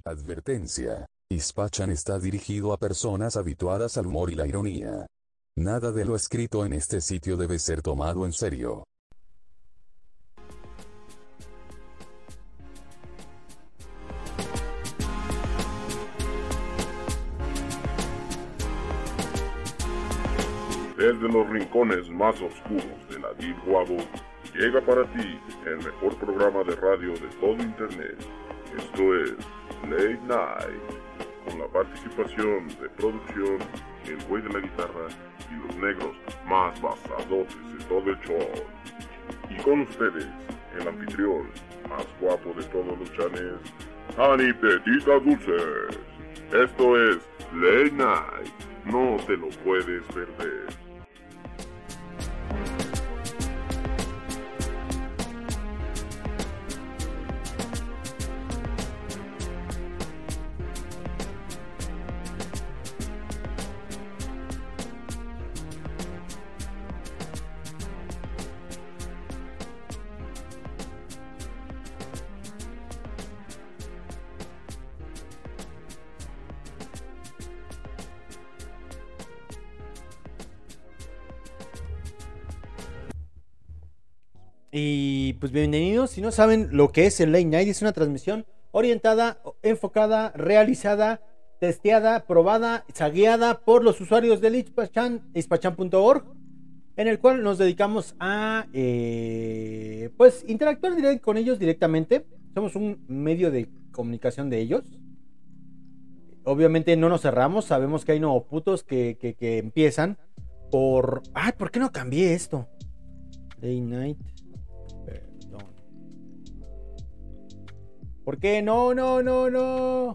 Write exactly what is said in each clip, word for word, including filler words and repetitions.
Advertencia. Ispachan está dirigido a personas habituadas al humor y la ironía. Nada de lo escrito en este sitio debe ser tomado en serio. Desde los rincones más oscuros de la Deep Web, llega para ti el mejor programa de radio de todo Internet. Esto es Late Night, con la participación de producción, el güey de la guitarra y los negros más basadotes de todo el show. Y con ustedes, el anfitrión más guapo de todos los chanes, Ani Petita Dulces. Esto es Late Night, no te lo puedes perder. Y pues bienvenidos. Si no saben lo que es el Late Night, es una transmisión orientada, enfocada, realizada, testeada, probada, zagueada por los usuarios del Ispachan, ispachan punto org, en el cual nos dedicamos a eh, pues interactuar direct con ellos directamente. Somos un medio de comunicación de ellos. Obviamente no nos cerramos, sabemos que hay no putos que, que, que empiezan por... Ay, ¿por qué no cambié esto? Late Night. Perdón. ¿Por qué? No, no, no, no.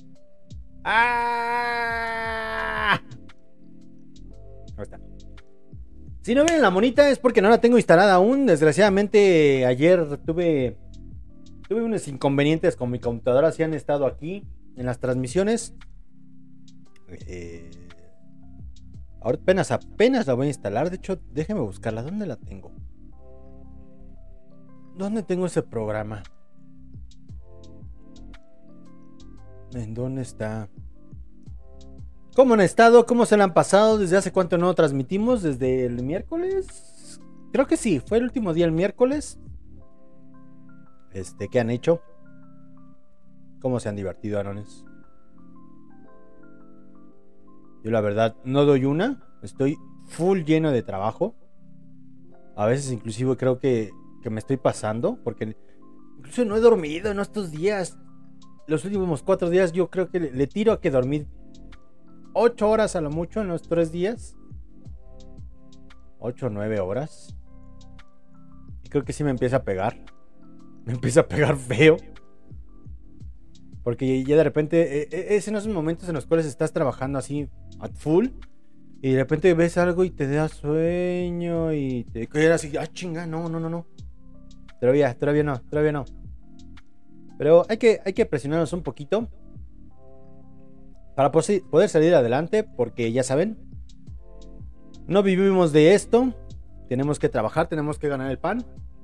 ¡Ah! Ahí está. Si no ven la monita es porque no la tengo instalada aún. Desgraciadamente ayer tuve tuve unos inconvenientes con mi computadora. Si han estado aquí en las transmisiones. Eh, ahora apenas apenas la voy a instalar. De hecho, déjenme buscarla. ¿Dónde la tengo? ¿Dónde tengo ese programa? ¿En dónde está? ¿Cómo han estado? ¿Cómo se la han pasado? ¿Desde hace cuánto no transmitimos? ¿Desde el miércoles? Creo que sí, fue el último día el miércoles. Este, ¿qué han hecho? ¿Cómo se han divertido, Anones? Yo la verdad no doy una. Estoy full lleno de trabajo. A veces inclusive creo que, que me estoy pasando. Porque incluso no he dormido en estos días. Los últimos cuatro días yo creo que le, le tiro a que dormí ocho horas a lo mucho en los tres días. Ocho o nueve horas. Y creo que sí me empieza a pegar. Me empieza a pegar feo. Porque ya de repente eh, es en esos momentos en los cuales estás trabajando así at full. Y de repente ves algo y te da sueño. Y te quedas así, ah chinga, no, no, no, no. Todavía, todavía no, todavía no. Pero hay que, hay que presionarnos un poquito para poder salir adelante, porque ya saben, no vivimos de esto, tenemos que trabajar, tenemos que ganar el pan.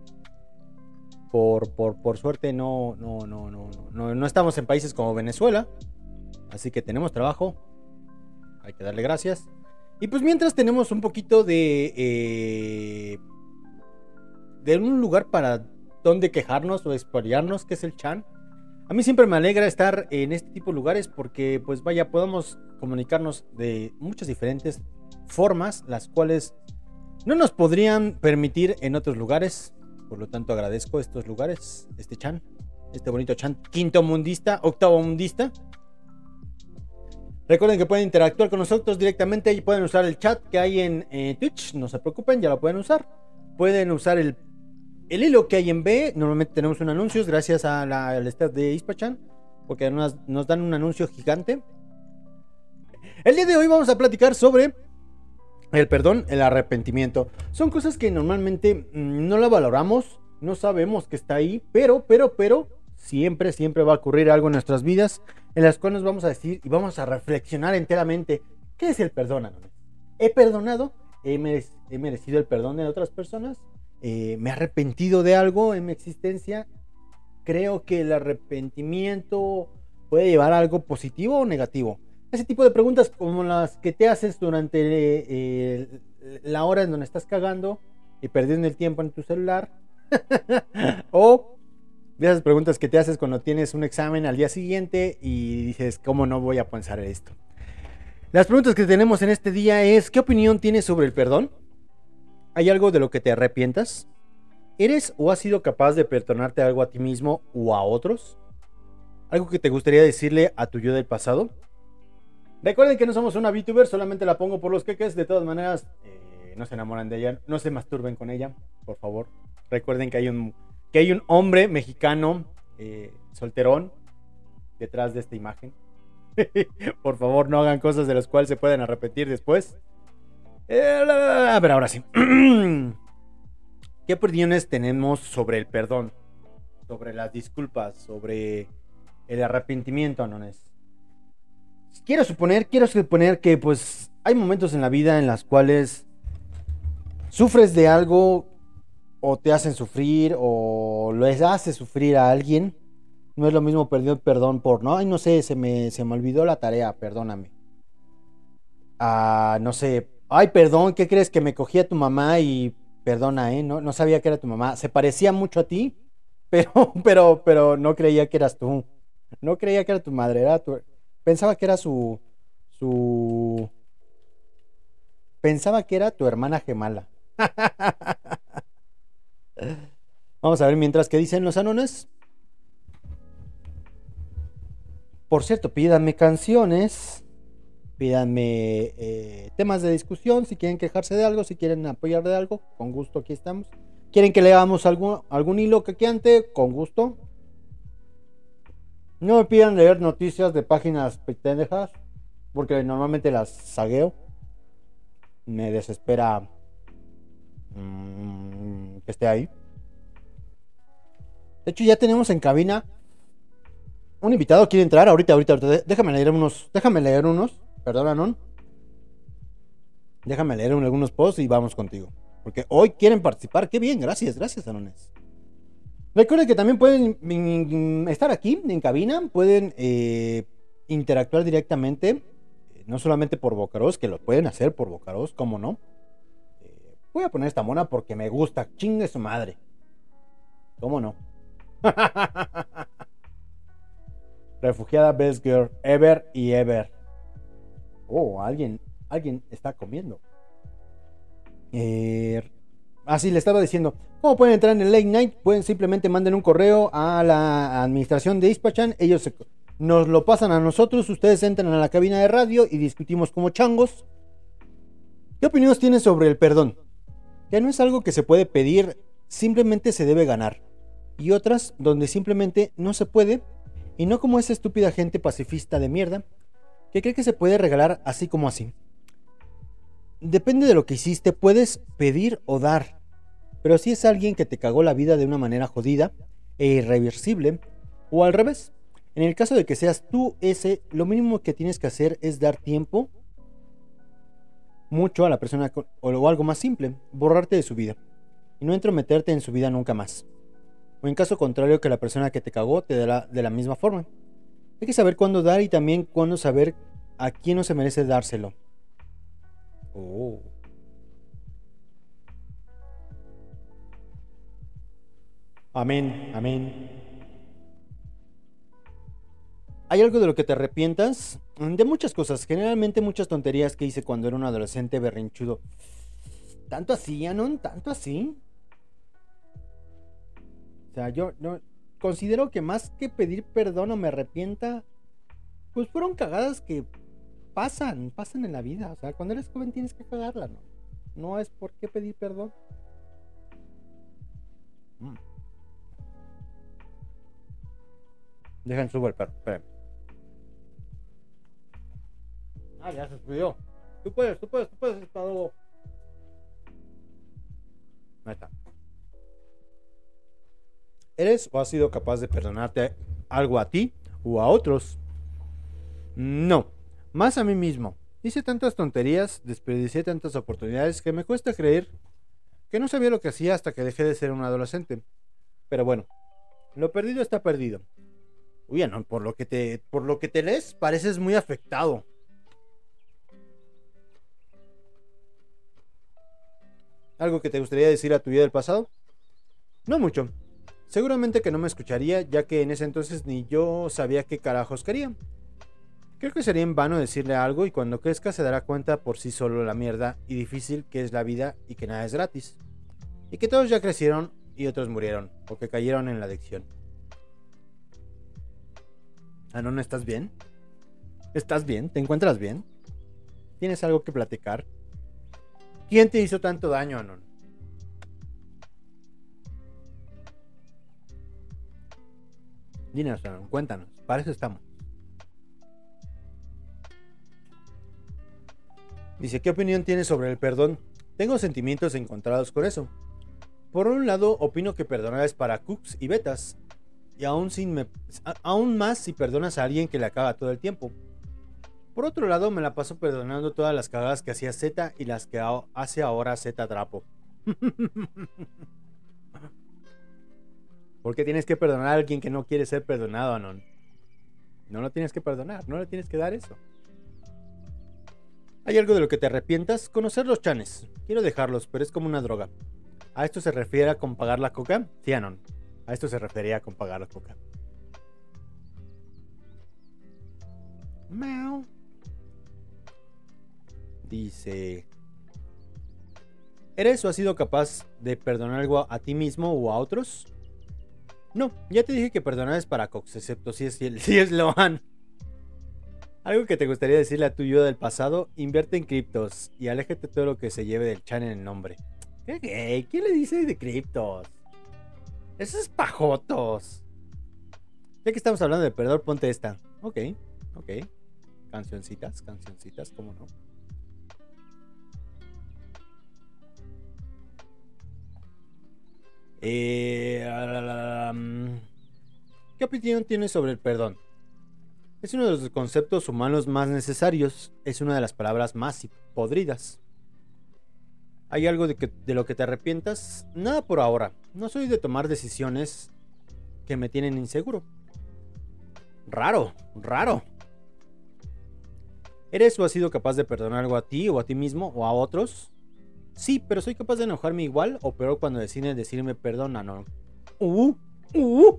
Por, por, por suerte no, no, no, no, no, no estamos en países como Venezuela, así que tenemos trabajo, hay que darle gracias. Y pues mientras tenemos un poquito de, eh, de un lugar para donde quejarnos o explayarnos, que es el chan. A mí siempre me alegra estar en este tipo de lugares porque, pues vaya, podemos comunicarnos de muchas diferentes formas, las cuales no nos podrían permitir en otros lugares. Por lo tanto, agradezco estos lugares, este chan, este bonito chan, quinto mundista, octavo mundista. Recuerden que pueden interactuar con nosotros directamente y pueden usar el chat que hay en eh, Twitch, no se preocupen, ya lo pueden usar. Pueden usar el El hilo que hay en B. Normalmente tenemos un anuncio gracias a la, al staff de Ispachan, porque nos, nos dan un anuncio gigante. El día de hoy vamos a platicar sobre el perdón, el arrepentimiento. Son cosas que normalmente mmm, no la valoramos, no sabemos que está ahí, pero, pero, pero siempre, siempre va a ocurrir algo en nuestras vidas en las cuales nos vamos a decir y vamos a reflexionar enteramente. ¿Qué es el perdón, Anones? ¿He perdonado? ¿He, mere- he merecido el perdón de otras personas? Eh, ¿Me he arrepentido de algo en mi existencia? Creo que el arrepentimiento puede llevar a algo positivo o negativo. Ese tipo de preguntas como las que te haces durante eh, la hora en donde estás cagando y perdiendo el tiempo en tu celular. O de esas preguntas que te haces cuando tienes un examen al día siguiente y dices, ¿cómo no voy a pensar esto? Las preguntas que tenemos en este día es, ¿qué opinión tienes sobre el perdón? ¿Hay algo de lo que te arrepientas? ¿Eres o has sido capaz de perdonarte algo a ti mismo o a otros? ¿Algo que te gustaría decirle a tu yo del pasado? Recuerden que no somos una VTuber, solamente la pongo por los queques. De todas maneras, eh, no se enamoran de ella, no se masturben con ella, por favor. Recuerden que hay un, que hay un hombre mexicano eh, solterón detrás de esta imagen. Por favor, no hagan cosas de las cuales se pueden arrepentir después. Eh, a ver, ahora sí. ¿Qué opiniones tenemos sobre el perdón? Sobre las disculpas, sobre el arrepentimiento, ¿no es? Quiero suponer, quiero suponer que pues hay momentos en la vida en las cuales sufres de algo o te hacen sufrir o les haces sufrir a alguien. No es lo mismo pedir perdón por, no, ay, no sé, se me, se me olvidó la tarea, perdóname. Ah, no sé, ay, perdón, ¿qué crees? Que me cogí a tu mamá y perdona, ¿eh? No, no sabía que era tu mamá. Se parecía mucho a ti, pero, pero, pero no creía que eras tú. No creía que era tu madre, era tu... Pensaba que era su... su... Pensaba que era tu hermana gemela. Vamos a ver mientras que dicen los anones. Por cierto, pídanme canciones. Pídanme eh, temas de discusión. Si quieren quejarse de algo, si quieren apoyar de algo, con gusto aquí estamos. ¿Quieren que leamos algún, algún hilo caqueante? Con gusto. No me pidan leer noticias de páginas pendejas, porque normalmente las zagueo. Me desespera mmm, que esté ahí. De hecho, ya tenemos en cabina un invitado. ¿Quiere entrar? Ahorita, ahorita, ahorita. Déjame leer unos. Déjame leer unos. Perdón, Anon. Déjame leer algunos posts y vamos contigo. Porque hoy quieren participar. Qué bien, gracias, gracias, Anones. Recuerden que también pueden estar aquí en cabina, pueden eh, interactuar directamente, eh, no solamente por Vocaros, que lo pueden hacer por Vocaros, cómo no. Eh, voy a poner esta mona porque me gusta, chingue su madre. ¿Cómo no? Refugiada best girl ever y ever. Oh, alguien, alguien está comiendo. Eh... Así le estaba diciendo, ¿cómo pueden entrar en el Late Night? Pueden simplemente mandar un correo a la administración de Ispachan. Ellos se, nos lo pasan a nosotros. Ustedes entran a la cabina de radio y discutimos como changos. ¿Qué opiniones tienen sobre el perdón? Que no es algo que se puede pedir, simplemente se debe ganar. Y otras donde simplemente no se puede. Y no como esa estúpida gente pacifista de mierda que cree que se puede regalar así como así. Depende de lo que hiciste, puedes pedir o dar. Pero si es alguien que te cagó la vida de una manera jodida e irreversible, o al revés, en el caso de que seas tú ese, lo mínimo que tienes que hacer es dar tiempo mucho a la persona o algo más simple, borrarte de su vida y no entrometerte en su vida nunca más. O en caso contrario, que la persona que te cagó te dará de la misma forma. Hay que saber cuándo dar y también cuándo saber a quién no se merece dárselo. Oh. Amén, amén. ¿Hay algo de lo que te arrepientas? De muchas cosas, generalmente muchas tonterías que hice cuando era un adolescente berrinchudo. ¿Tanto así, Anon? ¿Tanto así? O sea, yo no considero que más que pedir perdón o me arrepienta, pues fueron cagadas que pasan, pasan en la vida. O sea, cuando eres joven tienes que cagarla, ¿no? No es por qué pedir perdón. Mm. Dejen subo el perro, esperen. Ah, ya se subió. Tú puedes, tú puedes, tú puedes, estado. Ahí está. ¿Eres o has sido capaz de perdonarte algo a ti o a otros? No, más a mí mismo. Hice tantas tonterías, desperdicié tantas oportunidades que me cuesta creer que no sabía lo que hacía hasta que dejé de ser un adolescente. Pero bueno, lo perdido está perdido. Uy, Anon, por lo que te, por lo que te lees, pareces muy afectado. ¿Algo que te gustaría decir a tu yo del pasado? No mucho. Seguramente que no me escucharía, ya que en ese entonces ni yo sabía qué carajos quería. Creo que sería en vano decirle algo y cuando crezca se dará cuenta por sí solo la mierda y difícil que es la vida y que nada es gratis. Y que todos ya crecieron y otros murieron, porque cayeron en la adicción. Anon, ¿estás bien? ¿Estás bien? ¿Te encuentras bien? ¿Tienes algo que platicar? ¿Quién te hizo tanto daño, Anon? Dinos, Anon, cuéntanos, para eso estamos. Dice, ¿qué opinión tienes sobre el perdón? Tengo sentimientos encontrados con eso. Por un lado, opino que perdonar es para cucs y betas, y aún, sin me, aún más si perdonas a alguien que la caga todo el tiempo. Por otro lado, me la paso perdonando todas las cagadas que hacía Z y las que hace ahora Z Trapo. ¿Por qué tienes que perdonar a alguien que no quiere ser perdonado, Anon? No lo tienes que perdonar, no le tienes que dar eso. ¿Hay algo de lo que te arrepientas? Conocer los chanes. Quiero dejarlos, pero es como una droga. ¿A esto se refiere a con pagar la coca? Sí, Anon. A esto se refería con pagar la coca. Meow. Dice... ¿Eres o has sido capaz de perdonar algo a ti mismo o a otros? No, ya te dije que perdonar es para cox, excepto si es, si es Loan. Algo que te gustaría decirle a tu yo del pasado, invierte en criptos y aléjate todo lo que se lleve del chan en el nombre. ¿Qué gay? ¿Quién le dice de criptos? Esos pajotos. Ya que estamos hablando de perdón, ponte esta. Ok, ok. Cancioncitas, cancioncitas, ¿cómo no? Eh, ¿Qué opinión tienes sobre el perdón? Es uno de los conceptos humanos más necesarios. Es una de las palabras más podridas. ¿Hay algo de, que, de lo que te arrepientas? Nada por ahora. No soy de tomar decisiones que me tienen inseguro. Raro, raro. ¿Eres o has sido capaz de perdonar algo a ti o a ti mismo o a otros? Sí, pero soy capaz de enojarme igual o peor cuando deciden decirme perdona, no. Uh, uh.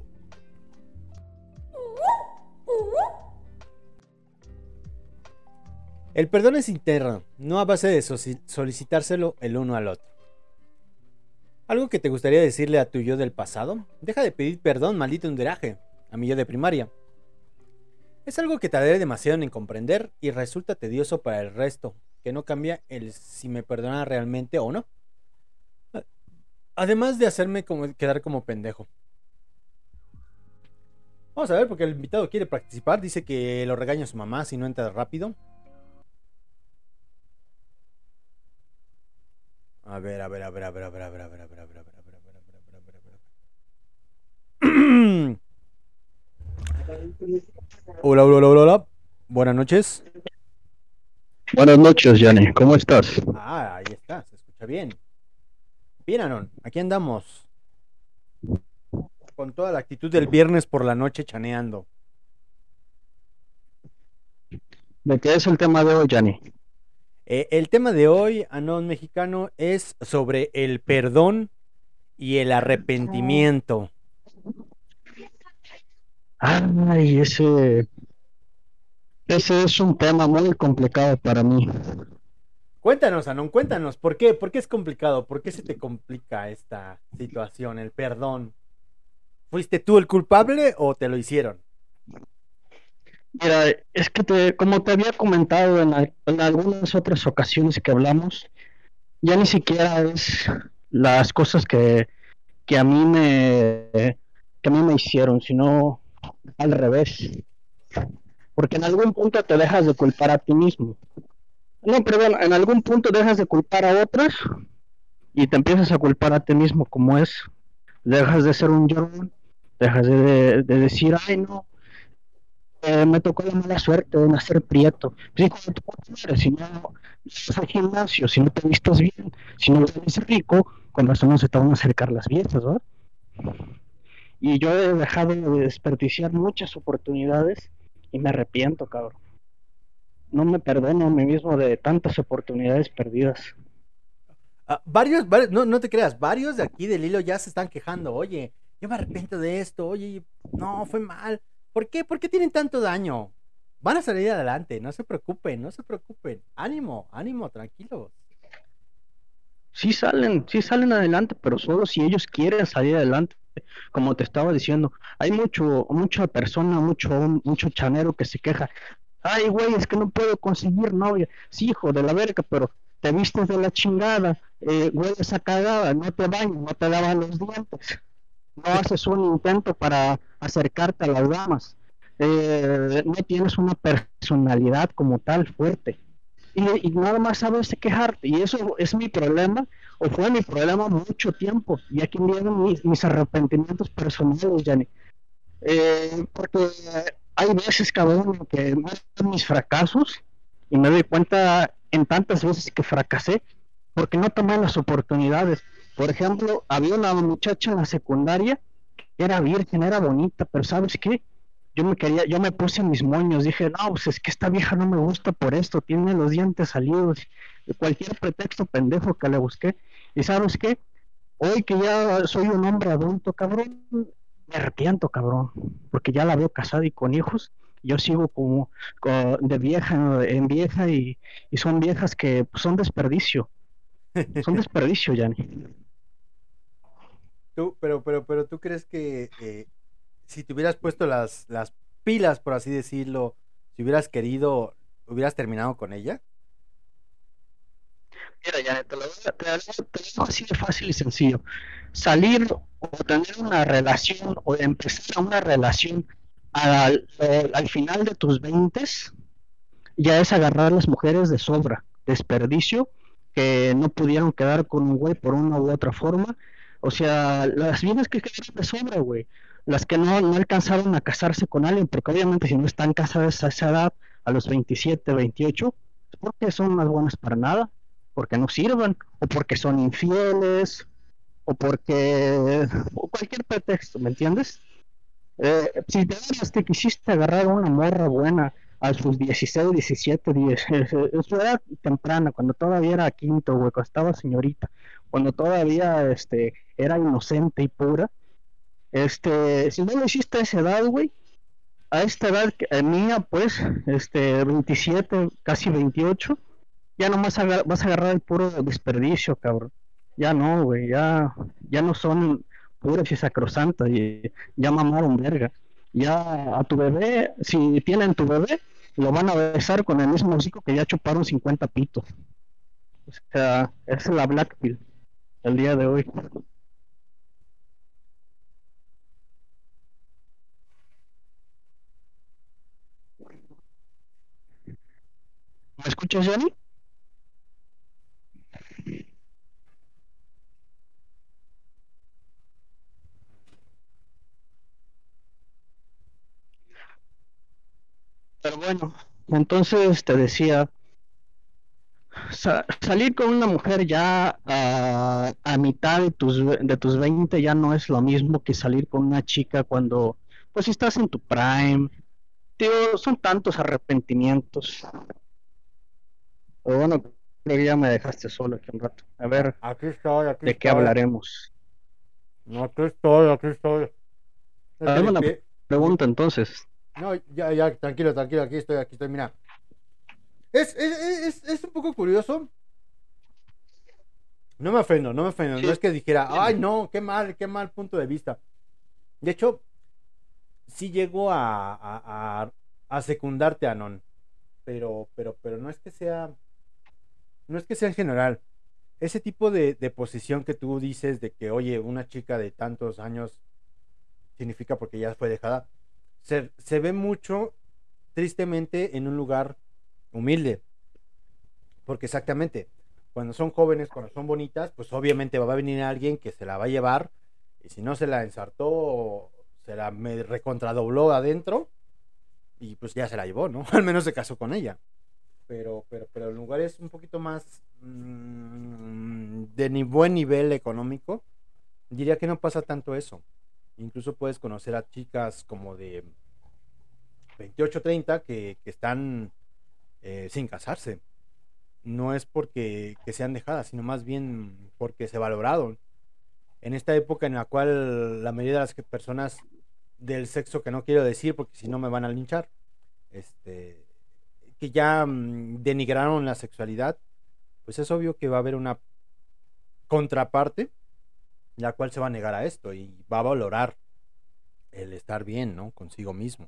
El perdón es interno, no a base de solicitárselo el uno al otro. ¿Algo que te gustaría decirle a tu yo del pasado? Deja de pedir perdón, maldito underaje, a mi yo de primaria. Es algo que tardaré demasiado en comprender y resulta tedioso para el resto, que no cambia el si me perdona realmente o no. Además de hacerme como, quedar como pendejo. Vamos a ver, porque el invitado quiere participar, dice que lo regaña a su mamá si no entra rápido. A ver, a ver, a ver, a ver, a ver, a ver, a ver, a ver, a ver, a ver, a ver, a ver, a ver, a ver, a ver. Hola, hola, hola, hola. Buenas noches. Buenas noches, Yanni. ¿Cómo estás? Ah, ahí está, se escucha bien. Bien, Anon, aquí andamos. Con toda la actitud del viernes por la noche chaneando. ¿De qué es el tema de hoy, Yanni? Eh, el tema de hoy, Anon mexicano, es sobre el perdón y el arrepentimiento. Ay, ese, ese es un tema muy complicado para mí. Cuéntanos, Anon, cuéntanos, ¿por qué? ¿Por qué es complicado? ¿Por qué se te complica esta situación, el perdón? ¿Fuiste tú el culpable o te lo hicieron? Mira, es que te, como te había comentado en, al- en algunas otras ocasiones que hablamos, ya ni siquiera es las cosas que, que a mí me que a mí me hicieron, sino al revés. Porque en algún punto te dejas de culpar a ti mismo. No, perdón, en algún punto dejas de culpar a otros y te empiezas a culpar a ti mismo, como es. Dejas de ser un llorón, dejas de, de- de decir, ay no, eh, me tocó la mala suerte de nacer prieto. Sí, cuando tú cuánto eres, si no vas al gimnasio, si no te vistes bien, si no eres rico, con razón no se te van a acercar las viejas, ¿verdad? Y yo he dejado de desperdiciar muchas oportunidades y me arrepiento, cabrón. No me perdono a mí mismo de tantas oportunidades perdidas. Ah, varios, varios, no, no te creas, varios de aquí del hilo ya se están quejando. Oye, yo me arrepiento de esto. Oye, no, fue mal. ¿Por qué? ¿Por qué tienen tanto daño? Van a salir adelante, no se preocupen, no se preocupen. Ánimo, ánimo, tranquilos. Sí salen, sí salen adelante, pero solo si ellos quieren salir adelante. Como te estaba diciendo, hay mucho, mucha persona, mucho, mucho chanero que se queja. Ay, güey, es que no puedo conseguir novia. Sí, hijo de la verga, pero te vistes de la chingada, eh, hueles a cagada, no te bañas, no te lavas los dientes, no haces un intento para acercarte a las damas, eh, no tienes una personalidad como tal fuerte. Y, y nada más sabes de quejarte, y eso es mi problema, o fue mi problema mucho tiempo, y aquí vienen mis, mis arrepentimientos personales, Yanni. Eh, porque hay veces, cabrón, que muestro mis fracasos y me doy cuenta en tantas veces que fracasé porque no tomé las oportunidades. Por ejemplo, había una muchacha en la secundaria que era virgen, era bonita, pero ¿sabes qué? Yo me quería, yo me puse mis moños, dije, no, pues es que esta vieja no me gusta por esto, tiene los dientes salidos, cualquier pretexto pendejo que le busqué. ¿Y sabes qué? Hoy que ya soy un hombre adulto, cabrón, me arrepiento, cabrón, porque ya la veo casada y con hijos. Yo sigo como, como de vieja en vieja y, y son viejas que pues, son desperdicio, son desperdicio, Yanni. Tú, pero, pero, pero tú crees que eh, si te hubieras puesto las, las pilas, por así decirlo, si hubieras querido, hubieras terminado con ella. Mira, Yanni, te lo, te, lo, te lo digo así de fácil y sencillo. Salir o tener una relación o empezar una relación al, al final de tus veintes ya es agarrar a las mujeres de sobra, desperdicio, que no pudieron quedar con un güey por una u otra forma. O sea, las viejas que quedaron de sobra, güey. Las que no, no alcanzaron a casarse con alguien, porque obviamente si no están casadas a esa edad, a los veintisiete, veintiocho, es porque son más buenas para nada, porque no sirven, o porque son infieles, o porque, o cualquier pretexto, ¿me entiendes? Eh, si de veras te quisiste agarrar una morra buena a sus dieciséis, diecisiete, diez, es su edad temprana, cuando todavía era quinto, güey, cuando estaba señorita, cuando todavía este, era inocente y pura, este, si no lo hiciste a esa edad, güey, a esta edad que- eh, mía, pues, este, veintisiete, casi veintiocho, ya nomás aga- vas a agarrar el puro desperdicio, cabrón. Ya no, güey, ya, ya no son puras y sacrosantas, y ya mamaron verga. Ya a tu bebé, si tienen tu bebé, lo van a besar con el mismo hocico que ya chuparon cincuenta pitos. O sea, esa es la Black Pill el día de hoy. ¿Me escuchas, Jenny? Pero bueno, entonces te decía, sa- salir con una mujer ya a, a mitad de tus, de tus veinte ya no es lo mismo que salir con una chica cuando pues estás en tu prime. Tío, son tantos arrepentimientos. Pero bueno, creo que ya me dejaste solo aquí un rato. A A- ver, Aquí estoy, aquí ¿de qué estoy. hablaremos? No, aquí estoy, aquí estoy. Es que Hazme una limpié. li- pregunta entonces. No, ya, ya, tranquilo, tranquilo, aquí estoy, aquí estoy, mira. Es, es, es, es un poco curioso. No me ofendo, no me ofendo. No Sí, es que dijera, ay, dime. no, qué mal, qué mal punto de vista. De hecho, sí llego a, a, a, a secundarte, Anon. Pero, pero, pero no es que sea, no es que sea en general. Ese tipo de, de posición que tú dices de que, oye, una chica de tantos años significa porque ya fue dejada, se, se ve mucho, tristemente, en un lugar humilde. Porque exactamente, cuando son jóvenes, cuando son bonitas, pues obviamente va a venir alguien que se la va a llevar. Y si no se la ensartó, se la me recontradobló adentro. Y pues ya se la llevó, ¿no? Al menos se casó con ella. Pero, pero, pero en lugares un poquito más mmm, de ni buen nivel económico, diría que no pasa tanto eso. Incluso puedes conocer a chicas como de veintiocho, treinta que, que están eh, sin casarse. No es porque que sean dejadas, sino más bien porque se valoraron. En esta época en la cual la mayoría de las personas del sexo que no quiero decir, porque si no me van a linchar, este, que ya mm, denigraron la sexualidad, pues es obvio que va a haber una contraparte la cual se va a negar a esto y va a valorar el estar bien, ¿no? Consigo mismo.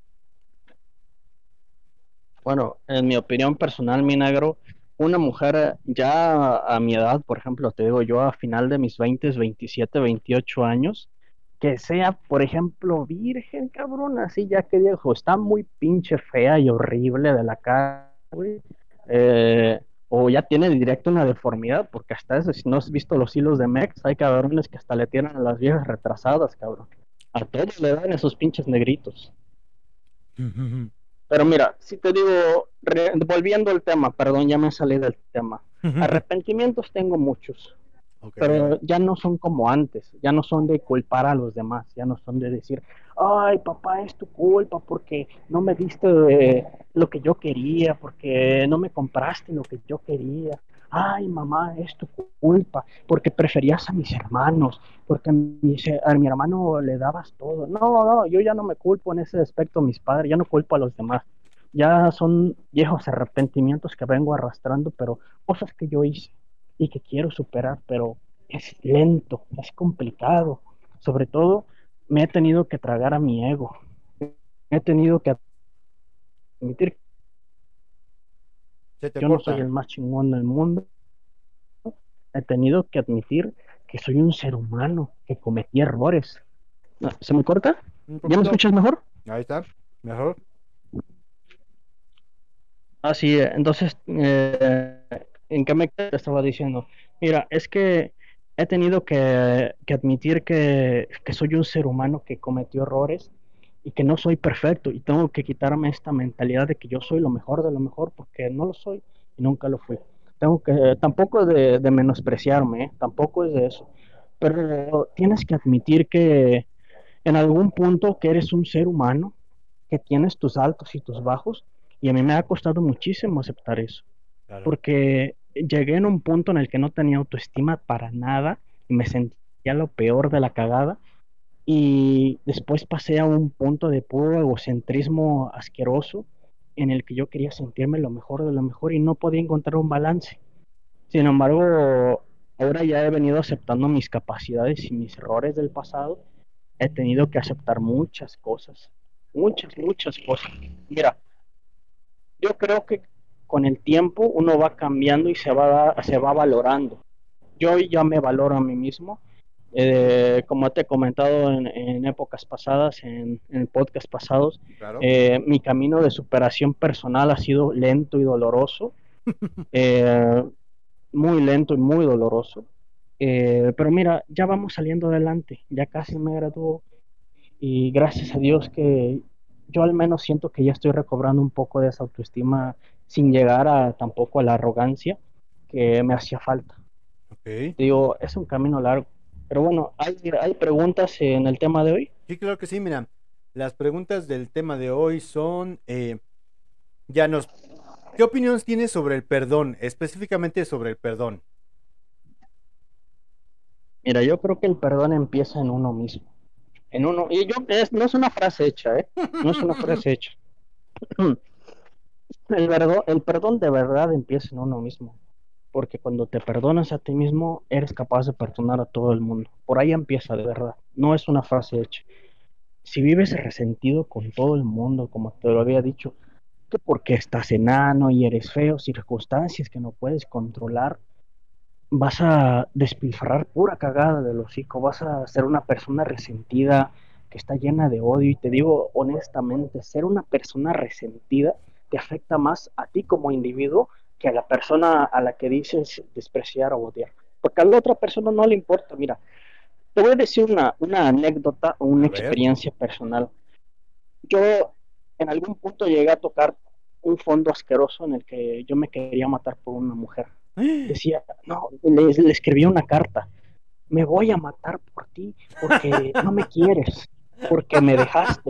Bueno, en mi opinión personal, mi negro, una mujer eh, ya a mi edad, por ejemplo, te digo yo a final de mis veinte, veintisiete, veintiocho años, que sea, por ejemplo, virgen, cabrón, así ya que viejo, está muy pinche fea y horrible de la cara, güey, eh, o ya tiene directo una deformidad, porque hasta eso, si no has visto los hilos de Mex, hay cabrones que hasta le tiran a las viejas retrasadas, cabrón. A todos le dan esos pinches negritos. Pero mira, si te digo, re- volviendo al tema, perdón, ya me salí del tema. Arrepentimientos tengo muchos, Ok. pero ya no son como antes, ya no son de culpar a los demás, ya no son de decir, ay papá, es tu culpa porque no me diste eh, lo que yo quería, porque no me compraste lo que yo quería. Ay mamá, es tu culpa porque preferías a mis hermanos, porque a mi, a mi hermano le dabas todo. No, no, yo ya no me culpo en ese aspecto a mis padres, ya no culpo a los demás. Ya son viejos arrepentimientos que vengo arrastrando, pero cosas que yo hice y que quiero superar, pero es lento, es complicado. Sobre todo, me he tenido que tragar a mi ego. He tenido que admitir que Se te yo no soy corta el más chingón del mundo. He tenido que admitir que soy un ser humano, que cometí errores. No, ¿se me corta? un ¿Ya me poquito. escuchas mejor? Ahí está. Mejor. Ah, sí, eh, entonces, eh, ¿en qué me te estaba diciendo? Mira, es que he tenido que, que admitir que, que soy un ser humano que cometió errores y que no soy perfecto y tengo que quitarme esta mentalidad de que yo soy lo mejor de lo mejor porque no lo soy y nunca lo fui. Tengo que, tampoco de, de menospreciarme, ¿eh? Tampoco es de eso, pero tienes que admitir que en algún punto que eres un ser humano, que tienes tus altos y tus bajos, y a mí me ha costado muchísimo aceptar eso, Claro. porque llegué en un punto en el que no tenía autoestima para nada y me sentía lo peor de la cagada, y después pasé a un punto de puro egocentrismo asqueroso en el que yo quería sentirme lo mejor de lo mejor y no podía encontrar un balance. Sin embargo, ahora ya he venido aceptando mis capacidades y mis errores del pasado. He tenido que aceptar muchas cosas, muchas, muchas cosas. Mira, yo creo que con el tiempo uno va cambiando y se va, se va valorando. Yo ya me valoro a mí mismo. Eh, como te he comentado en, en épocas pasadas, en, en podcast pasados, Claro. eh, mi camino de superación personal ha sido lento y doloroso. Eh, muy lento y muy doloroso. Eh, pero mira, ya vamos saliendo adelante, ya casi me graduó y gracias a Dios que yo al menos siento que ya estoy recobrando un poco de esa autoestima sin llegar a tampoco a la arrogancia que me hacía falta. Ok. Digo, es un camino largo. Pero bueno, ¿hay, hay preguntas en el tema de hoy? Sí, claro que sí, mira. Las preguntas del tema de hoy son, eh, ya nos, ¿qué opiniones tienes sobre el perdón? Específicamente sobre el perdón. Mira, yo creo que el perdón empieza en uno mismo. En uno, y yo, es, no es una frase hecha, ¿eh? No es una frase hecha. El, verdo- el perdón de verdad empieza en uno mismo, porque cuando te perdonas a ti mismo, eres capaz de perdonar a todo el mundo. Por ahí empieza de verdad, no es una frase hecha. Si vives resentido con todo el mundo, como te lo había dicho, que porque estás enano y eres feo, circunstancias que no puedes controlar, vas a despilfarrar pura cagada del hocico, vas a ser una persona resentida que está llena de odio. Y te digo honestamente, ser una persona resentida te afecta más a ti como individuo que a la persona a la que dices despreciar o odiar. Porque a la otra persona no le importa. Mira, te voy a decir una, una anécdota o una A ver. experiencia personal. Yo en algún punto llegué a tocar un fondo asqueroso en el que yo me quería matar por una mujer. Decía, no, le, le escribí una carta me voy a matar por ti, porque no me quieres, porque me dejaste.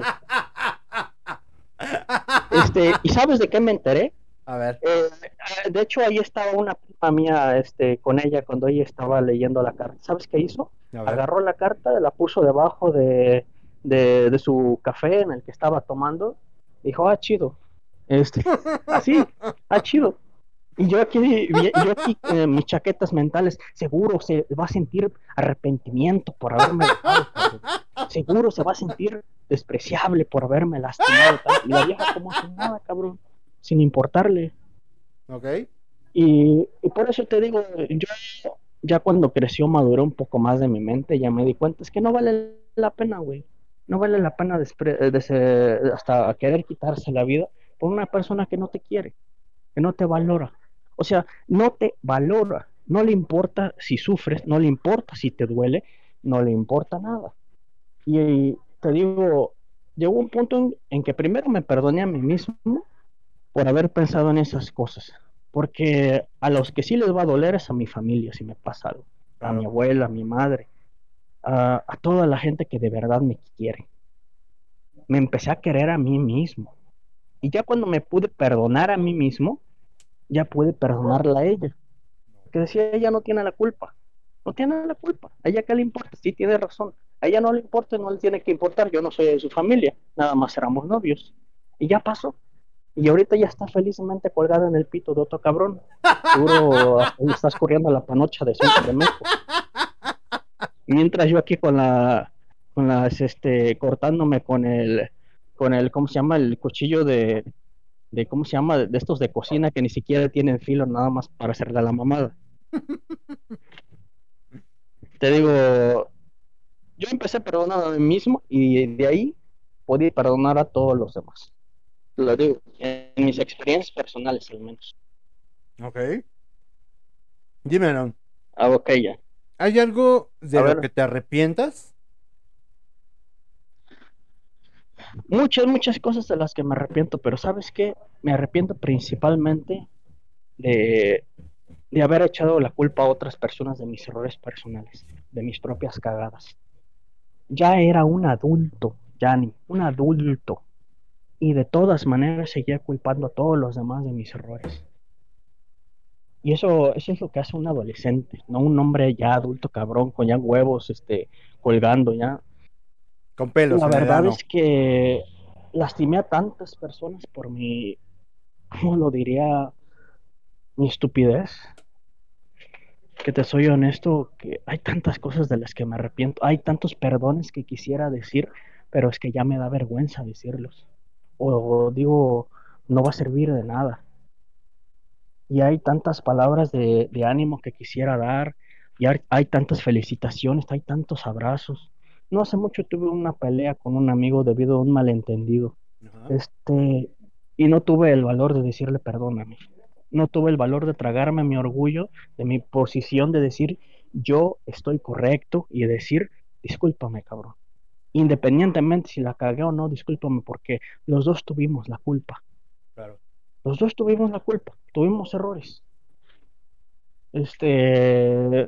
Este, ¿y sabes de qué me enteré? A ver. Eh, de hecho, ahí estaba una prima mía, este, con ella cuando ella estaba leyendo la carta. ¿Sabes qué hizo? Agarró la carta, la puso debajo de, de, de su café en el que estaba tomando. Dijo, ah, chido. Este, así, ah, chido. Y yo aquí, yo aquí eh, mis chaquetas mentales, seguro se va a sentir arrepentimiento por haberme dejado, cabrón. Seguro se va a sentir despreciable por haberme lastimado. Y la vieja como si nada, cabrón, sin importarle. Ok. Y, y por eso te digo, yo ya cuando creció, maduré un poco más de mi mente, ya me di cuenta, es que no vale la pena, güey. No vale la pena despre- de ser- hasta querer quitarse la vida por una persona que no te quiere, que no te valora. O sea, no te valora, no le importa si sufres, no le importa si te duele, no le importa nada. Y, y te digo, llegó un punto en, en que primero me perdoné a mí mismo por haber pensado en esas cosas. Porque a los que sí les va a doler es a mi familia si me pasa algo. A mi abuela, a mi madre, a, a toda la gente que de verdad me quiere. Me empecé a querer a mí mismo. Y ya cuando me pude perdonar a mí mismo, ya pude perdonarla a ella. Que decía, ella no tiene la culpa. No tiene la culpa. ¿A ella qué le importa? Sí, tiene razón. A ella no le importa, no le tiene que importar. Yo no soy de su familia. Nada más éramos novios. Y ya pasó. Y ahorita ya está felizmente colgada en el pito de otro cabrón. Seguro le está escurriendo la panocha de su de México. Y mientras yo aquí con la, con las, este, cortándome con el, con el, ¿cómo se llama? El cuchillo de, de ¿cómo se llama? De estos de cocina que ni siquiera tienen filo, nada más para hacerle a la mamada. Te digo, yo empecé a perdonar a mí mismo y de ahí podía perdonar a todos los demás. Lo digo, en mis experiencias personales al menos. Ok. Dime, no. Ah, ok, ya. ¿Hay algo de A lo ver. que te arrepientas? Muchas, muchas cosas de las que me arrepiento, pero ¿sabes qué? Me arrepiento principalmente de, de haber echado la culpa a otras personas de mis errores personales, de mis propias cagadas. Ya era un adulto, Yanni, un adulto. Y de todas maneras seguía culpando a todos los demás de mis errores. Y eso, eso es lo que hace un adolescente, no un hombre ya adulto cabrón, con ya huevos, este, colgando ya. Con pelos La en el verdad ano. es que lastimé a tantas personas por mi, ¿cómo lo diría? Mi estupidez. Que te soy honesto, que hay tantas cosas de las que me arrepiento, hay tantos perdones que quisiera decir, pero es que ya me da vergüenza decirlos. O digo, no va a servir de nada. Y hay tantas palabras de, de ánimo que quisiera dar, y hay, hay tantas felicitaciones, hay tantos abrazos. No hace mucho tuve una pelea con un amigo debido a un malentendido. Ajá. Este, y no tuve el valor de decirle perdóname. No tuve el valor de tragarme mi orgullo, de mi posición de decir yo estoy correcto y decir discúlpame, cabrón. Independientemente si la cagué o no, discúlpame porque los dos tuvimos la culpa. Claro. Los dos tuvimos la culpa, tuvimos errores. Este,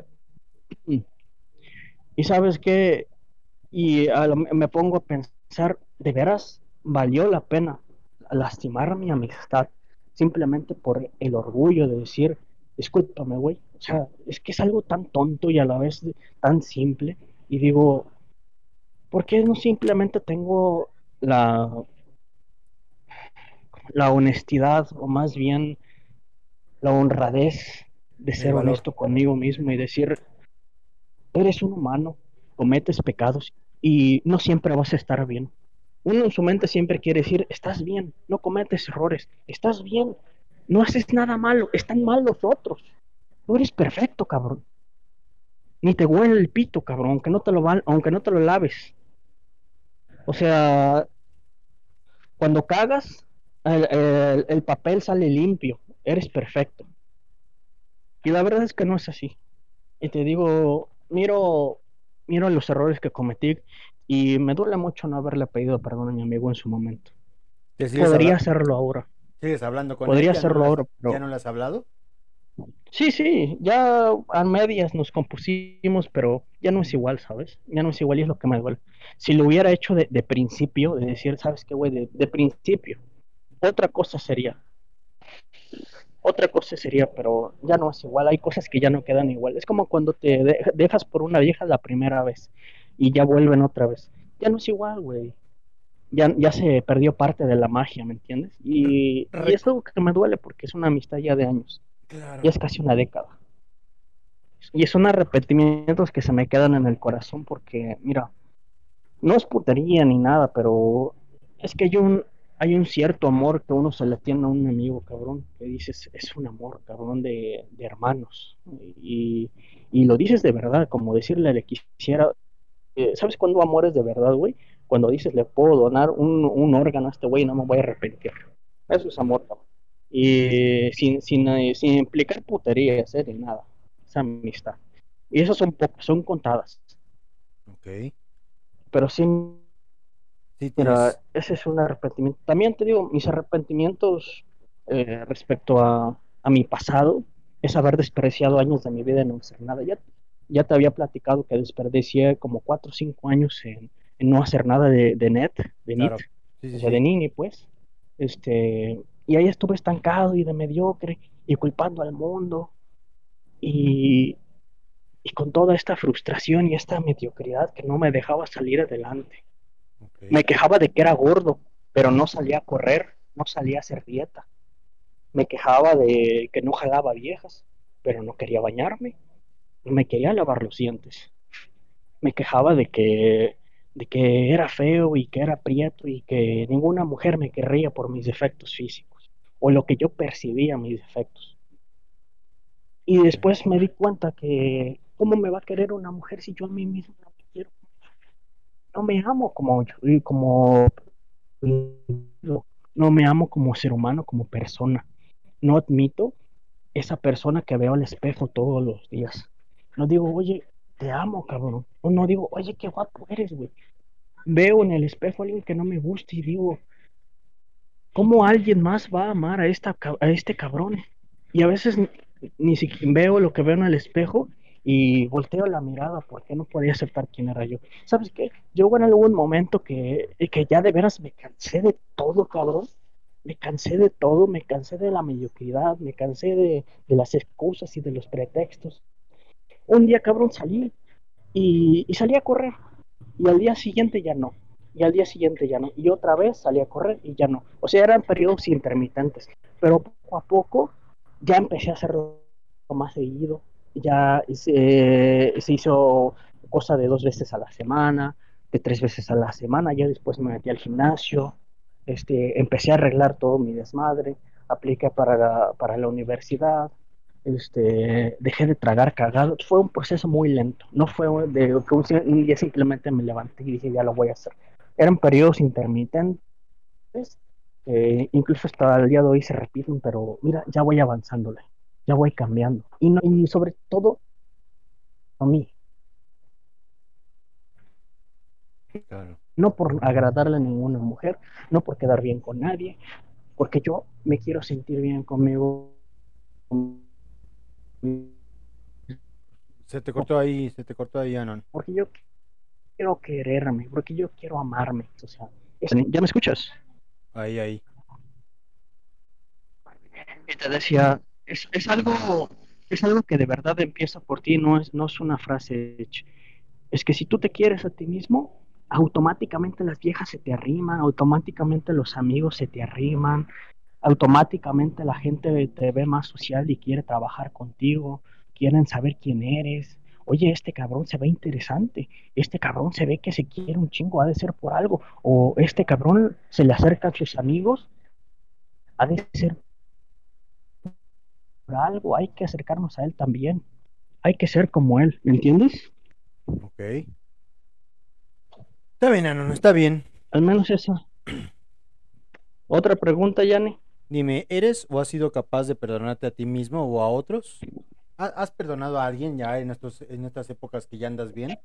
y sabes qué, y a lo- me pongo a pensar, ¿de veras valió la pena lastimar mi amistad simplemente por el orgullo de decir, discúlpame, güey? O sea, es que es algo tan tonto y a la vez tan simple. Y digo, ¿por qué no simplemente tengo la, la honestidad o más bien la honradez de El ser valor. honesto conmigo mismo y decir, eres un humano, cometes pecados y no siempre vas a estar bien? Uno en su mente siempre quiere decir, estás bien, no cometes errores, estás bien, no haces nada malo, están mal los otros. Tú eres perfecto, cabrón. Ni te huele el pito, cabrón, aunque no te lo, val- aunque no te lo laves. O sea, cuando cagas, el, el- el papel sale limpio, eres perfecto. Y la verdad es que no es así. Y te digo, miro, miro los errores que cometí y me duele mucho no haberle pedido perdón a mi amigo en su momento. ¿Te sigues, Podría habla- hacerlo ahora. sigues hablando con él? Podría ¿Ya no hacerlo las, ahora, ya pero no le has hablado? Sí, sí, ya a medias nos compusimos, pero ya no es igual, ¿sabes? Ya no es igual y es lo que me duele. Si lo hubiera hecho de, de principio, de decir, ¿sabes qué, güey? De, de principio, otra cosa sería, otra cosa sería, pero ya no es igual, hay cosas que ya no quedan igual. Es como cuando te de- dejas por una vieja la primera vez y ya vuelven otra vez. Ya no es igual, güey. Ya, ya se perdió parte de la magia, ¿me entiendes? Y, y es Rec- algo que me duele porque es una amistad ya de años, ya claro. es casi una década. Y son arrepentimientos que se me quedan en el corazón porque, mira, no es putería ni nada, pero es que hay un, hay un cierto amor que uno se le tiene a un amigo, cabrón, que dices, es un amor, cabrón, de, de hermanos. Y, y lo dices de verdad, como decirle, le quisiera, eh, ¿sabes cuándo amor es de verdad, güey? Cuando dices, le puedo donar un, un órgano a este güey y no me voy a arrepentir. Eso es amor, cabrón. Y sin, sin, eh, sin implicar puterías, eh, ni nada. Esa amistad. Y esas son pocas, son contadas. Ok. Pero sí, Sí, mira, tienes. ese es un arrepentimiento. También te digo, mis arrepentimientos eh, respecto a, a mi pasado es haber desperdiciado años de mi vida en no hacer nada. Ya, ya te había platicado que desperdicié como cuatro o cinco años en, en no hacer nada de, de net, de N I T, Claro. Sí, o sí, sea, de sí. Nini, pues. Este, y ahí estuve estancado y de mediocre y culpando al mundo. Y, y con toda esta frustración y esta mediocridad que no me dejaba salir adelante. Me Ok. quejaba de que era gordo, pero no salía a correr, no salía a hacer dieta. Me quejaba de que no jalaba viejas, pero no quería bañarme, no me quería lavar los dientes. Me quejaba de que, de que era feo y que era prieto y que ninguna mujer me querría por mis defectos físicos o lo que yo percibía mis defectos. Y Ok. después me di cuenta que, ¿cómo me va a querer una mujer si yo a mí mismo no me quiero? No me amo como, como no me amo como ser humano, como persona. No admito esa persona que veo al espejo todos los días. No digo, oye, te amo, cabrón. O no digo, oye, qué guapo eres, güey. Veo en el espejo a alguien que no me gusta y digo, ¿cómo alguien más va a amar a, esta, a este cabrón? Y a veces ni, ni siquiera veo lo que veo en el espejo y volteo la mirada porque no podía aceptar quién era yo. ¿Sabes qué? Yo en algún momento que, que ya de veras me cansé de todo, cabrón. Me cansé de todo, me cansé de la mediocridad, me cansé de, de las excusas y de los pretextos. Un día, cabrón, salí y, y salí a correr y al día siguiente ya no, y al día siguiente ya no, y otra vez salí a correr y ya no. O sea, eran periodos intermitentes, pero poco a poco ya empecé a hacerlo más seguido, ya se, se hizo cosa de dos veces a la semana, de tres veces a la semana, ya después me metí al gimnasio, este, empecé a arreglar todo mi desmadre, apliqué para la, para la universidad, este, dejé de tragar cagado. Fue un proceso muy lento. No fue de que un, un día simplemente me levanté y dije, ya lo voy a hacer. Eran periodos intermitentes, eh, incluso hasta el día de hoy se repiten, pero mira, ya voy avanzándole, ya voy cambiando. Y, no, y sobre todo a mí, Claro. no por agradarle a ninguna mujer, no por quedar bien con nadie, porque yo me quiero sentir bien conmigo, Se te cortó ahí, se te cortó ahí, Anon. porque yo quiero quererme, porque yo quiero amarme. O sea, ¿ya me escuchas? Ahí, ahí. Y te decía, es, es algo, es algo que de verdad empieza por ti, no es, no es una frase hecha. Es que si tú te quieres a ti mismo, automáticamente las viejas se te arriman, automáticamente los amigos se te arriman, automáticamente la gente te ve más social y quiere trabajar contigo, quieren saber quién eres. Oye, este cabrón se ve interesante, este cabrón se ve que se quiere un chingo, ha de ser por algo, o este cabrón se le acerca a sus amigos, ha de ser por algo, hay que acercarnos a él también, hay que ser como él, ¿me entiendes? Ok. Está bien, Anon, está bien. Al menos eso. Otra pregunta, Yanni. Dime, ¿eres o has sido capaz de perdonarte a ti mismo o a otros? ¿Ha- ¿Has perdonado a alguien ya en estos, en estas épocas que ya andas bien?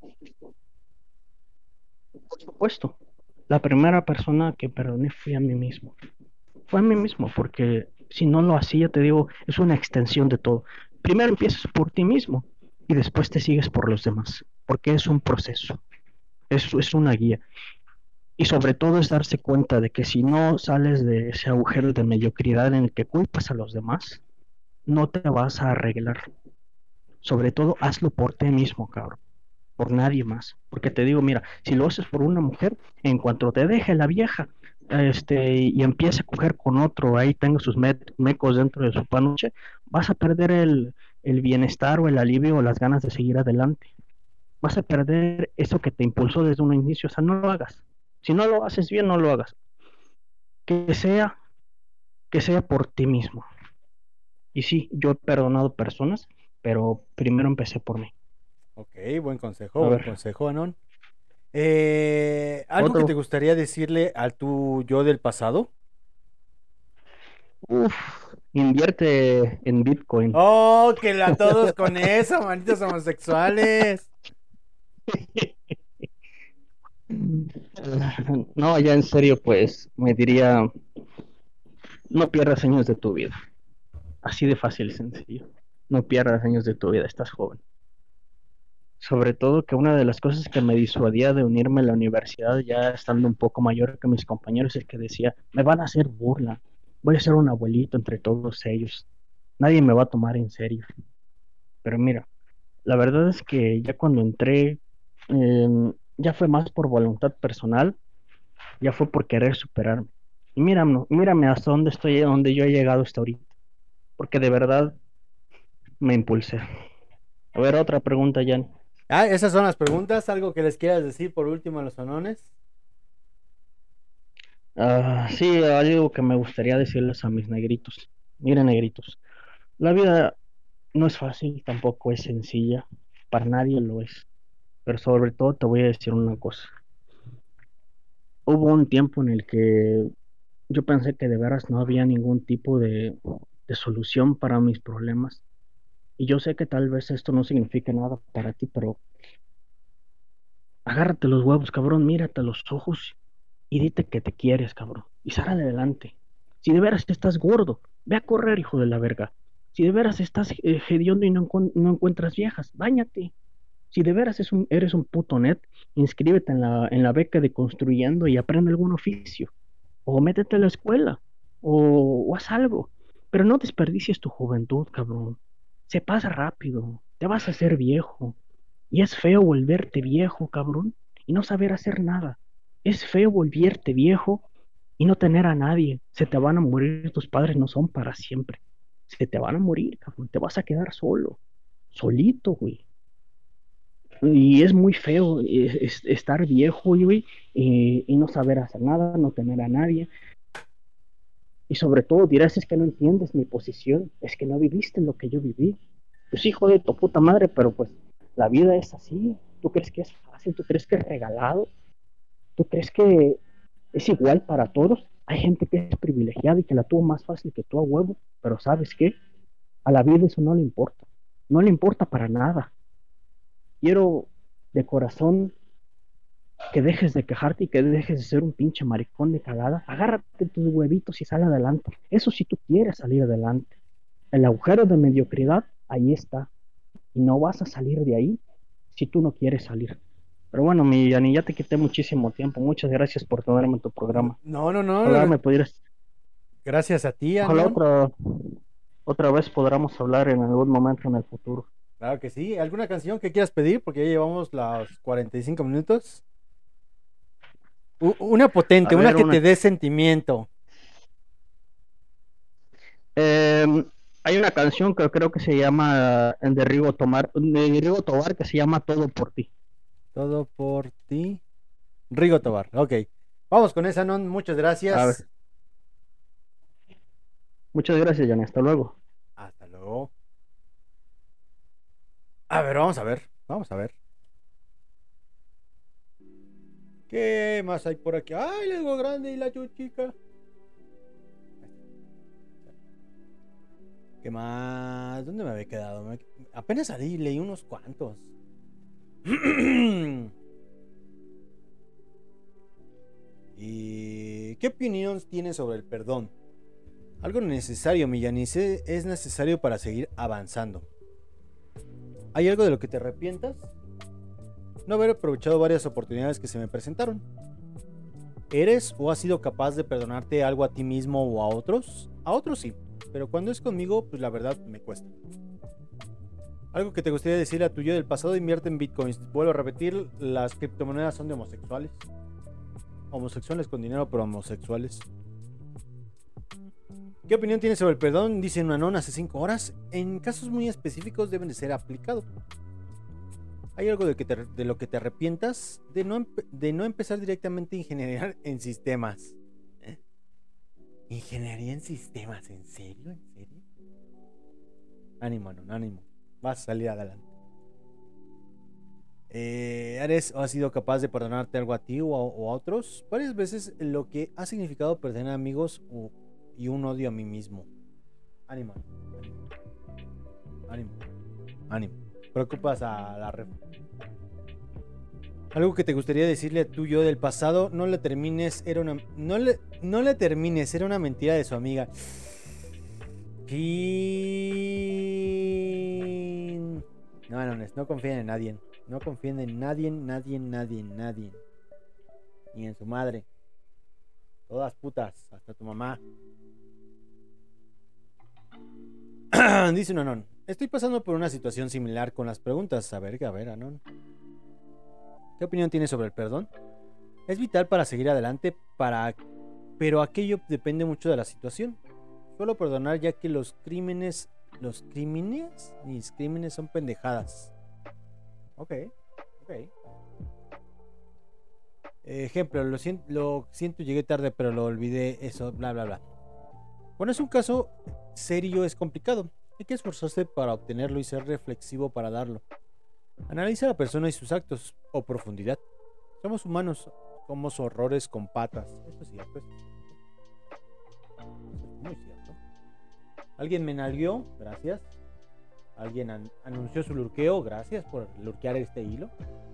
Por supuesto, la primera persona que perdoné fui a mí mismo. Fue a mí mismo porque Si no lo hacía, te digo, es una extensión de todo. Primero empiezas por ti mismo y después te sigues por los demás, porque es un proceso, es, es una guía. Y sobre todo es darse cuenta de que si no sales de ese agujero de mediocridad en el que culpas a los demás, no te vas a arreglar. Sobre todo hazlo por ti mismo, cabrón, por nadie más. Porque te digo, mira, si lo haces por una mujer, en cuanto te deje la vieja, este, y empiece a coger con otro, ahí tenga sus met- mecos dentro de su panuche, vas a perder el, el bienestar o el alivio o las ganas de seguir adelante. Vas a perder eso que te impulsó desde un inicio, o sea, no lo hagas. Si no lo haces bien, no lo hagas. Que sea, que sea por ti mismo. Y sí, yo he perdonado personas, pero primero empecé por mí. Ok, buen consejo, A buen ver, consejo, Anon. Eh, ¿algo que te otro. gustaría decirle al tu yo del pasado? Uf, invierte en Bitcoin. Oh, que la todos con eso, malditos homosexuales. No, ya en serio, pues me diría, no pierdas años de tu vida. Así de fácil y sencillo. No pierdas años de tu vida, estás joven. Sobre todo que una de las cosas que me disuadía de unirme a la universidad, ya estando un poco mayor que mis compañeros, es que decía, me van a hacer burla, voy a ser un abuelito entre todos ellos, nadie me va a tomar en serio. Pero mira, la verdad es que ya cuando entré, eh, ya fue más por voluntad personal, ya fue por querer superarme. Y mírame, mírame hasta dónde estoy, donde yo he llegado hasta ahorita, porque de verdad me impulsé. A ver, otra pregunta, Jan. Ah, esas son las preguntas. ¿Algo que les quieras decir por último a los sonones? Ah, sí, algo que me gustaría decirles a mis negritos. Miren, negritos, la vida no es fácil, tampoco es sencilla, para nadie lo es. Pero sobre todo te voy a decir una cosa. Hubo un tiempo en el que yo pensé que de veras no había ningún tipo de, de solución para mis problemas. Y yo sé que tal vez esto no signifique nada para ti, pero agárrate los huevos, cabrón, mírate a los ojos y dite que te quieres, cabrón. Y sal adelante. Si de veras estás gordo, ve a correr, hijo de la verga. Si de veras estás eh, hediondo y no, encu- no encuentras viejas, báñate. Si de veras es un, eres un puto net, inscríbete en la, en la beca de construyendo y aprende algún oficio. O métete a la escuela. O, o haz algo. Pero no desperdicies tu juventud, cabrón. Se pasa rápido. Te vas a hacer viejo. Y es feo volverte viejo, cabrón, y no saber hacer nada. Es feo volverte viejo y no tener a nadie. Se te van a morir, tus padres no son para siempre. Se te van a morir, cabrón. Te vas a quedar solo, solito, güey. Y es muy feo es, es, estar viejo, güey, y, y no saber hacer nada, no tener a nadie. Y sobre todo dirás, es que no entiendes mi posición, es que no viviste lo que yo viví. Pues hijo de tu puta madre, pero pues la vida es así. ¿Tú crees que es fácil? ¿Tú crees que es regalado? ¿Tú crees que es igual para todos? Hay gente que es privilegiada y que la tuvo más fácil que tú a huevo, pero ¿sabes qué? A la vida eso no le importa. No le importa para nada. Quiero de corazón que dejes de quejarte y que dejes de ser un pinche maricón de cagada. Agárrate tus huevitos y sal adelante. Eso si tú quieres salir adelante. El agujero de mediocridad, ahí está. Y no vas a salir de ahí si tú no quieres salir. Pero bueno, mi Yanni, ya te quité muchísimo tiempo. Muchas gracias por tenerme en tu programa. No, no, Ojalá no. me pudieras, Gracias a ti, ojalá Anon. otra, otra vez podamos hablar en algún momento en el futuro. Claro que sí. ¿Alguna canción que quieras pedir? Porque ya llevamos los cuarenta y cinco minutos. U- una A potente, una ver, que te una. dé sentimiento. Eh, hay una canción que creo que se llama eh, de Rigo Tomar, de Rigo Tobar, que se llama Todo por ti. Todo por ti. Rigo Tobar. Ok. Vamos con esa, Anon. Muchas A gracias. ver, muchas gracias, Yanni. Hasta luego. Hasta luego. A ver, vamos a ver. Vamos a ver. ¿Qué más hay por aquí? ¡Ay, el Lego grande y la chuchica! ¿Qué más? ¿Dónde me había quedado? Me- Apenas salí, leí unos cuantos. ¿Y qué opinión tienes sobre el perdón? Algo necesario, Millanis, es necesario para seguir avanzando. ¿Hay algo de lo que te arrepientas? No haber aprovechado varias oportunidades que se me presentaron. ¿Eres o has sido capaz de perdonarte algo a ti mismo o a otros? A otros sí, pero cuando es conmigo, pues la verdad me cuesta. Algo que te gustaría decirle a tu yo del pasado: invierte en bitcoins. Vuelvo a repetir, las criptomonedas son de homosexuales. Homosexuales con dinero, pero homosexuales. ¿Qué opinión tienes sobre el perdón? Dice un anón hace cinco horas. En casos muy específicos deben de ser aplicado. ¿Hay algo de, que te, de lo que te arrepientas? De no, de no empezar directamente a ingeniería en sistemas. ¿Eh? ¿Ingeniería en sistemas? ¿En serio? ¿En serio? Ánimo, anón, ánimo. Vas a salir adelante. Eh, ¿Eres o has sido capaz de perdonarte algo a ti o a, o a otros? Varias veces lo que ha significado perder amigos o, y un odio a mí mismo. Ánimo, ánimo, ánimo, ánimo. Preocupas a la ref. Algo que te gustaría decirle a tu yo del pasado: no le termines, era una no le no le termines, era una mentira de su amiga. Y... No, no, no confíen en nadie. No confíen en nadie, nadie, nadie, nadie. Ni en su madre. Todas putas, hasta tu mamá. Dice un anón: estoy pasando por una situación similar con las preguntas. A ver, a ver, anón. ¿Qué opinión tienes sobre el perdón? Es vital para seguir adelante, para... pero aquello depende mucho de la situación. Suelo perdonar ya que los crímenes... ¿Los crímenes? Mis crímenes son pendejadas. Ok, ok. Ejemplo, lo siento, lo siento, llegué tarde, pero lo olvidé, eso, bla, bla, bla. Cuando es un caso serio es complicado. Hay que esforzarse para obtenerlo y ser reflexivo para darlo. Analiza a la persona y sus actos o profundidad. Somos humanos, somos horrores con patas. Eso es cierto, eso es cierto. Eso es muy cierto. Alguien me nalgueó, gracias. Alguien an- anunció su lurqueo, gracias por lurquear este hilo.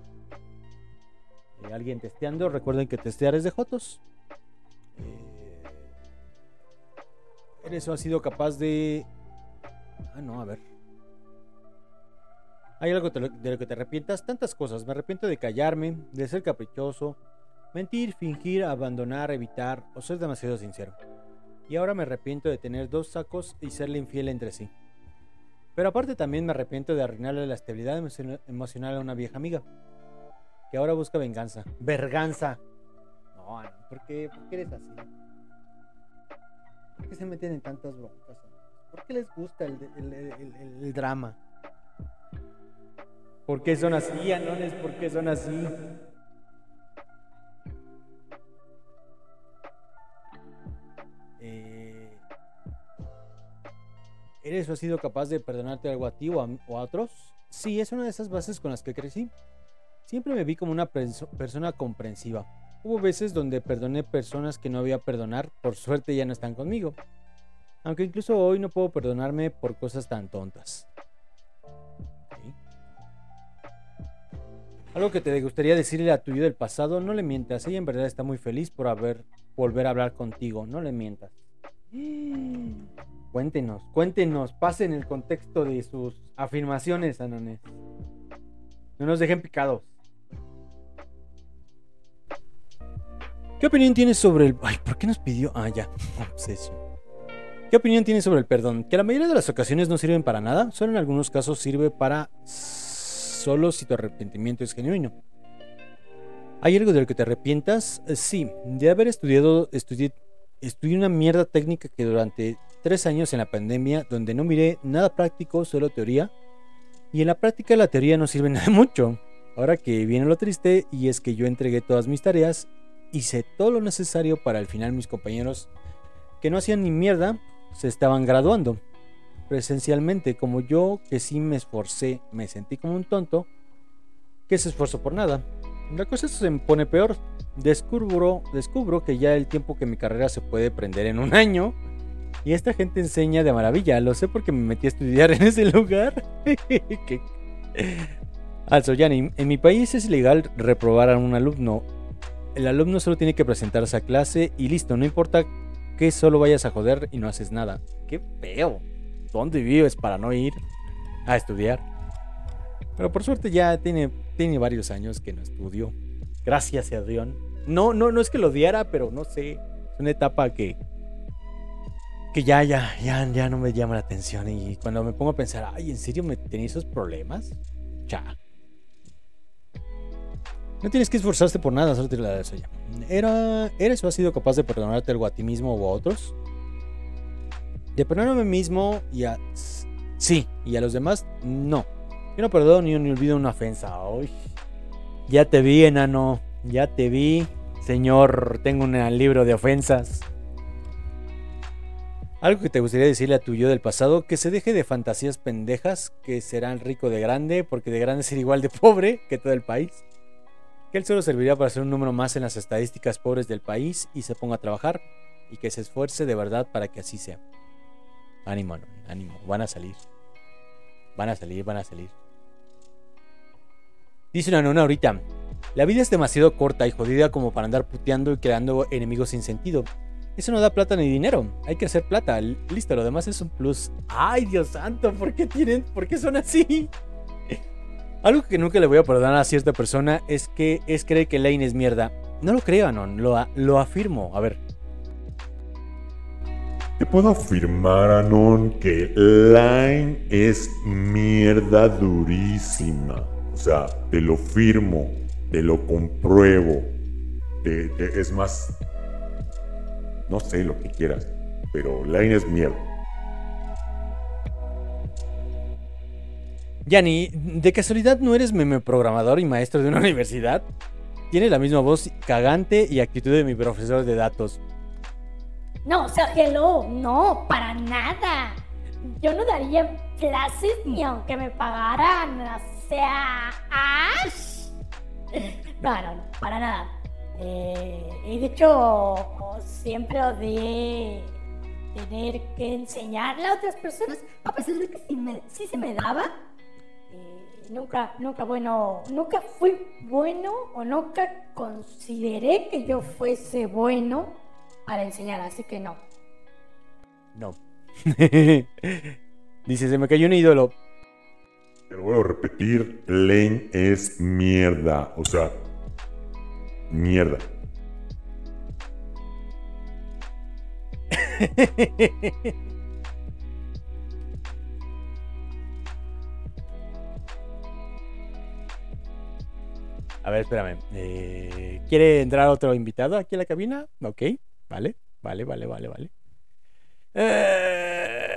Eh, alguien testeando, recuerden que testear es de jotos. Eh, ¿Eres o has sido capaz de...? Ah, no, a ver. ¿Hay algo de lo que te arrepientas? Tantas cosas. Me arrepiento de callarme, de ser caprichoso, mentir, fingir, abandonar, evitar o ser demasiado sincero. Y ahora me arrepiento de tener dos sacos y serle infiel entre sí. Pero aparte también me arrepiento de arruinarle la estabilidad emocional a una vieja amiga, que ahora busca venganza. ¡Verganza! No, no, ¿por qué, ¿por qué eres así? ¿Por qué se meten en tantas broncas? ¿Por qué les gusta el, el, el, el, el drama? ¿Por qué son así, anones? ¿Por qué son así? Eh, ¿Eres o has sido capaz de perdonarte algo a ti o a, o a otros? Sí, es una de esas bases con las que crecí. Siempre me vi como una perso- persona comprensiva. Hubo veces donde perdoné personas que no había perdonar, por suerte ya no están conmigo. Aunque incluso hoy no puedo perdonarme por cosas tan tontas. ¿Sí? Algo que te gustaría decirle a tu yo del pasado: no le mientas, ella en verdad está muy feliz por haber volver a hablar contigo, no le mientas. Cuéntenos, cuéntenos, pasen el contexto de sus afirmaciones, anones. No nos dejen picados. ¿Qué opinión tienes sobre el... Ay, ¿por qué nos pidió? Ah, ya, obsesión. ¿Qué opinión tienes sobre el perdón? Que la mayoría de las ocasiones no sirven para nada, solo en algunos casos sirve para... solo si tu arrepentimiento es genuino. ¿Hay algo de lo que te arrepientas? Sí, de haber estudiado, estudié, estudié una mierda técnica que durante tres años en la pandemia, donde no miré nada práctico, solo teoría, y en la práctica la teoría no sirve nada mucho. Ahora que viene lo triste, y es que yo entregué todas mis tareas, hice todo lo necesario para al final mis compañeros, que no hacían ni mierda, se estaban graduando. Presencialmente, como yo, que sí me esforcé, me sentí como un tonto, que se esforzó por nada. La cosa se me pone peor. Descubro, descubro que ya el tiempo que mi carrera se puede prender en un año. Y esta gente enseña de maravilla. Lo sé porque me metí a estudiar en ese lugar. Also, Yani, en mi país es ilegal reprobar a un alumno. El alumno solo tiene que presentarse a clase y listo. No importa que solo vayas a joder y no haces nada. ¡Qué feo! ¿Dónde vives para no ir a estudiar? Pero por suerte ya tiene, tiene varios años que no estudio. Gracias a Dios. No, no, no es que lo odiara, pero no sé. Es una etapa que... Que ya, ya, ya, ya no me llama la atención. Y cuando me pongo a pensar, ay, ¿en serio me tenía esos problemas? Ya. No tienes que esforzarte por nada, solo te la das ya. Era, ¿Eres o has sido capaz de perdonarte algo a ti mismo o a otros? De perdonarme a mí mismo y a... Sí, y a los demás, no. Yo no perdono ni, ni olvido una ofensa. Uy. Ya te vi, enano. Ya te vi. Señor, tengo un libro de ofensas. Algo que te gustaría decirle a tu yo del pasado, que se deje de fantasías pendejas, que serán rico de grande, porque de grande será igual de pobre que todo el país. Que él solo serviría para ser un número más en las estadísticas pobres del país y se ponga a trabajar y que se esfuerce de verdad para que así sea. Ánimo, no, ánimo, van a salir. Van a salir, van a salir. Dice una nona ahorita, la vida es demasiado corta y jodida como para andar puteando y creando enemigos sin sentido. Eso no da plata ni dinero, hay que hacer plata, listo, lo demás es un plus. Ay, Dios santo, ¿por qué tienen, por qué son así? Algo que nunca le voy a perdonar a cierta persona es que es creer que Lane es mierda. No lo creo, no, lo, lo afirmo, a ver. Te puedo afirmar, Anon, que Line es mierda durísima. O sea, te lo firmo, te lo compruebo. Te, te, es más, no sé lo que quieras, pero Line es mierda. Yanni, ¿de casualidad no eres meme programador y maestro de una universidad? Tiene la misma voz cagante y actitud de mi profesor de datos. No, o sea, hello, no, para nada. Yo no daría clases ni aunque me pagaran, o sea, ¡ash! No, no, no, para nada. Eh, y de hecho, siempre odié tener que enseñarle a otras personas, a pesar de que sí, me, sí se me daba. Eh, nunca, nunca, bueno, nunca fui bueno o nunca consideré que yo fuese bueno para enseñar, así que no. No. Dice, se me cayó un ídolo. Te lo voy a repetir, Lane es mierda, o sea, mierda. A ver, espérame. Eh, ¿Quiere entrar otro invitado aquí a la cabina? Ok, vale, vale, vale, vale, vale. Eh...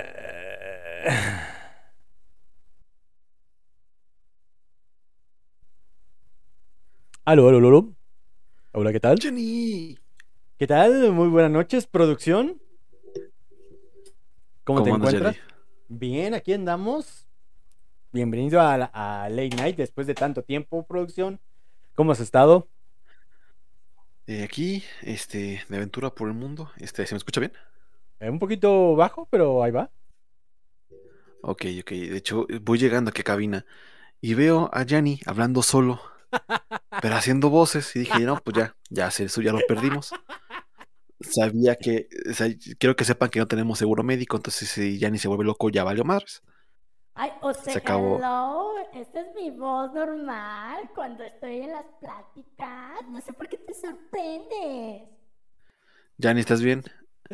Aló, aló, aló. Hola, ¿qué tal? Jenny. ¿Qué tal? Muy buenas noches, producción. ¿Cómo, ¿Cómo te andas, encuentras? Jenny? Bien, aquí andamos. Bienvenido a, a Late Night después de tanto tiempo, producción. ¿Cómo has estado? Eh, aquí, este, de aventura por el mundo. Este, ¿se me escucha bien? Eh, un poquito bajo, pero ahí va. Ok, ok. De hecho, voy llegando aquí a cabina y veo a Yanni hablando solo, pero haciendo voces. Y dije, no, pues ya, ya sé, eso ya lo perdimos. Sabía que, o sea, quiero que sepan que no tenemos seguro médico, entonces si Yanni se vuelve loco, ya valió madres. Ay, o sea, se acabó. Hello, esta es mi voz normal cuando estoy en las pláticas. No sé por qué te sorprendes. Yanni, ¿estás bien?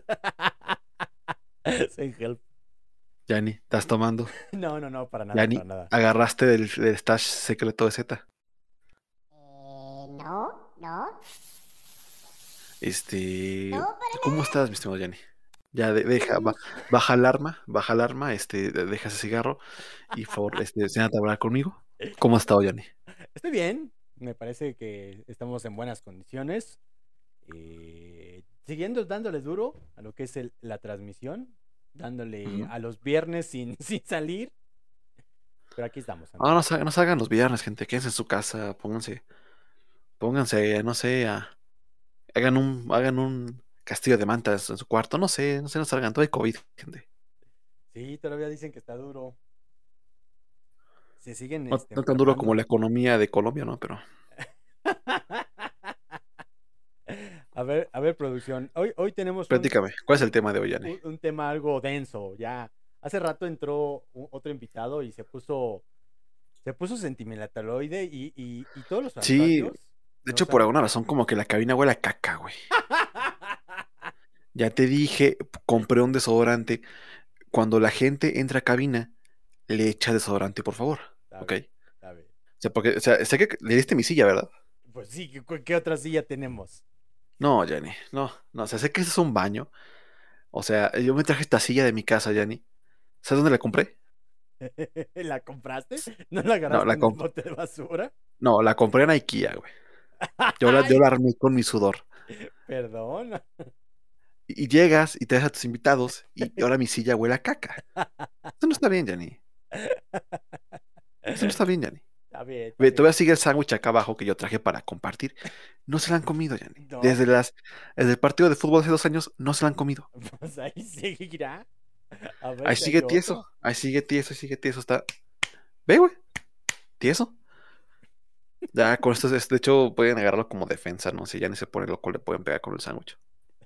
Soy help. Yanni, ¿estás tomando? No, no, no, para nada, Yanni, para nada. ¿agarraste del, del stash secreto de Z? Eh, no, no. Este, no, ¿cómo nada. estás, mi estimado Yanni? Ya de, deja, ba, baja alarma, baja alarma, este, deja ese cigarro y por favor, este, siéntate a hablar conmigo. ¿Cómo has estado, Yanni? Estoy bien, me parece que estamos en buenas condiciones. Eh, siguiendo dándoles duro a lo que es el, la transmisión, dándole uh-huh. a los viernes sin, sin salir. Pero aquí estamos. No, no, no salgan los viernes, gente, quédense en su casa, pónganse, pónganse, no sé, a, hagan un, hagan un castillo de mantas en su cuarto, no sé, no sé, no salgan, todo hay COVID, gente. Sí, todavía dicen que está duro. Se siguen. No, este, no tan duro como la economía de Colombia, ¿no? Pero. A ver, a ver, producción. Hoy, hoy tenemos un, Platícame, ¿cuál es el tema de hoy, Yanni? un, un tema algo denso. Ya hace rato entró u- otro invitado y se puso, se puso sentimentaloide y, y, y todos los Sí, usuarios de hecho, nos por han- alguna razón, como que la cabina huele a caca, güey. Ya te dije, compré un desodorante. Cuando la gente entra a cabina, le echa desodorante, por favor. Está ¿Ok? bien, está bien. O sea, porque, o sea, sé que le diste mi silla, ¿verdad? Pues sí, ¿qué, qué otra silla tenemos? No, Yanni, no, no, o sea, sé que ese es un baño. O sea, yo me traje esta silla de mi casa, Yanni. ¿Sabes dónde la compré? ¿La compraste? ¿No la No, agarraste la en el comp- bote de basura? no, la compré en IKEA, güey. Yo la, yo Ay, la armé con mi sudor. perdón. Y, y llegas y te das a tus invitados y ahora mi silla huele a caca. Eso no está bien, Yanni. Eso no está bien, Yanni. Está bien, está Ve, bien. todavía sigue el sándwich acá abajo que yo traje para compartir. No se la han comido, Yanni. No. Desde las, desde el partido de fútbol hace dos años, no se la han comido. Pues ahí seguirá. A ver Ahí si sigue hay tieso, otro. ahí sigue tieso, ahí sigue tieso. Está. Ve, güey, tieso. Ya con esto, es- de hecho, pueden agarrarlo como defensa, ¿no? Si ya ni se pone loco, le pueden pegar con el sándwich.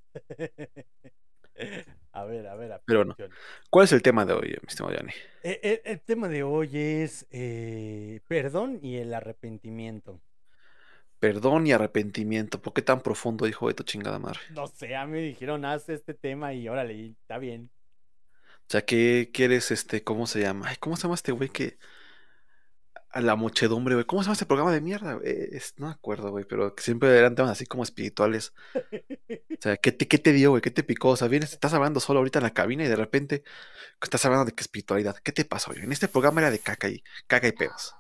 A ver, a ver, a Pero bueno, producción. ¿cuál es el tema de hoy, mi estimado Yanni? Eh, eh, El, tema de hoy es eh, perdón y el arrepentimiento. Perdón y arrepentimiento. ¿Por qué tan profundo, hijo de tu chingada madre? No sé, a mí me dijeron, haz este tema y órale, y está bien. O sea, ¿qué quieres, este, cómo se llama? Ay, ¿cómo se llama este güey que... A la muchedumbre, güey. ¿Cómo se llama este programa de mierda, güey? Es- no me acuerdo, güey, pero que siempre eran temas así como espirituales. O sea, ¿qué te, qué te dio, güey? ¿Qué te picó? O sea, vienes, estás hablando solo ahorita en la cabina y de repente estás hablando de que espiritualidad. ¿Qué te pasó, güey? En este programa era de caca y, caca y pedos.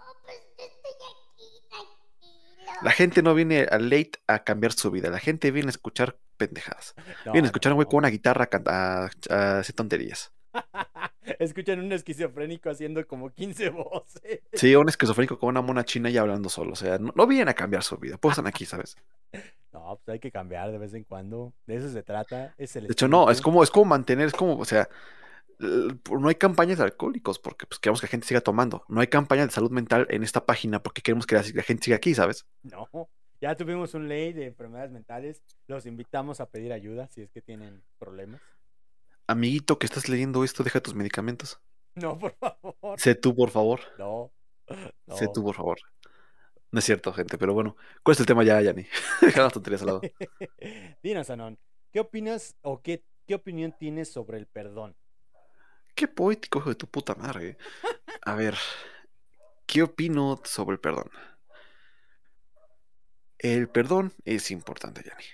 La gente no viene a late a cambiar su vida. La gente viene a escuchar pendejadas. No, Viene a escuchar a un güey no. con una guitarra a, can- a- a hacer tonterías. Escuchan un esquizofrénico haciendo como quince voces. Sí, un esquizofrénico con una mona china y hablando solo. O sea, no, no vienen a cambiar su vida. Pues están aquí, ¿sabes? No, pues hay que cambiar de vez en cuando. De eso se trata. Es el De hecho, no, es espíritu. como, es como mantener, es como, o sea, l- no hay campañas de alcohólicos porque pues, queremos que la gente siga tomando. No hay campaña de salud mental en esta página porque queremos que la, la gente siga aquí, ¿sabes? No, ya tuvimos un ley de enfermedades mentales. Los invitamos a pedir ayuda si es que tienen problemas. Amiguito que estás leyendo esto, deja tus medicamentos. No, por favor. Sé tú, por favor. No, Sé no. tú, por favor. No es cierto, gente, pero bueno. ¿Cuál es el tema ya, Yanni? Deja las tonterías al lado. Dinos, Anon, ¿qué opinas o qué, qué opinión tienes sobre el perdón? Qué poético, hijo de tu puta madre. A ver, ¿qué opino sobre el perdón? El perdón es importante, Yanni.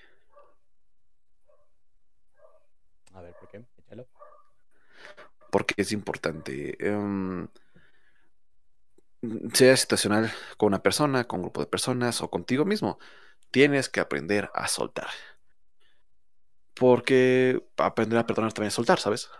A ver, ¿por qué? Échalo. Porque es importante. em, sea situacional con una persona, con un grupo de personas o contigo mismo, tienes que aprender a soltar. Porque aprender a perdonar también es soltar, ¿sabes?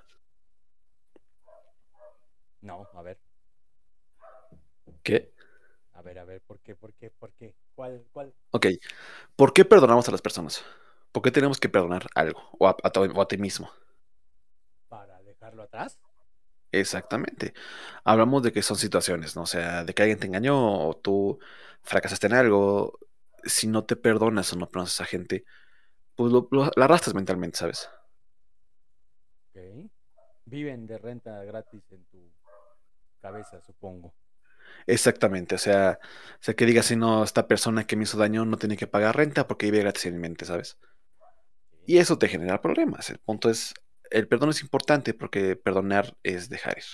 No, a ver, ¿Qué? a ver, a ver, ¿por qué? ¿Por qué? ¿Por qué? ¿Cuál? ¿Cuál? Ok. ¿Por qué perdonamos a las personas? ¿Por qué tenemos que perdonar algo? O a, a, to- o a ti mismo. ¿Para dejarlo atrás? Exactamente. Hablamos de que son situaciones, ¿no? O sea, de que alguien te engañó o tú fracasaste en algo. Si no te perdonas o no perdonas a esa gente, pues lo, lo- la arrastras mentalmente, ¿sabes? Ok. Viven de renta gratis en tu cabeza, supongo. Exactamente. O sea, o sea que digas, si no, esta persona que me hizo daño no tiene que pagar renta porque vive gratis en mi mente, ¿sabes? Y eso te genera problemas. El punto es, el perdón es importante porque perdonar es dejar ir.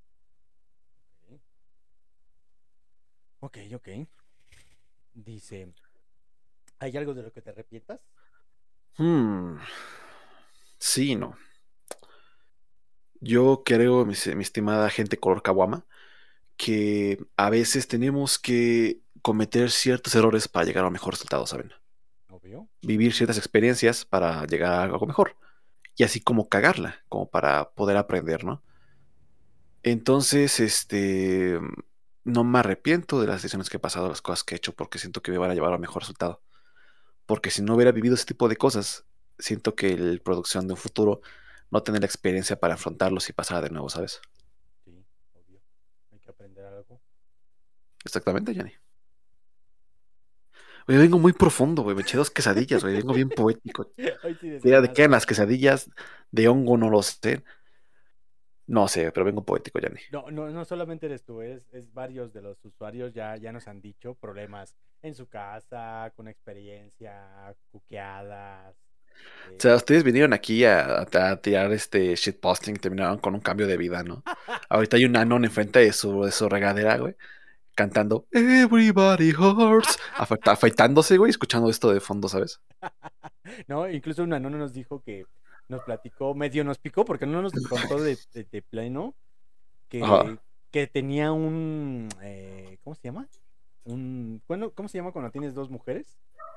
Ok, ok. Dice, ¿hay algo de lo que te arrepientas? Hmm, sí, no. Yo creo, mi, mi estimada gente color caguama, que a veces tenemos que cometer ciertos errores para llegar a un mejor resultado, ¿saben? Obvio. Vivir ciertas experiencias para llegar a algo mejor. Y así como cagarla, como para poder aprender, ¿no? Entonces, este, no me arrepiento de las decisiones que he pasado, las cosas que he hecho, porque siento que me van a llevar a un mejor resultado. Porque si no hubiera vivido ese tipo de cosas, siento que la producción de un futuro no tener la experiencia para afrontarlos y pasar de nuevo, ¿sabes? Sí, obvio. Hay que aprender algo. Exactamente, Jenny. Hoy vengo muy profundo, güey. Me eché dos quesadillas, güey. Vengo bien poético. Hoy sí Mira, ¿de qué eran desayunaste. las quesadillas? De hongo, no lo sé. No sé, pero vengo poético, Yanni. No, no, no solamente eres tú, es, es varios de los usuarios ya, ya nos han dicho problemas en su casa, con experiencia, cuqueadas. O sea, eh, ustedes vinieron aquí a, a- a tirar este shitposting y terminaron con un cambio de vida, ¿no? Ahorita hay un anon enfrente de su, de su regadera, güey, cantando Everybody Hurts, afeita- afeitándose, güey, escuchando esto de fondo, ¿sabes? No, incluso una nona nos dijo que nos platicó, medio nos picó porque no nos contó de, de- de pleno Ajá. que, que tenía un, eh, ¿cómo se llama? Un, bueno, ¿cómo se llama cuando tienes dos mujeres?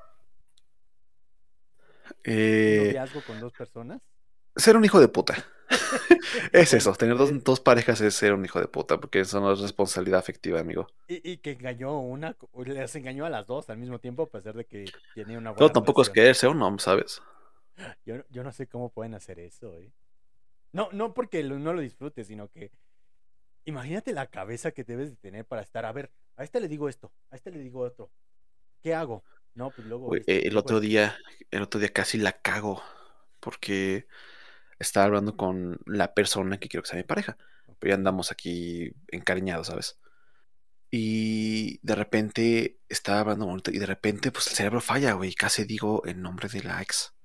Un Eh, noviazgo con dos personas. ser un hijo de puta. Es Bueno, eso, tener dos, eh, dos parejas es ser un hijo de puta, porque eso no es responsabilidad afectiva, amigo. y, y que engañó una, les engañó a las dos al mismo tiempo, a pesar de que tenía una Pero buena tampoco es relación. querer ser un hombre, ¿sabes? Yo, no- yo no sé cómo pueden hacer eso, ¿eh? No, no porque lo- no lo disfrutes, sino que imagínate la cabeza que debes de tener para estar, a ver, a este le digo esto, a este le digo otro, ¿qué hago? No, pues luego Güey, esto, eh, y el luego otro esto. día, el otro día casi la cago, porque estaba hablando con la persona que quiero que sea mi pareja, pero ya Ok. andamos aquí encariñados, ¿sabes? Y de repente estaba hablando bonito y de repente pues el cerebro falla, güey, y casi digo el nombre de la ex.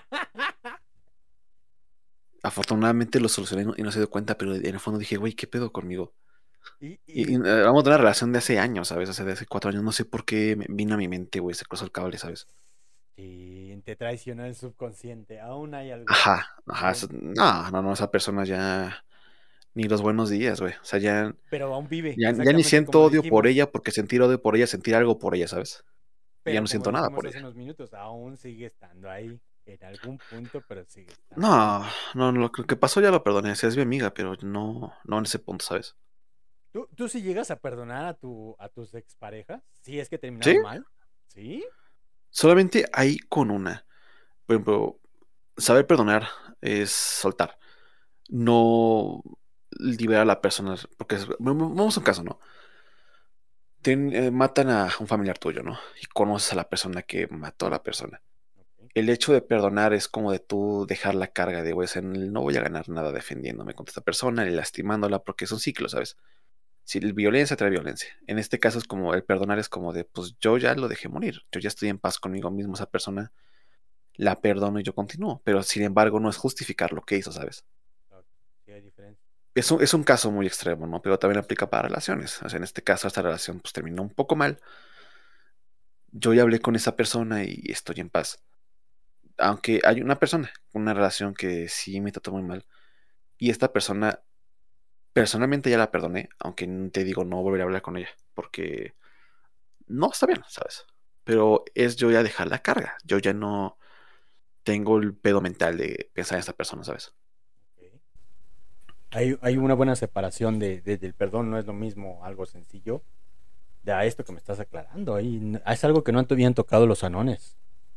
Afortunadamente lo solucioné y no y no se dio cuenta, pero en el fondo dije, güey, ¿qué pedo conmigo? Y, Y, y, y, eh, vamos de una relación de hace años, ¿sabes? O sea, de hace cuatro años, no sé por qué me vino a mi mente, güey, se cruzó el cable, ¿sabes? y te traicionó el subconsciente, aún hay algo ahí, Ajá, ajá, eso- aún, no, no, no, esa persona ya, ni los buenos días, güey. O sea, ya, pero aún vive, ya, ya ni exactamente siento como odio por dijimos, ella porque sentir odio por ella, sentir algo por ella, ¿sabes? Y ya pero no como siento nada dijimos por hace ella. unos minutos, aún sigue estando ahí, en algún punto, pero sigue estando ahí. No, no, no, lo que pasó ya lo perdoné, o sea, es mi amiga, pero no, no en ese punto, ¿sabes? ¿Tú, tú sí llegas a perdonar a, tu, a tus exparejas? ¿Si es que ¿Sí? terminaron mal? ¿Sí? Solamente hay con una. Por ejemplo, saber perdonar es soltar, no liberar a la persona, porque es- vamos a un caso, ¿no? Ten- eh, matan a un familiar tuyo, ¿no? Y conoces a la persona que mató a la persona. Ok, El hecho de perdonar es como de tú dejar la carga de, güey, o sea, no voy a ganar nada defendiéndome contra esta persona ni lastimándola porque es un ciclo, ¿sabes? Si la violencia trae violencia. En este caso es como el perdonar es como de, pues yo ya lo dejé morir, yo ya estoy en paz conmigo mismo, esa persona la perdono y yo continúo, pero sin embargo no es justificar lo que hizo, ¿sabes? ok, sí hay diferencia. Es un, es un caso muy extremo, ¿no? Pero también aplica para relaciones. O sea, en este caso esta relación pues terminó un poco mal. Yo ya hablé con esa persona y estoy en paz. Aunque hay una persona, una relación que sí me trató muy mal. Y esta persona, personalmente ya la perdoné, aunque te digo, no volveré a hablar con ella, porque no está bien, ¿sabes? Pero es yo ya dejar la carga. Yo ya no tengo el pedo mental de pensar en esta persona, ¿sabes? Ok. Hay, hay una buena separación de, de- del perdón, no es lo mismo algo sencillo de a esto que me estás aclarando. Ahí n- es algo que no habían tocado los anones.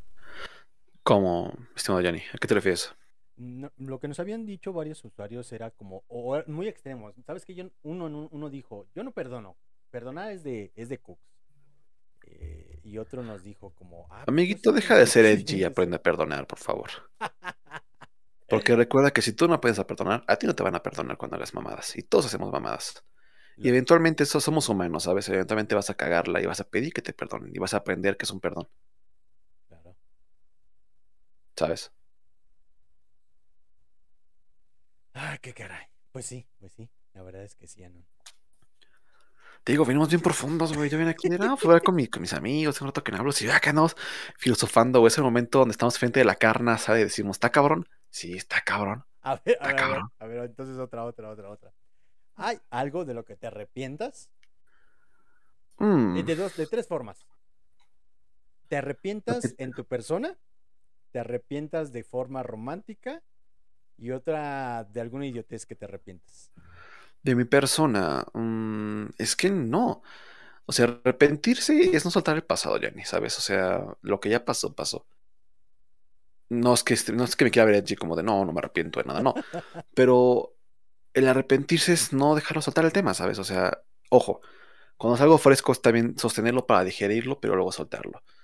Como, estimado Johnny, ¿a qué te refieres? No, lo que nos habían dicho varios usuarios era como o er- muy extremos. ¿Sabes que yo, uno, uno dijo, yo no perdono, perdonar es de, es de cooks. Eh, y otro nos dijo como, ah, pues yo Amiguito, sí. deja de ser Sí, edgy y sí. aprende a perdonar, por favor. Porque recuerda que si tú no aprendes a perdonar, a ti no te van a perdonar cuando hagas mamadas. Y todos hacemos mamadas. Y Lo- eventualmente eso somos humanos, ¿sabes? Eventualmente vas a cagarla y vas a pedir que te perdonen. Y vas a aprender que es un perdón, claro. ¿sabes? Ah, qué caray. Pues sí, pues sí. La verdad es que sí, Anon. Te digo, venimos bien profundos, güey. Yo vine aquí de, no, pues voy a hablar con, mi- con mis amigos, un rato que no hablo. Si acá nos filosofando, güey. Es el momento donde estamos frente de la carne, ¿sabes? Y decimos, ¿está cabrón? Sí, está cabrón. A ver, a Está ver, a ver, cabrón. a ver, entonces otra, otra, otra, otra. ¿Hay algo de lo que te arrepientas? Eh, Mm, de dos, de tres formas. ¿Te arrepientas en tu persona? ¿Te arrepientas de forma romántica? Y otra de alguna idiotez que te arrepientas. de mi persona, mm, es que no. O sea, arrepentirse es no soltar el pasado, Jenny, ¿sabes? O sea, lo que ya pasó, pasó. No es que, este- no es que me quiera ver edgy como de no, no me arrepiento de nada, no. Pero el arrepentirse es no dejarlo soltar el tema, ¿sabes? O sea, ojo, cuando es algo fresco está bien sostenerlo para digerirlo, pero luego soltarlo.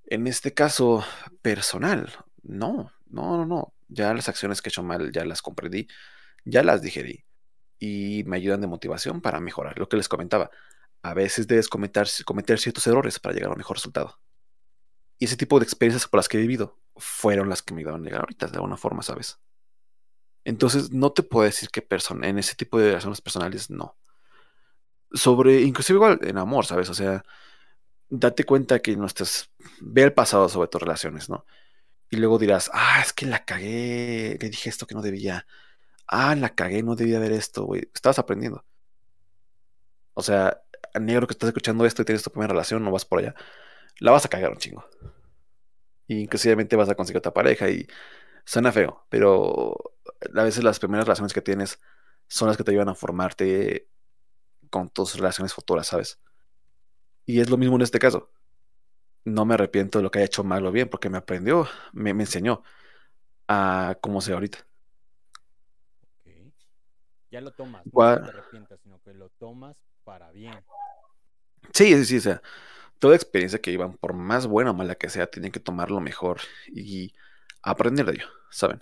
En este caso personal, no, no, no, no. Ya las acciones que he hecho mal, ya las comprendí, ya las digerí y me ayudan de motivación para mejorar. Lo que les comentaba, a veces debes cometer, cometer ciertos errores para llegar a un mejor resultado. Y ese tipo de experiencias por las que he vivido fueron las que me ayudaron a llegar ahorita, de alguna forma, ¿sabes? Entonces, no te puedo decir que person en ese tipo de relaciones personales, no. Sobre, inclusive igual en amor, ¿sabes? O sea, date cuenta que no estás, ve el pasado sobre tus relaciones, ¿no? Y luego dirás, ah, es que la cagué, le dije esto que no debía. Ah, la cagué, no debía haber esto, güey. Estabas aprendiendo. O sea, negro que estás escuchando esto y tienes tu primera relación, no vas por allá, la vas a cagar un chingo. Y inclusivamente vas a conseguir otra pareja y suena feo, pero a veces las primeras relaciones que tienes son las que te ayudan a formarte con tus relaciones futuras, ¿sabes? Y es lo mismo en este caso. No me arrepiento de lo que haya hecho mal o bien, porque me aprendió, me, me enseñó a cómo soy ahorita. Ok. Ya lo tomas, no es que Gua- te arrepientas, sino que lo tomas para bien. Sí, sí, sí, o sea, toda experiencia que iban, por más buena o mala que sea, tienen que tomarlo mejor y aprender de ello, ¿saben?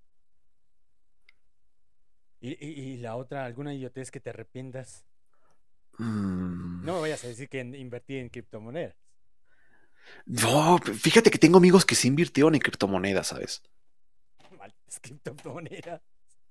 Y, y- y la otra, alguna idiotez que te arrepientas. Mm, No me vayas a decir que en- invertí en criptomonedas. No, fíjate que tengo amigos que sí invirtieron en criptomonedas, ¿sabes? Malditas criptomonedas.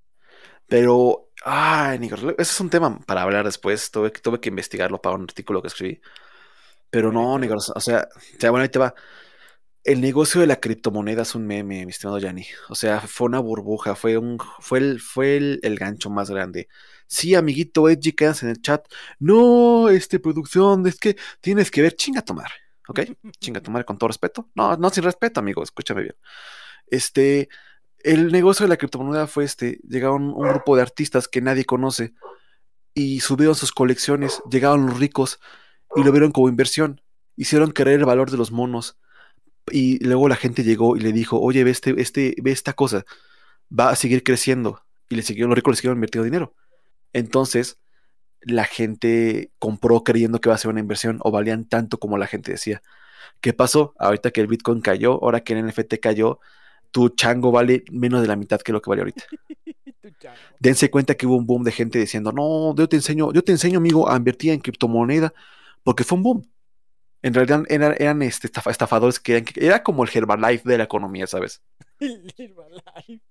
Pero, ay, Nico, ese es un tema para hablar después. Tuve, que- tuve que investigarlo para un artículo que escribí. Pero Vale, no, claro. Nico, o sea, o sea, bueno, ahí te va. El negocio de la criptomoneda es un meme, mi estimado Yanni. O sea, fue una burbuja, fue un, fue el, fue el, el gancho más grande. Sí, amiguito Edgy, quedas en el chat. No, este, producción, es que tienes que ver, chinga tu madre, ¿ok? Chinga tu madre con todo respeto. No, no sin respeto, amigo, escúchame bien. Este, el negocio de la criptomoneda fue este, llegaron un grupo de artistas que nadie conoce y subieron sus colecciones, llegaron los ricos y lo vieron como inversión. Hicieron creer el valor de los monos y luego la gente llegó y le dijo, oye, ve, este, este, ve esta cosa, va a seguir creciendo. Y le siguieron, los ricos le siguieron invirtiendo dinero. Entonces, la gente compró creyendo que iba a ser una inversión o valían tanto como la gente decía. ¿Qué pasó? Ahorita que el Bitcoin cayó, ahora que el N F T cayó, tu chango vale menos de la mitad que lo que vale ahorita. Tu chango. Dense cuenta que hubo un boom de gente diciendo, no, yo te enseño, yo te enseño, amigo, a invertir en criptomoneda, porque fue un boom. En realidad eran, eran este, estafa- estafadores que eran, era como el Herbalife de la economía, ¿sabes? El Herbalife.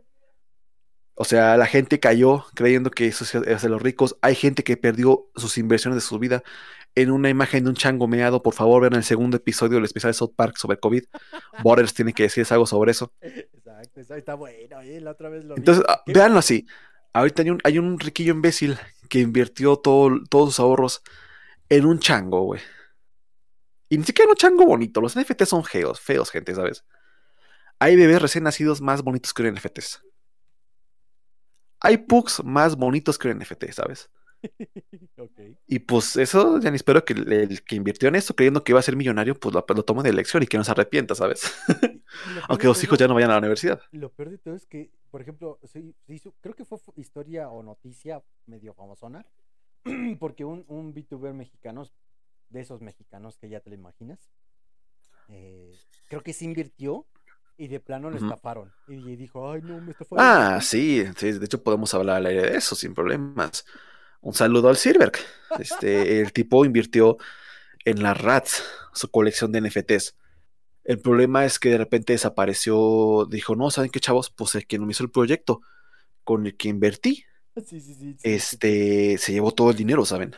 O sea, la gente cayó creyendo que eso es de los ricos. Hay gente que perdió sus inversiones de su vida en una imagen de un chango meado. Por favor, vean el segundo episodio del especial de South Park sobre COVID. Borders tiene que decirles algo sobre eso. Exacto, eso está bueno. eh, La otra vez lo vi. Entonces, ah, ¿Qué? véanlo así. Ahorita hay un, hay un riquillo imbécil que invirtió todo, todos sus ahorros en un chango, güey. Y ni siquiera un chango bonito. Los N F Ts son feos, feos, gente, ¿sabes? Hay bebés recién nacidos más bonitos que los N F Ts. Hay pugs más bonitos que un N F T, ¿sabes? Ok. Y pues eso, ya ni espero que el, el que invirtió en esto creyendo que iba a ser millonario, pues lo, lo tome de elección y que no se arrepienta, ¿sabes? Y lo peor Aunque de los hijos todo- ya no vayan a la universidad. Lo peor de todo es que, por ejemplo, se, se hizo, creo que fue fu- historia o noticia medio famosona, porque un, un VTuber mexicano, de esos mexicanos que ya te lo imaginas, eh, creo que se invirtió y de plano lo Ujú. estafaron. Y dijo, ay, no, me estafaron. Ah, sí, sí, de hecho podemos hablar al aire de eso sin problemas. Un saludo al Silver. Este, el tipo invirtió en la Rats, su colección de N F Ts. El problema es que de repente desapareció, dijo, no, ¿saben qué, chavos? Pues el que no me hizo el proyecto con el que invertí, Sí, sí, sí, sí, este, se llevó todo el dinero, ¿saben?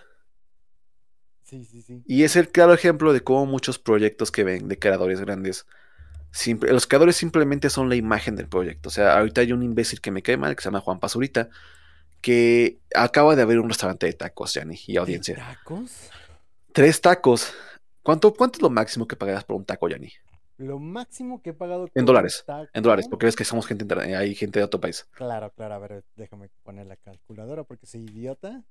sí, sí, sí. Y es el claro ejemplo de cómo muchos proyectos que ven de creadores grandes, simple- los creadores simplemente son la imagen del proyecto. O sea, ahorita hay un imbécil que me cae mal, que se llama Juan Pazurita, que acaba de abrir un restaurante de tacos, Yanni, y ¿De audiencia. tacos? Tres tacos. ¿Cuánto, cuánto es lo máximo que pagarás por un taco, Yanni? Lo máximo que he pagado En por dólares. un taco. En dólares, porque ves que somos gente, inter- hay gente de otro país. Claro, claro, a ver, déjame poner la calculadora porque soy idiota.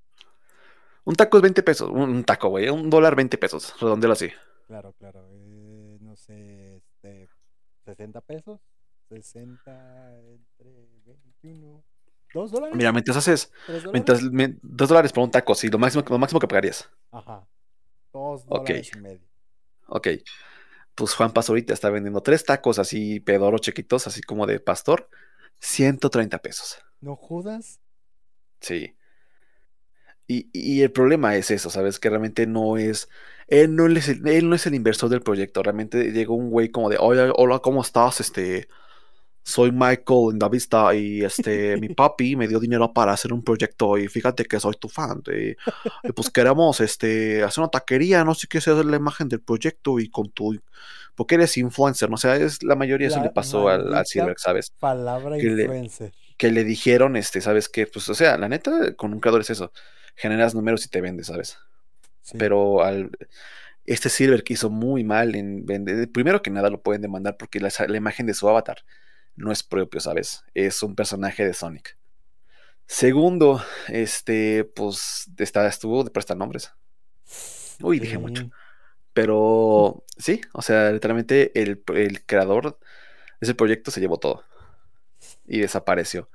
Un taco es veinte pesos. Un, un taco, güey. Un dólar, veinte pesos. Redondelo así. Claro, claro. eh, no sé, este, sesenta pesos. sesenta entre veintiuno. ¿Dos dólares? Mira, mientras haces. ¿Tres dólares? Mientras, me- dos dólares por un taco, sí, lo máximo, lo máximo que pagarías. Ajá. Dos Ok. dólares y medio. Ok. Pues Juan Paz ahorita está vendiendo tres tacos así pedoros chiquitos, así como de pastor, ciento treinta pesos. ¿No jodas? Sí. Y, y el problema es eso, ¿sabes? Que realmente no es, él no es el, él no es el inversor del proyecto. Realmente llegó un güey como de, hola, hola, ¿cómo estás? Este, soy Michael en la vista y este, mi papi me dio dinero para hacer un proyecto y fíjate que soy tu fan. Y, y pues queremos este, hacer una taquería, no sé qué hacer la imagen del proyecto y con tu, porque eres influencer, ¿no? O sea, es, la mayoría eso le La pasó al, al maldita Silver, ¿sabes? palabra Que le, influencer. que le dijeron, este, ¿sabes qué? Pues, o sea, la neta, con un creador es eso. Generas números y te vendes, ¿sabes? Sí. Pero al, este Silver que hizo muy mal en vender, primero que nada lo pueden demandar porque la, la imagen de su avatar no es propio, ¿sabes? Es un personaje de Sonic. Segundo, este, pues, está, estuvo de prestanombres. Uy, dije mucho. Sí. Pero, sí, o sea, literalmente el, el creador de ese proyecto se llevó todo. Y desapareció.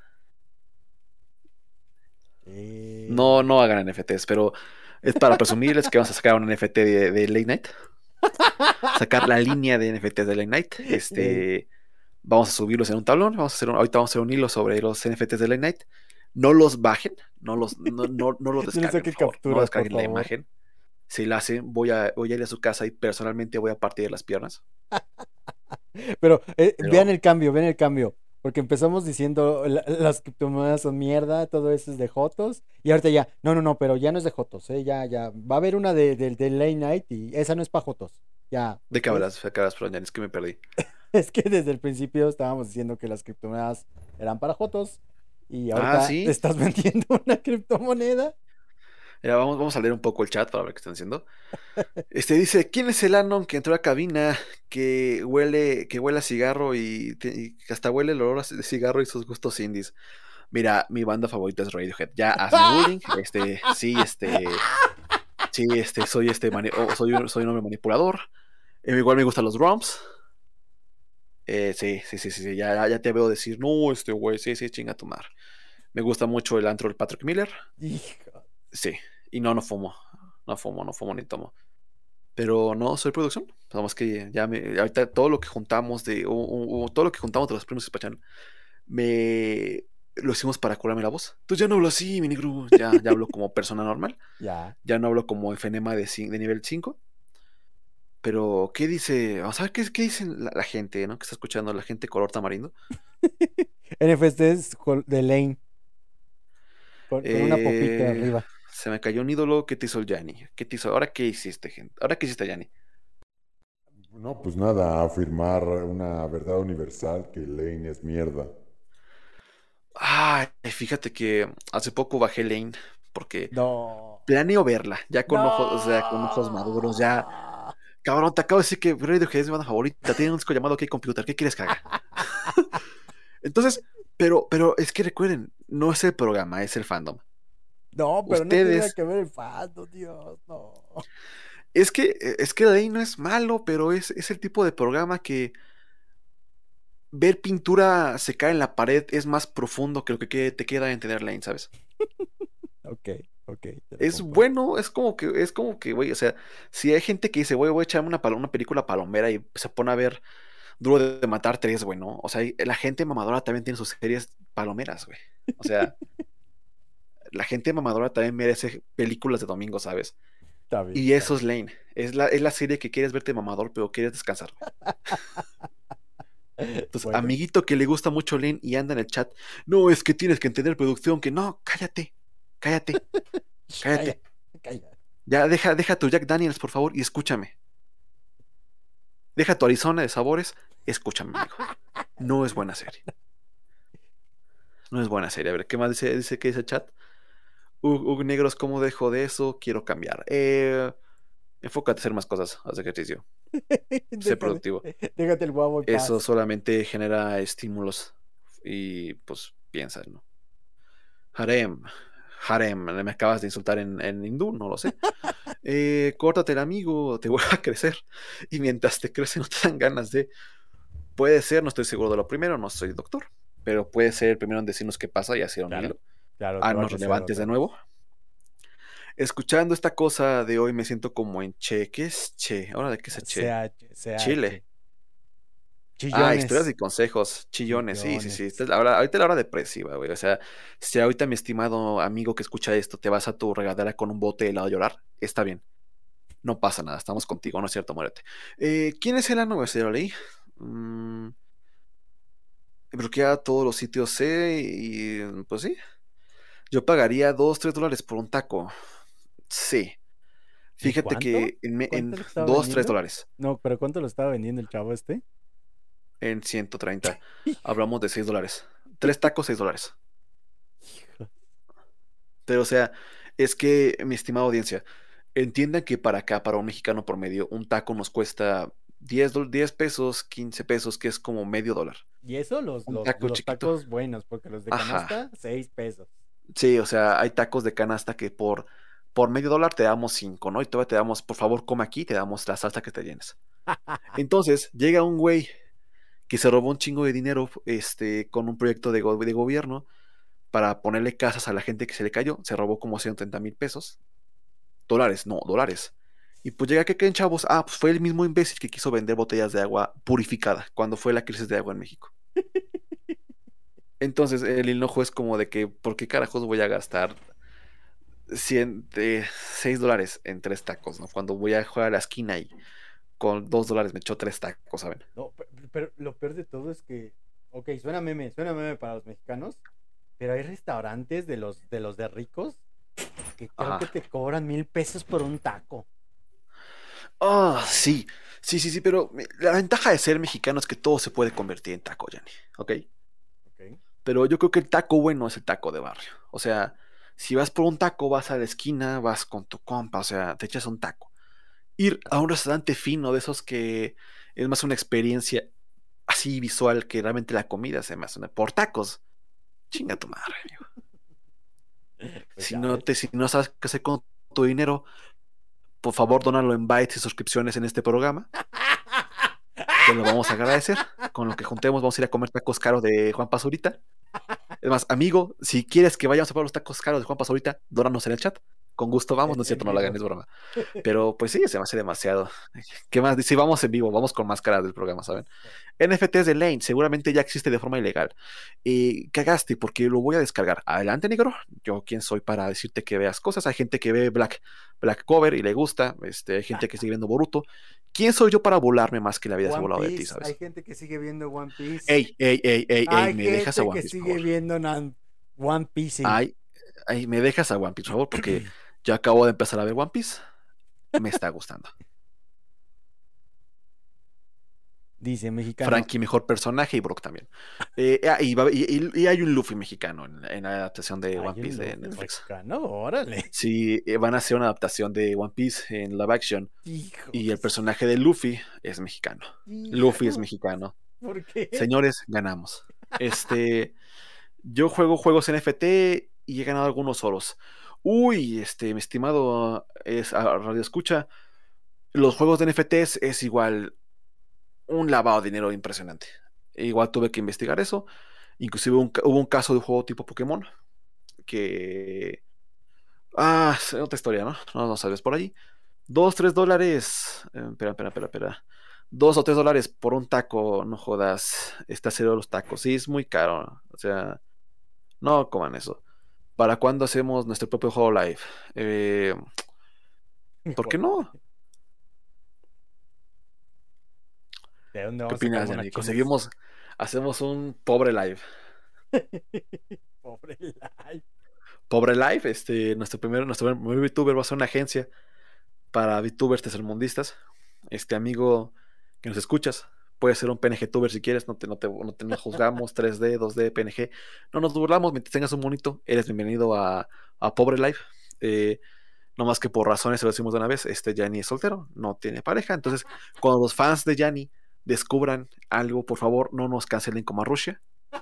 Sí. No, no hagan N F Ts, pero es para presumirles que vamos a sacar un N F T de, de Late Night. Sacar la línea de N F Ts de Late Night. Este, vamos a subirlos en un tablón. Vamos a hacer un- ahorita vamos a hacer un hilo sobre los N F Ts de Late Night. No los bajen, no los, no, no, no los No les descarguen, saquen por favor. capturas, No descarguen por la favor. imagen. Si la hacen, voy a, voy a ir a su casa y personalmente voy a partir las piernas. Pero, eh, Pero- vean el cambio, vean el cambio. Porque empezamos diciendo la- las criptomonedas son mierda, todo eso es de Jotos. Y ahorita ya, no, no, no, pero ya no es de Jotos, ¿eh? Ya, ya. Va a haber una de, de, de Late Night y esa no es para Jotos. Ya. ¿De qué ustedes- hablas? ¿De qué hablas, Florian? Es que me perdí. Es que desde el principio estábamos diciendo que las criptomonedas eran para Jotos. Y ahorita Ah, ¿sí? te estás vendiendo una criptomoneda. Ya, vamos, vamos a leer un poco el chat para ver qué están diciendo. Este dice, ¿quién es el Anon que entró a cabina que huele, que huele a cigarro y, te- y que hasta huele el olor a c- cigarro y sus gustos indies? Mira, mi banda favorita es Radiohead. Ya hazme bullying. Este, sí, este, sí, este, soy este, mani- oh, soy, un- soy un hombre manipulador. Eh, igual me gustan los drums. Eh, sí, sí, sí, sí, sí, ya, ya te veo decir, no, este güey, sí, sí, chinga tu madre. Me gusta mucho el antro del Patrick Miller. Hijo. Sí, y no, no fumo. No fumo, no fumo ni tomo. Pero no, soy producción. Vamos que ya me. Ahorita todo lo que juntamos de. o- o- o todo lo que juntamos de los premios Spachan, me. Lo hicimos para curarme la voz. Entonces ya no hablo así, mi negro. Ya, ya hablo como persona normal. Ya. Ya no hablo como enfenema de, cin- de nivel cinco. Pero, ¿qué dice? Vamos a ver qué, qué dice la, la gente, ¿no? Que está escuchando, la gente color tamarindo. N F Ts col- de Lane. Con, con una popita Eh, arriba. Se me cayó un ídolo. ¿Qué te hizo el Yanni? ¿Qué te hizo? ¿Ahora qué hiciste, gente? ¿Ahora qué hiciste, Yanni? No, pues nada, afirmar una verdad universal que Lane es mierda. Ay, fíjate que hace poco bajé Lane porque No. planeo verla, ya con ojos, o sea, con ojos maduros, ya. Cabrón, te acabo de decir que Radiohead es mi banda favorita, tiene un disco llamado K-Computer, ¿qué quieres que haga? Entonces, pero, pero es que recuerden, no es el programa, es el fandom. No, pero no tiene nada Ustedes- que ver el fandom, Dios, no. Es que, es que Lane no es malo, pero es, es el tipo de programa que ver pintura secar en la pared es más profundo que lo que que te queda en tener Lane, ¿sabes? Ok, ok. te lo Es compro. bueno, es como que, es como que, güey, o sea, si hay gente que dice, güey, voy a echarme una, pal- una película palomera y se pone a ver Duro de Matar tres, güey, ¿no? O sea, y la gente mamadora también tiene sus series palomeras, güey. O sea, la gente mamadora también merece películas de domingo, ¿sabes? Está bien, Y está eso es Lane. Es la, es la serie que quieres verte mamador, pero quieres descansar, güey. bien. Entonces, Bueno, amiguito que le gusta mucho Lane y anda en el chat, no, es que tienes que entender producción, que no, cállate, cállate, cállate. calla, calla. Ya deja, deja tu Jack Daniels, por favor, y escúchame. Deja tu Arizona de sabores, escúchame, amigo. No es buena serie. No es buena serie. A ver, ¿qué más dice? Dice que dice el chat. Ug, Ug, negros, ¿cómo dejo de eso? Quiero cambiar. Eh, enfócate a hacer más cosas. Haz ejercicio. Sé Déjate- productivo. Déjate el guavo en Eso paz. solamente genera estímulos. Y pues piensa, ¿no? Harem. Harem. Me acabas de insultar en, en hindú, no lo sé. Eh, córtate el amigo, te voy a crecer. Y mientras te crece no te dan ganas de... Puede ser, no estoy seguro de lo primero, no soy doctor. Pero puede ser el primero en decirnos qué pasa y hacer un Claro, hilo. Claro, te va a Anos crecer relevantes otra de vez. nuevo. escuchando esta cosa de hoy me siento como en Che. ¿Qué es Che? ¿Ahora de qué es Che? Sea, sea Chile. Chillones. Ah, historias y consejos, chillones, sí, sí, sí. Chillones. Esta es la hora, ahorita es la hora depresiva, güey. O sea, si ahorita mi estimado amigo que escucha esto te vas a tu regadera con un bote de helado a llorar, está bien. No pasa nada, estamos contigo, no es cierto, muérete. Eh, ¿quién es el ano? ¿Se lo leí? Mm, bloquea todos los sitios C y pues sí. Yo pagaría dos, tres dólares por un taco. Sí. Fíjate ¿Cuánto? que en, me- ¿Cuánto en lo estaba dos, tres vendiendo? dólares. No, pero ¿cuánto lo estaba vendiendo el chavo este? En ciento treinta. Hablamos de seis dólares. Tres tacos, seis dólares. Hijo. Pero, o sea, es que, mi estimada audiencia, entiendan que para acá, para un mexicano promedio, un taco nos cuesta diez, dol- diez pesos, quince pesos, que es como medio dólar. Y eso los, Un los, taco los chiquito. tacos buenos, porque los de Ajá. canasta, seis pesos. Sí, o sea, hay tacos de canasta que por, por medio dólar te damos cinco, ¿no? Y todavía te damos, por favor, come aquí, te damos la salsa que te llenes. Entonces, llega un güey que se robó un chingo de dinero este, con un proyecto de, go- de gobierno para ponerle casas a la gente que se le cayó. Se robó como ciento treinta mil pesos. Dólares, no, dólares. Y pues llega que creen, chavos. Ah, pues fue el mismo imbécil que quiso vender botellas de agua purificada cuando fue la crisis de agua en México. Entonces, el enojo es como de que, ¿por qué carajos voy a gastar cien, eh, seis dólares en tres tacos, ¿no? Cuando voy a jugar a la esquina y con dos dólares me echo tres tacos, ¿saben? No, pe- pero, lo peor de todo es que, ok, suena meme, suena meme para los mexicanos, pero hay restaurantes de los de los de ricos que creo Ajá. que te cobran mil pesos por un taco. Ah, sí, sí, sí, sí, pero mi- la ventaja de ser mexicano es que todo se puede convertir en taco, Yanni, ¿ok? Ok. Pero yo creo que el taco bueno es el taco de barrio. O sea, si vas por un taco, vas a la esquina, vas con tu compa, o sea, te echas un taco. Ir a un restaurante fino de esos que es más una experiencia así visual que realmente la comida se me hace una... Por tacos, chinga tu madre, amigo. Pues Si ya no, ves. te, si no sabes qué hacer con tu dinero, por favor, dónalo en bytes y suscripciones en este programa. Te lo vamos a agradecer. Con lo que juntemos, vamos a ir a comer tacos caros de Juan Pazurita. Es más, amigo, si quieres que vayamos a probar los tacos caros de Juan Pazurita, dónanos en el chat. Con gusto vamos, no es En cierto, no lo hagan, es vivo. broma. Pero pues sí, se me hace demasiado. ¿Qué más? Si vamos en vivo, vamos con máscaras del programa, ¿saben? N F Ts de Lane, seguramente ya existe de forma ilegal. Y cagaste porque lo voy a descargar. Adelante, negro. Yo quién soy para decirte que veas cosas. Hay gente que ve Black, Black Cover y le gusta. Este, hay gente que sigue viendo Boruto. ¿Quién soy yo para volarme más que la vida se ha One volado de ti, Piece, hay sabes? gente que sigue viendo One Piece. Ey, ey, ey, ey, ey, Hay me dejas a gente One que Piece, por sigue favor. viendo Nan- One Piece. Ay, ay, me dejas a One Piece, por favor, porque yo acabo de empezar a ver One Piece. Me está gustando. Dice mexicano. Frankie, mejor personaje, y Brock también. Eh, ah, y, va- y- y- y hay un Luffy mexicano en, en la adaptación de Hay One un Piece de Luffy Netflix. mexicano, órale. Sí, eh, van a hacer una adaptación de One Piece en live action. Hijo, Y el personaje de Luffy es mexicano. Luffy es mexicano. ¿Por qué? Señores, ganamos. Este, yo juego juegos N F T y he ganado algunos oros. Uy, este, mi estimado es a Radio Escucha. Los juegos de N F Ts es igual un lavado de dinero impresionante. Igual tuve que investigar eso. Inclusive un ca- hubo un caso de un juego tipo Pokémon que... Ah, es otra historia, ¿no? No, no sabes por ahí. Dos, tres dólares. Eh, espera, espera, espera, espera. Dos o tres dólares por un taco, no jodas. Está cero los tacos. Sí, es muy caro. O sea, no coman eso. ¿Para cuándo hacemos nuestro propio juego live? Eh, ¿por qué no? ¿De dónde ¿Qué vamos a sacar opinas, Yanni? monachinos? Conseguimos, hacemos un pobre live. Pobre live. Pobre live, este, nuestro primer, nuestro primer VTuber va a ser una agencia para VTubers tercermundistas. Este amigo que nos escuchas, puede ser un P N G tuber si quieres, no te, no te, no te nos juzgamos, tres D, dos D, P N G. No nos burlamos, mientras tengas un monito, eres bienvenido a, a Pobre Live. Eh, no más que por razones, se lo decimos de una vez, este Yanni es soltero, no tiene pareja. Entonces, cuando los fans de Yanni descubran algo, por favor, no nos cancelen como a Rusia.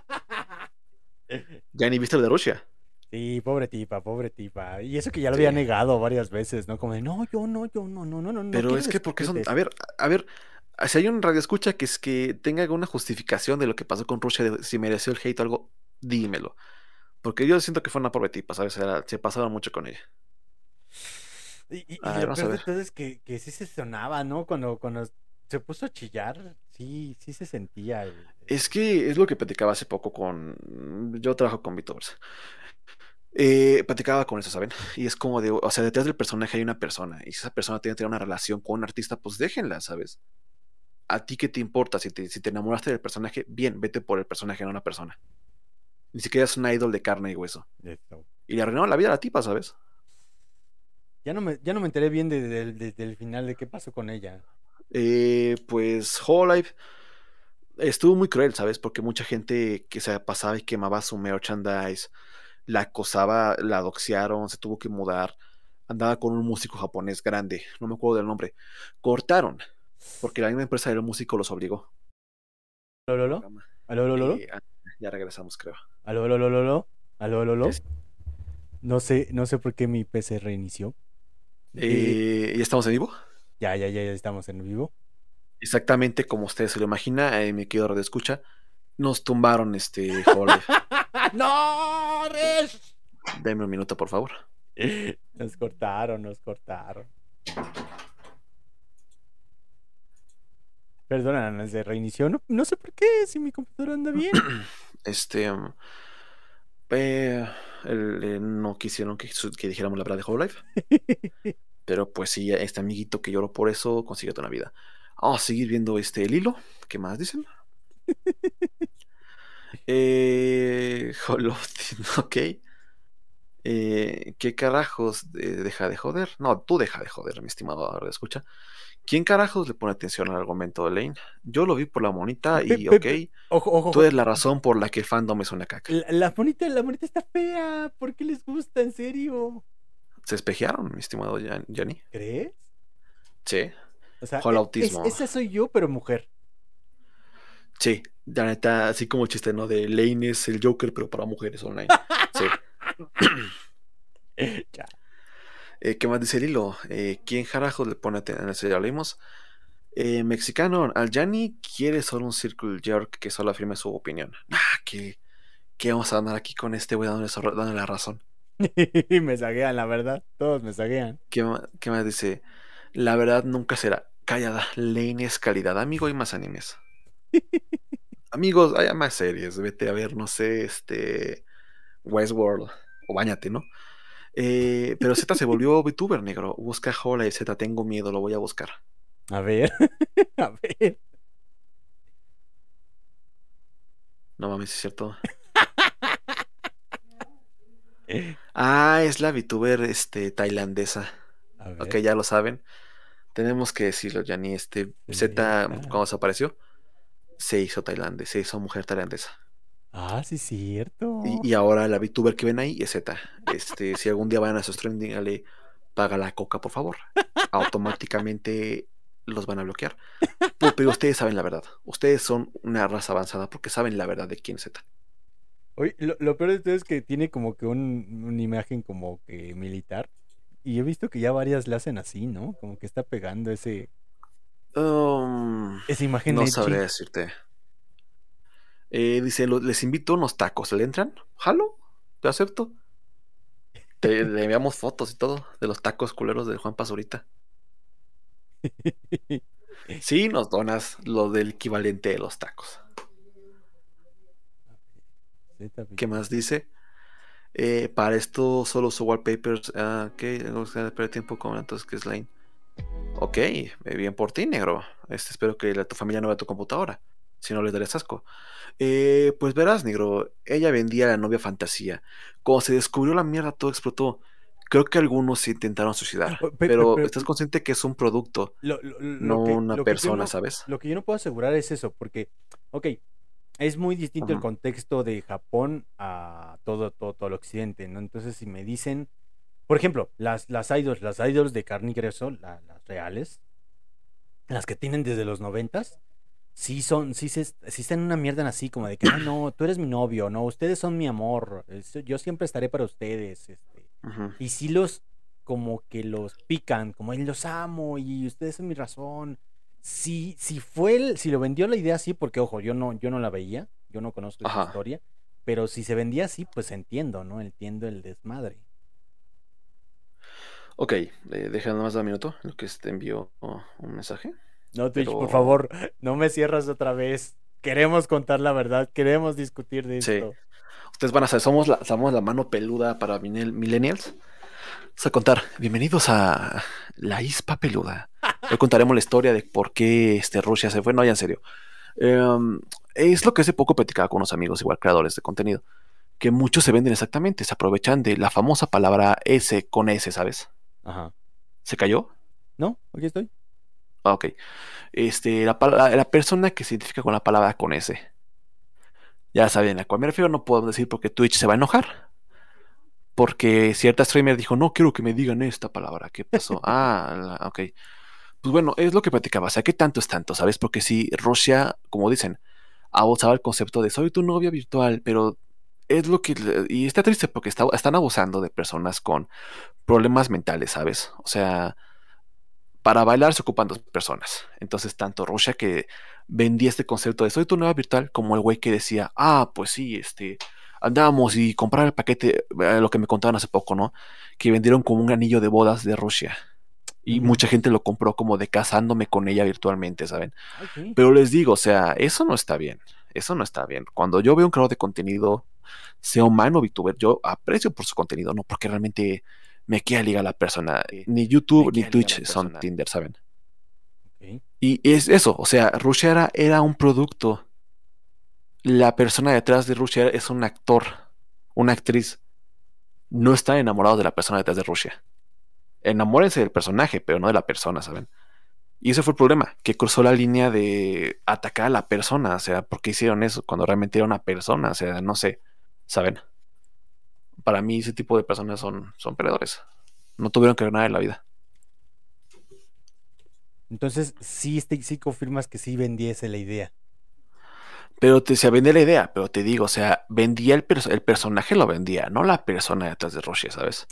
Yanni, ¿viste lo de Rusia? Sí, pobre tipa, pobre tipa. Y eso que ya lo Sí. había negado varias veces, ¿no? Como de, no, yo no, yo no, no, no, no. no Pero quiero es que porque son, describirte a ver, a ver, si hay un radio escucha que es que tenga alguna justificación de lo que pasó con Rusia, de si mereció el hate o algo, dímelo. Porque yo siento que fue una pobre tipa, ¿sabes? Era- se pasaron mucho con ella. Y, y, y Ah, lo vamos a peor de ver. todo es que, que sí se sonaba, ¿no? Cuando, cuando se puso a chillar, sí, sí se sentía el... Es que es lo que platicaba hace poco con... Yo trabajo con VTubers. Eh, platicaba con eso, ¿saben? Y es como de, o sea, detrás del personaje hay una persona, y si esa persona tiene que tener una relación con un artista, pues déjenla, ¿sabes? ¿A ti qué te importa? Si te, si te enamoraste del personaje, bien, vete por el personaje, no una persona. Ni siquiera es una idol de carne y hueso. Esto. Y le arruinaron la vida a la tipa, ¿sabes? Ya no me, ya no me enteré bien de- de- de- del final de qué pasó con ella. Eh, pues Hololive estuvo muy cruel, ¿sabes? Porque mucha gente que se pasaba y quemaba su merchandise, la acosaba, la doxearon, se tuvo que mudar, andaba con un músico japonés grande, no me acuerdo del nombre. Cortaron, porque la misma empresa del músico los obligó. ¿Aló, aló, aló? Programa. ¿Aló, aló, aló? Eh, ah, ya regresamos, creo. ¿Aló, aló, aló, aló? ¿Aló, aló, aló? Es- No sé, no sé por qué mi P C reinició. Eh, Eh, ¿ya estamos en vivo? ya, ya, ya, ya estamos en vivo. Exactamente como usted se lo imagina, eh, mi querido Radio Escucha, nos tumbaron este Hololive. ¡No, Res! Deme un minuto, por favor. Nos cortaron, nos cortaron. Perdona, se reinició. No, no sé por qué, si mi computadora anda bien. Este, um, eh, el- eh, no quisieron que, su- que dijéramos la verdad de Hololive, pero pues sí, este amiguito que lloró por eso consiguió una vida. Vamos a seguir viendo este el hilo. ¿Qué más dicen? Eh, Hololive, ok. Eh, ¿qué carajos de- deja de joder? No, tú deja de joder, mi estimado ahora escucha. ¿Quién carajos le pone atención al argumento de Lane? Yo lo vi por la monita Pe- y pe- ok, pe- Ojo, ojo, tú ojo. eres la razón por la que el fandom es una caca. La, la bonita, la bonita está fea. ¿Por qué les gusta, en serio? Se espejearon, mi estimado Jan- Yanni. ¿Crees? Sí, O sea, Ojo al e- autismo. es- esa soy yo, pero mujer. sí, la neta, así como el chiste, ¿no? De Lane es el Joker, pero para mujeres online. Sí. Ya. Eh, ¿qué más dice el hilo? Eh, ¿quién carajos le pone atención? Ya lo vimos. Eh, mexicano, al Yanni quiere solo un Circle Jerk que solo afirme su opinión. Ah, ¿qué, qué vamos a andar aquí con este güey dándole, so- dándole la razón? Me saguean, la verdad. Todos me saguean. ¿Qué, ma- qué más dice? La verdad nunca será. Callada, Lane es calidad. Amigo, hay más animes. Amigos, hay más series. Vete a ver, no sé, este. Westworld. O bañate, ¿no? Eh, pero Z se volvió VTuber, negro. Busca Hola y Z, tengo miedo, lo voy a buscar. A ver. A ver. No mames, es cierto. Ah, es la VTuber este, tailandesa. A ver. Ok, ya lo saben. Tenemos que decirlo, Yanni. Este Z, Neta. cuando se apareció, se hizo tailandesa, se hizo mujer tailandesa. Ah, sí, cierto. Y, y ahora la VTuber que ven ahí es Z. Este, si algún día van a su stream, díganle, paga la coca, por favor. Automáticamente los van a bloquear. Pero, pero ustedes saben la verdad. Ustedes son una raza avanzada porque saben la verdad de quién es Z. Oye, lo, lo peor de todo es que tiene como que un, una imagen como que militar. Y he visto que ya varias le hacen así, ¿no? Como que está pegando ese Um, esa imagen no edgy. sabré decirte. Eh, dice, lo- les invito a unos tacos. ¿Le entran? ¿Jalo? ¿Te acepto? Te, le enviamos fotos y todo de los tacos culeros de Juan Pazurita. Sí, nos donas lo del equivalente de los tacos. ¿Qué más dice? Eh, para esto solo uso wallpapers. Ah, ok, no voy a perder tiempo con entonces que es Lane. Ok, eh, bien por ti, negro. Este, espero que la, tu familia no vea tu computadora. Si no, les darías asco. Eh, pues verás, negro. Ella vendía la novia fantasía. Cuando se descubrió la mierda, todo explotó. Creo que algunos se intentaron suicidar. Oh, pe- pero pe- pe- estás consciente que es un producto, Lo, lo- lo no que- una lo que yo persona, no- ¿sabes? Lo que yo no puedo asegurar es eso, porque, ok, es muy distinto el Ujú. contexto de Japón a todo, todo, todo el occidente, ¿no? Entonces, si me dicen, por ejemplo, las, las idols, las idols de carne y hueso, la- las reales, las que tienen desde los noventas, sí son, sí, se, sí están en una mierda así, como de que, ah, no, tú eres mi novio, no, ustedes son mi amor, es- yo siempre estaré para ustedes, este, Ujú. y sí los, como que los pican, como, "Ay, los amo y ustedes son mi razón". Si, si fue el, si lo vendió la idea así, porque ojo, yo no, yo no la veía, yo no conozco esa Ajá. historia, pero si se vendía así, pues entiendo, ¿no? Entiendo el desmadre. Ok, eh, deja nada más un minuto, en lo que te envió oh, un mensaje. No, Twitch, Pero- por favor, no me cierras otra vez. Queremos contar la verdad, queremos discutir de Sí. esto. Ustedes van a saber, somos la, somos la mano peluda para millennial- millennials. Vamos a contar, bienvenidos a la ispa peluda. Hoy contaremos la historia de por qué este, Rusia se fue. No, ya en serio. Em, es lo que hace poco platicaba con unos amigos, igual creadores de contenido, que muchos se venden exactamente, se aprovechan de la famosa palabra S con S, ¿sabes? Ajá. ¿Se cayó? ¿No? Aquí estoy. Ah, ok. Este, la, pala- la persona que se identifica con la palabra con S. Ya saben a cuál me refiero, no puedo decir porque Twitch se va a enojar. Porque cierta streamer dijo, no quiero que me digan esta palabra. ¿Qué pasó? Ah, la- ok. Pues bueno, es lo que platicaba. O sea, ¿qué tanto es tanto? ¿Sabes? Porque si Rusia, como dicen, abusaba el concepto de soy tu novia virtual, pero es lo que... le- Y está triste porque está- están abusando de personas con problemas mentales, ¿sabes? O sea, para bailar se ocupan dos personas. Entonces, tanto Rusia que vendía este concepto de soy tu novia virtual, como el güey que decía, ah, pues sí, este, andábamos y comprar el paquete, eh, lo que me contaban hace poco, ¿no? Que vendieron como un anillo de bodas de Rusia. Y Ujú. mucha gente lo compró como de casándome con ella virtualmente, ¿saben? Ay, sí. Pero les digo, o sea, eso no está bien. Eso no está bien. Cuando yo veo un creador de contenido, sea humano o VTuber, yo aprecio por su contenido, no porque realmente me quiera ligar la persona. Ni YouTube Me ni quiera ligar Twitch la son persona. Tinder, ¿saben? Ok. Y es eso, o sea, Rusia era, era un producto. La persona detrás de Rusia es un actor, una actriz. No están enamorados de la persona detrás de Rusia. Enamórense del personaje, pero no de la persona, ¿saben? Y ese fue el problema, que cruzó la línea de atacar a la persona. O sea, ¿por qué hicieron eso cuando realmente era una persona? O sea, no sé, ¿saben? Para mí ese tipo de personas son, son perdedores. No tuvieron que ver nada en la vida. Entonces, sí, este- sí confirmas que sí vendiese la idea. Pero te se vende la idea, pero te digo, o sea, vendía el, perso- el personaje, lo vendía, no la persona detrás de Rusia, ¿sabes?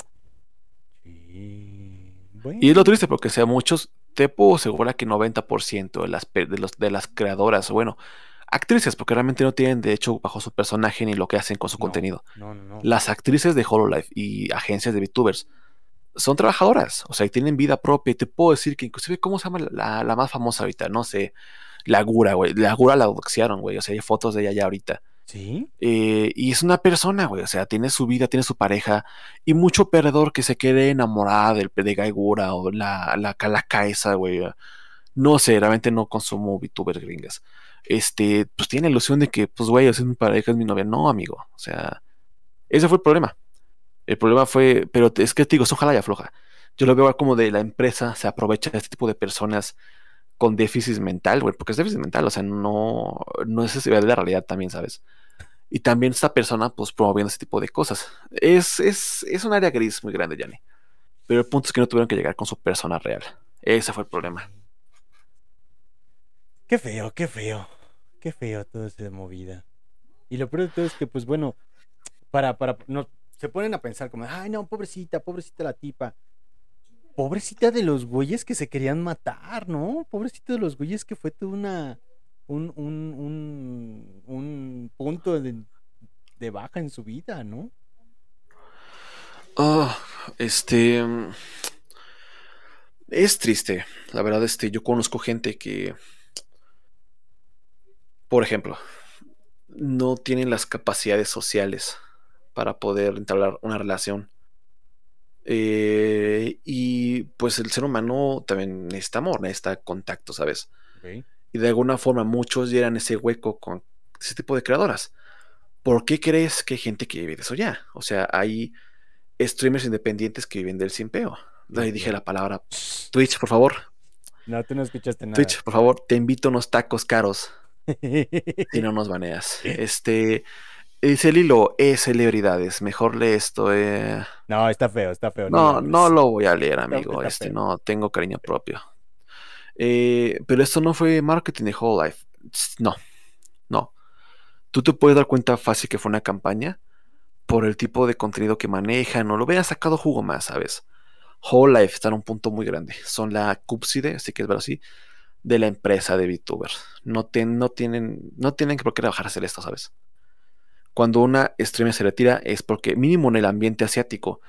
Sí. Bueno. Y es lo triste porque, o sea, muchos, te puedo asegurar que noventa por ciento de las, pe- de los, de las creadoras, bueno, actrices, porque realmente no tienen derecho bajo su personaje ni lo que hacen con su No, contenido. No, no, no. Las actrices de Hololive y agencias de VTubers son trabajadoras, o sea, y tienen vida propia. Y te puedo decir que inclusive, ¿cómo se llama la, la más famosa ahorita? No sé, la Gura, güey. La Gura la doxearon, güey. O sea, hay fotos de ella ya ahorita. ¿Sí? Eh, y es una persona, güey. O sea, tiene su vida, tiene su pareja. Y mucho perdedor que se quede enamorada del de Gaigura o la, la calaca esa, güey. No sé, realmente no consumo VTubers gringas. Este, pues tiene la ilusión de que, pues, güey, es mi pareja, es mi novia. No, amigo. O sea, ese fue el problema. El problema fue, pero te- es que te digo, es ojalá y afloja. Yo lo veo como de la empresa se aprovecha de este tipo de personas con déficit mental, güey, porque es déficit mental, o sea, no, no es de la realidad también, ¿sabes? Y también esta persona, pues, promoviendo ese tipo de cosas. Es, es, es un área gris muy grande, Yanni. Pero el punto es que no tuvieron que llegar con su persona real. Ese fue el problema. Qué feo, qué feo. Qué feo toda esa movida. Y lo peor de todo es que, pues bueno, para, para, no, se ponen a pensar como, ay no, pobrecita, pobrecita la tipa. Pobrecita de los güeyes que se querían matar, ¿no? Pobrecita de los güeyes que fue toda una, un, un, un, un punto de, de baja en su vida, ¿no? Ah, este. mm, Es triste. La verdad, este, yo conozco gente que, por ejemplo, no tienen las capacidades sociales para poder entablar una relación. Eh, y pues el ser humano también necesita amor, necesita contacto, ¿sabes? Ok. Y de alguna forma muchos llenan ese hueco con ese tipo de creadoras. ¿Por qué crees que hay gente que vive de eso ya? O sea, hay streamers independientes que viven del simpeo. Ahí dije la palabra Twitch, por favor. No, tú no escuchaste nada. Twitch, por favor, te invito a unos tacos caros. Si no nos baneas. Este. Dice Lilo, eh, celebridades. Mejor lee esto, eh. No, está feo, está feo. No, lo no hables. lo voy a leer, Está- amigo. está Este, feo. no tengo cariño propio. Eh, pero esto no fue marketing de Whole Life. No, no. Tú te puedes dar cuenta fácil que fue una campaña por el tipo de contenido que manejan. O lo hubieran sacado jugo más, ¿sabes? Whole Life está en un punto muy grande. Son la cúpside, así que es verdad así, de la empresa de VTubers. No, te- no tienen, no tienen por qué trabajar hacer esto, ¿sabes? Cuando una streamer se retira es porque mínimo en el ambiente asiático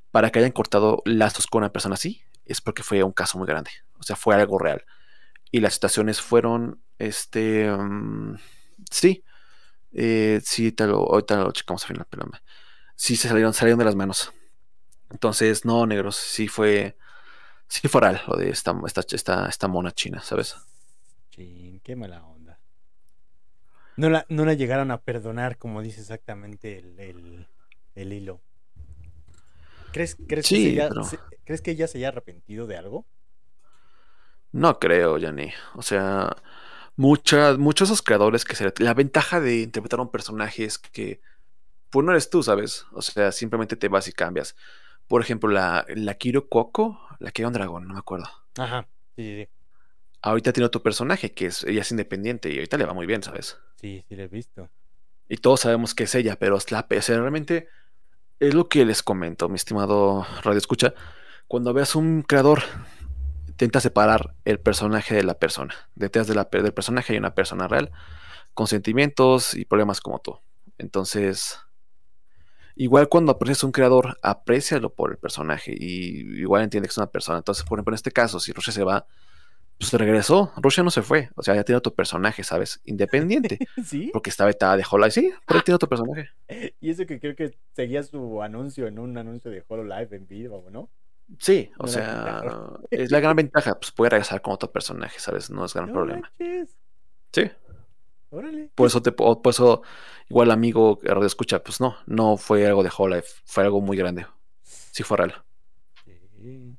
para que hayan cortado lazos con una persona así, es porque fue un caso muy grande. O sea, fue algo real. Y las situaciones fueron, este, um, sí, eh, sí, te lo, ahorita lo checamos al final, pero me- sí se salieron, salieron de las manos. Entonces, no, negros, sí fue, sí fue real lo de esta, esta, esta, esta mona china, ¿sabes? Chin, qué mala onda. No la, no la llegaron a perdonar, como dice exactamente el, el, el hilo. ¿Crees, crees, que se Sí, ya, pero se- ¿Crees que ella se haya arrepentido de algo? no creo, Yanni. O sea, muchas, muchos de esos creadores que se... La ventaja de interpretar a un personaje es que, pues no eres tú, ¿sabes? O sea, simplemente te vas y cambias. Por ejemplo, la, la Kiro Coco, la que era un dragón, no me acuerdo. Ajá, sí, sí, Ahorita tiene otro personaje que es, ella es independiente y ahorita le va muy bien, ¿sabes? sí, sí, lo he visto. Y todos sabemos que es ella, pero es la, o sea, realmente es lo que les comento, mi estimado Radio Escucha. Cuando veas un creador, intenta separar el personaje de la persona. Detrás de la, del personaje hay una persona real, con sentimientos y problemas como tú. Entonces, igual cuando aprecias un creador, aprécialo por el personaje y igual entiende que es una persona. Entonces, por ejemplo, en este caso, si Rusia se va, pues regresó. Rusia no se fue. O sea, ya tiene otro personaje, ¿sabes? Independiente. ¿Sí? Porque está vetada de Hololive. Sí, pero él tiene otro personaje. Y eso que creo que seguía su anuncio en un anuncio de HoloLive en vivo, ¿no? Sí, o No la sea, quitaron. es la gran ventaja. Pues puede regresar con otro personaje, ¿sabes? No es gran No problema. manches. Sí. Órale. Por eso, te, por eso igual amigo que radio escucha, pues no, no fue algo de Hololive, fue algo muy grande. Sí fue real. Sí.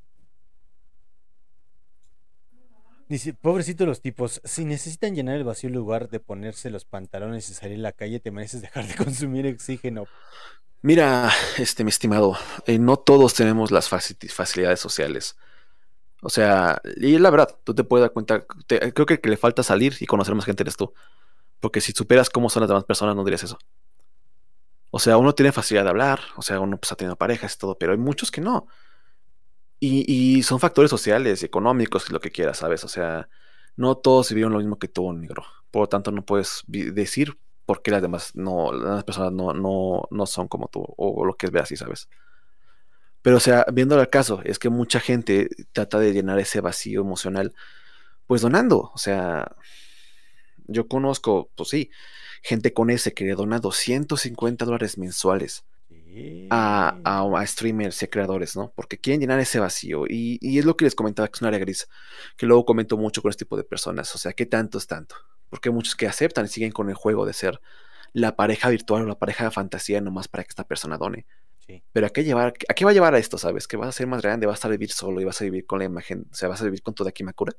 Dice, pobrecitos los tipos, si necesitan llenar el vacío en lugar de ponerse los pantalones y salir a la calle, te mereces dejar de consumir oxígeno. Mira, este, mi estimado, eh, no todos tenemos las faci- facilidades sociales. O sea, y la verdad, tú te puedes dar cuenta, te- creo que el que le falta salir y conocer más gente eres tú. Porque si superas cómo son las demás personas, no dirías eso. O sea, uno tiene facilidad de hablar, o sea, uno pues ha tenido parejas y todo, pero hay muchos que no. Y, y son factores sociales, económicos, lo que quieras, ¿sabes? O sea, no todos vivieron lo mismo que tú, negro. Por lo tanto, no puedes vi- decir por qué las demás, no, las demás personas no, no, no son como tú, o lo que es ver así, ¿sabes? Pero, o sea, viendo el caso, es que mucha gente trata de llenar ese vacío emocional, pues donando. O sea, yo conozco, pues sí, gente con ese que le dona doscientos cincuenta dólares mensuales a, Sí. a, a streamers y a creadores, ¿no? Porque quieren llenar ese vacío. Y, y es lo que les comentaba, que es un área gris, que luego comento mucho con este tipo de personas. O sea, ¿qué tanto es tanto? Porque hay muchos que aceptan y siguen con el juego de ser la pareja virtual o la pareja de fantasía nomás para que esta persona done. Sí. Pero ¿a qué, llevar, ¿a qué va a llevar a esto, sabes? Que vas a ser más grande, vas a vivir solo y vas a vivir con la imagen, o sea, vas a vivir con toda Kimakura.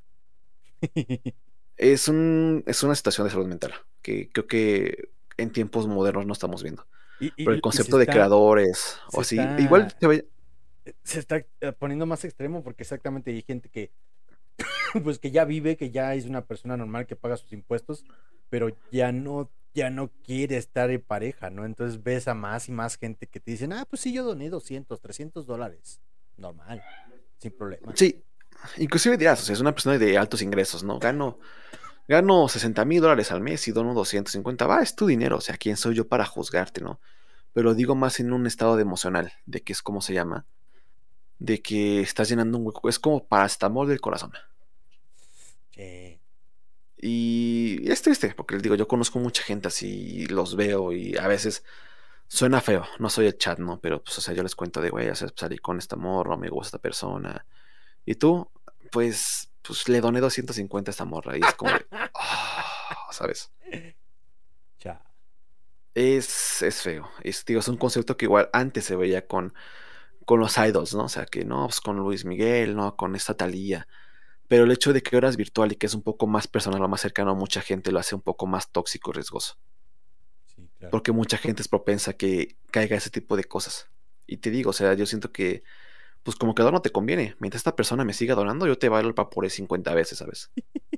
Es, un, es una situación de salud mental que creo que en tiempos modernos no estamos viendo. Y, Pero el y- y se concepto de está, creadores se o así, igual está, se ve- se está eh, poniendo más extremo porque exactamente hay gente que, pues que ya vive, que ya es una persona normal que paga sus impuestos, pero ya no, ya no quiere estar en pareja, ¿no? Entonces ves a más y más gente que te dicen, ah, pues sí, yo doné doscientos, trescientos dólares, normal, sin problema. sí, inclusive dirás, o sea, es una persona de altos ingresos, ¿no? Gano, gano sesenta mil dólares al mes y dono doscientos cincuenta, va, es tu dinero, o sea, ¿quién soy yo para juzgarte, no? Pero digo más en un estado de emocional, de que es como se llama, de que estás llenando un hueco, es como paracetamol del corazón. Sí. Y es triste, porque les digo, yo conozco mucha gente así, los veo y a veces suena feo, no soy el chat, ¿no? Pero pues, o sea, yo les cuento de, güey, o sea, salí con esta morra, me gusta esta persona. Y tú, pues, pues le doné doscientos cincuenta a esta morra y es como de, ah, ¿sabes? Cha. Es, es feo. Es, digo, es un concepto que igual antes se veía con, con los idols, ¿no? O sea, que no, pues con Luis Miguel, ¿no? Con esta Thalía. Pero el hecho de que ahora es virtual y que es un poco más personal o más cercano a mucha gente lo hace un poco más tóxico y riesgoso. Sí, claro. Porque mucha gente es propensa a que caiga ese tipo de cosas. Y te digo, o sea, yo siento que, pues como creador no te conviene. Mientras esta persona me siga donando, yo te valgo el vapor cincuenta veces, ¿sabes?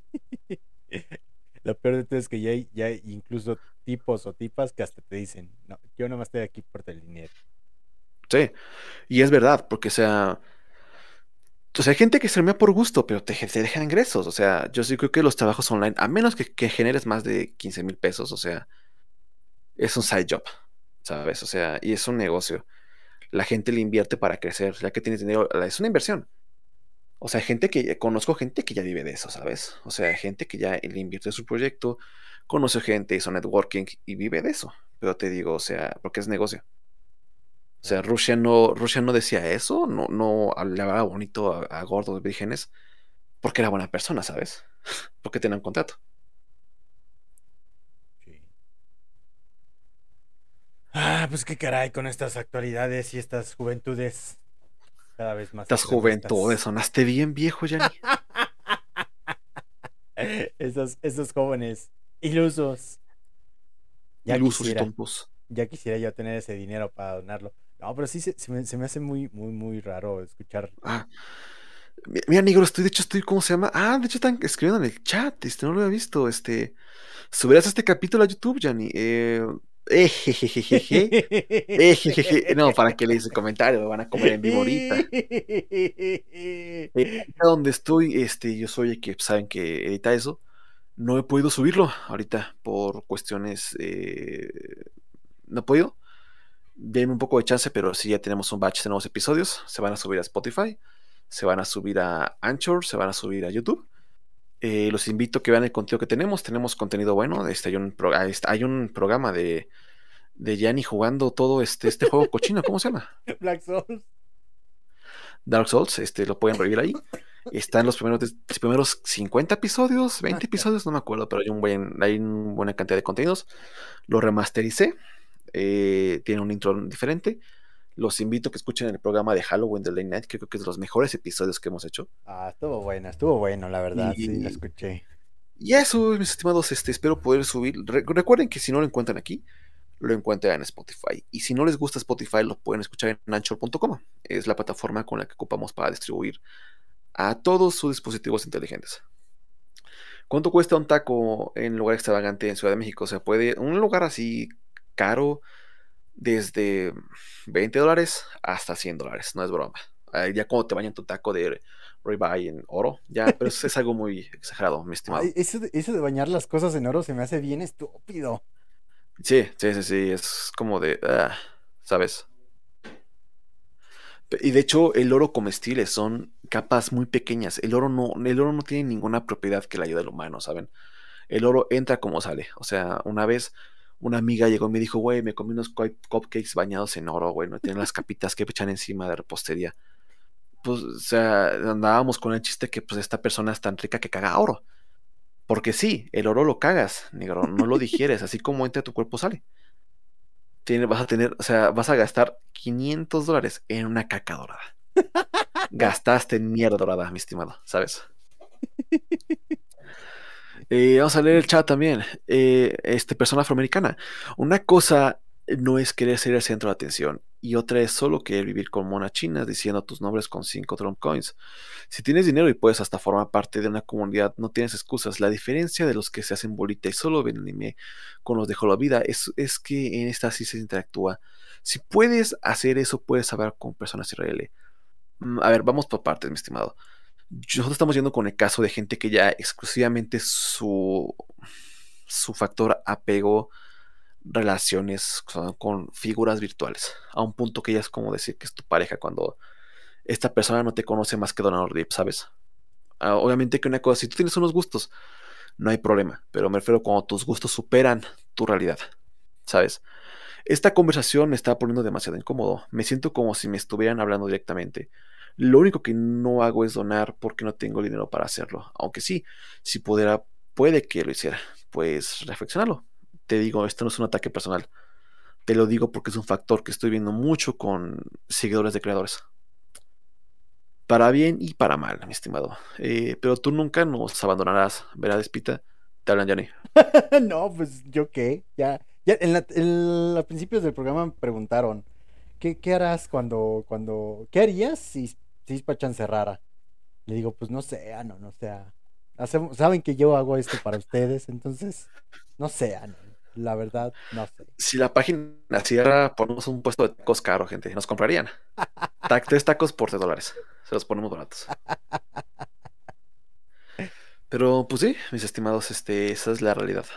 Lo peor de todo es que ya hay, ya hay incluso tipos o tipas que hasta te dicen, no, yo no más estoy aquí por el dinero. Sí, y es verdad, porque, o sea, o sea, hay gente que se me por gusto, pero te, te deja ingresos. O sea, yo sí creo que los trabajos online, a menos que, que generes más de quince mil pesos, o sea, es un side job, ¿sabes? O sea, y es un negocio. la gente le invierte para crecer, ya que tienes dinero, es una inversión. O sea, gente que, conozco gente que ya vive de eso, ¿sabes? O sea, gente que ya le invierte en su proyecto, conoce gente, hizo networking y vive de eso. Pero te digo, o sea, porque es negocio. O sea, Rusia no, Rusia no decía eso, no, no hablaba bonito a, a gordos vírgenes, porque era buena persona, ¿sabes? Porque tenía un contrato. Sí. Ah, pues qué caray con estas actualidades y estas juventudes cada vez más Estas extremistas. juventudes, sonaste bien viejo, Yanni. esos, esos jóvenes ilusos. Ya Ilusos y quisiera, tontos. ya quisiera yo tener ese dinero para donarlo. No, pero sí se, se me, se me hace muy, muy, muy raro escuchar. Ah, mi- mira, negro, estoy, de hecho, estoy, ¿cómo se llama? Ah, de hecho, están escribiendo en el chat, este, no lo había visto, este, subirás este capítulo a YouTube, Yanni, eh, ejejejeje, ejejeje, no, para que lees el comentario, me van a comer en vivo ahorita. Eh, ahorita donde estoy, este, yo soy el que saben que edita eso, no he podido subirlo ahorita por cuestiones, eh, no he podido, denme un poco de chance, pero sí ya tenemos un batch de nuevos episodios, se van a subir a Spotify, se van a subir a Anchor, se van a subir a YouTube. Eh, los invito a que vean el contenido que tenemos. Tenemos contenido bueno. Este, hay, un pro- ah, este, hay un programa de, de Yanni jugando todo este, este juego cochino. ¿Cómo se llama? Black Souls. Dark Souls. Este, lo pueden revivir ahí. Están los primeros, los primeros cincuenta episodios, veinte episodios, no me acuerdo, pero hay, un buen, hay una buena cantidad de contenidos. Lo remastericé. Eh, tiene un intro diferente. Los invito a que escuchen el programa de Halloween de Late Night, que creo que es de los mejores episodios que hemos hecho. Ah, estuvo bueno, estuvo bueno, la verdad, Y- sí, lo escuché. Y eso, mis estimados, este, espero poder subir. Re- recuerden que si no lo encuentran aquí, lo encuentran en Spotify. Y si no les gusta Spotify, lo pueden escuchar en anchor punto com. Es la plataforma con la que ocupamos para distribuir a todos sus dispositivos inteligentes. ¿Cuánto cuesta un taco en lugar extravagante en Ciudad de México? O sea, puede un lugar así caro desde veinte dólares hasta cien dólares, no es broma. Ah, ya cuando te bañan tu taco de ribeye en oro, ya, pero eso es algo muy exagerado, mi estimado. Ay, eso, de, eso de bañar las cosas en oro se me hace bien estúpido. Sí, sí, sí, sí, es como de, ah, ¿sabes? Pe- Y de hecho, el oro comestible son capas muy pequeñas. El oro no, el oro no tiene ninguna propiedad que le ayude al humano, ¿saben? El oro entra como sale. O sea, una vez una amiga llegó y me dijo, güey, me comí unos cup- cupcakes bañados en oro, güey, no tienen las capitas que echan encima de repostería. Pues, o sea, andábamos con el chiste que pues esta persona es tan rica que caga oro. Porque sí, el oro lo cagas, negro, no lo digieres, así como entra a tu cuerpo sale. Tiene- vas a tener, o sea, vas a gastar quinientos dólares en una caca dorada. Gastaste en mierda dorada, mi estimado, ¿sabes? Eh, vamos a leer el chat también. Eh, este, persona afroamericana. Una cosa no es querer ser el centro de atención y otra es solo querer vivir con monas chinas diciendo tus nombres con cinco Trump coins. Si tienes dinero y puedes hasta formar parte de una comunidad, no tienes excusas. La diferencia de los que se hacen bolita y solo ven anime con los de la vida es, es que en esta sí se interactúa. Si puedes hacer eso, puedes hablar con personas israelíes. Mm, A ver, vamos por partes, mi estimado. Nosotros estamos yendo con el caso de gente que ya exclusivamente su, su factor apego, relaciones con, con figuras virtuales, a un punto que ya es como decir que es tu pareja cuando esta persona no te conoce más que Donald Rip, ¿sabes? Ah, obviamente que una cosa, si tú tienes unos gustos, no hay problema, pero me refiero cuando tus gustos superan tu realidad, ¿sabes? Esta conversación me está poniendo demasiado incómodo. Me siento como si me estuvieran hablando directamente. Lo único que no hago es donar porque no tengo dinero para hacerlo. Aunque sí, si pudiera, puede que lo hiciera. Pues reflexionalo. Te digo, esto no es un ataque personal. Te lo digo porque es un factor que estoy viendo mucho con seguidores de creadores. Para bien y para mal, mi estimado. Eh, pero tú nunca nos abandonarás, ¿verdad, Despita? Te hablan, Johnny. No, pues yo qué, ya, ya en la- en- a principios del programa me preguntaron, ¿qué, qué harás cuando, cuando, qué harías si, si Ispachan cerrara? Le digo, pues no sé, ah, no, no sé, ah, hacemos- saben que yo hago esto para ustedes, entonces, no sé, ah, no, la verdad, no sé. Si la página cierra, ponemos un puesto de tacos caro, gente. Nos comprarían. Ta- tres tacos por tres dólares. Se los ponemos baratos. Pero, pues sí, mis estimados, este, esa es la realidad.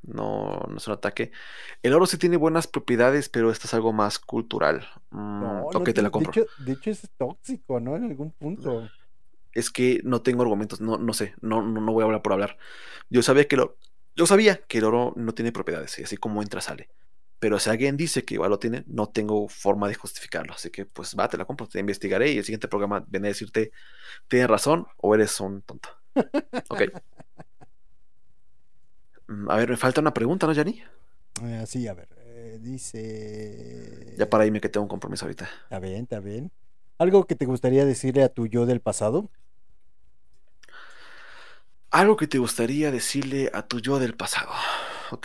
No, no es un ataque. El oro sí tiene buenas propiedades, pero esto es algo más cultural. Mm, No, ok, no te tiene- la de compro. hecho, de hecho es tóxico, ¿no? En algún punto. Es que no tengo argumentos, no, no sé, no, no, no voy a hablar por hablar. Yo sabía que el oro, yo sabía que el oro no tiene propiedades, y así como entra, sale. Pero si alguien dice que igual lo tiene, no tengo forma de justificarlo. Así que, pues, va, te la compro, te investigaré y el siguiente programa vendré a decirte, ¿tienes razón o eres un tonto? Ok. Mm, A ver, me falta una pregunta, ¿no, Yanni? Eh, sí, a ver, eh, dice... Ya para irme que tengo un compromiso ahorita. Está bien, está bien. ¿Algo que te gustaría decirle a tu yo del pasado? Algo que te gustaría decirle a tu yo del pasado. Ok.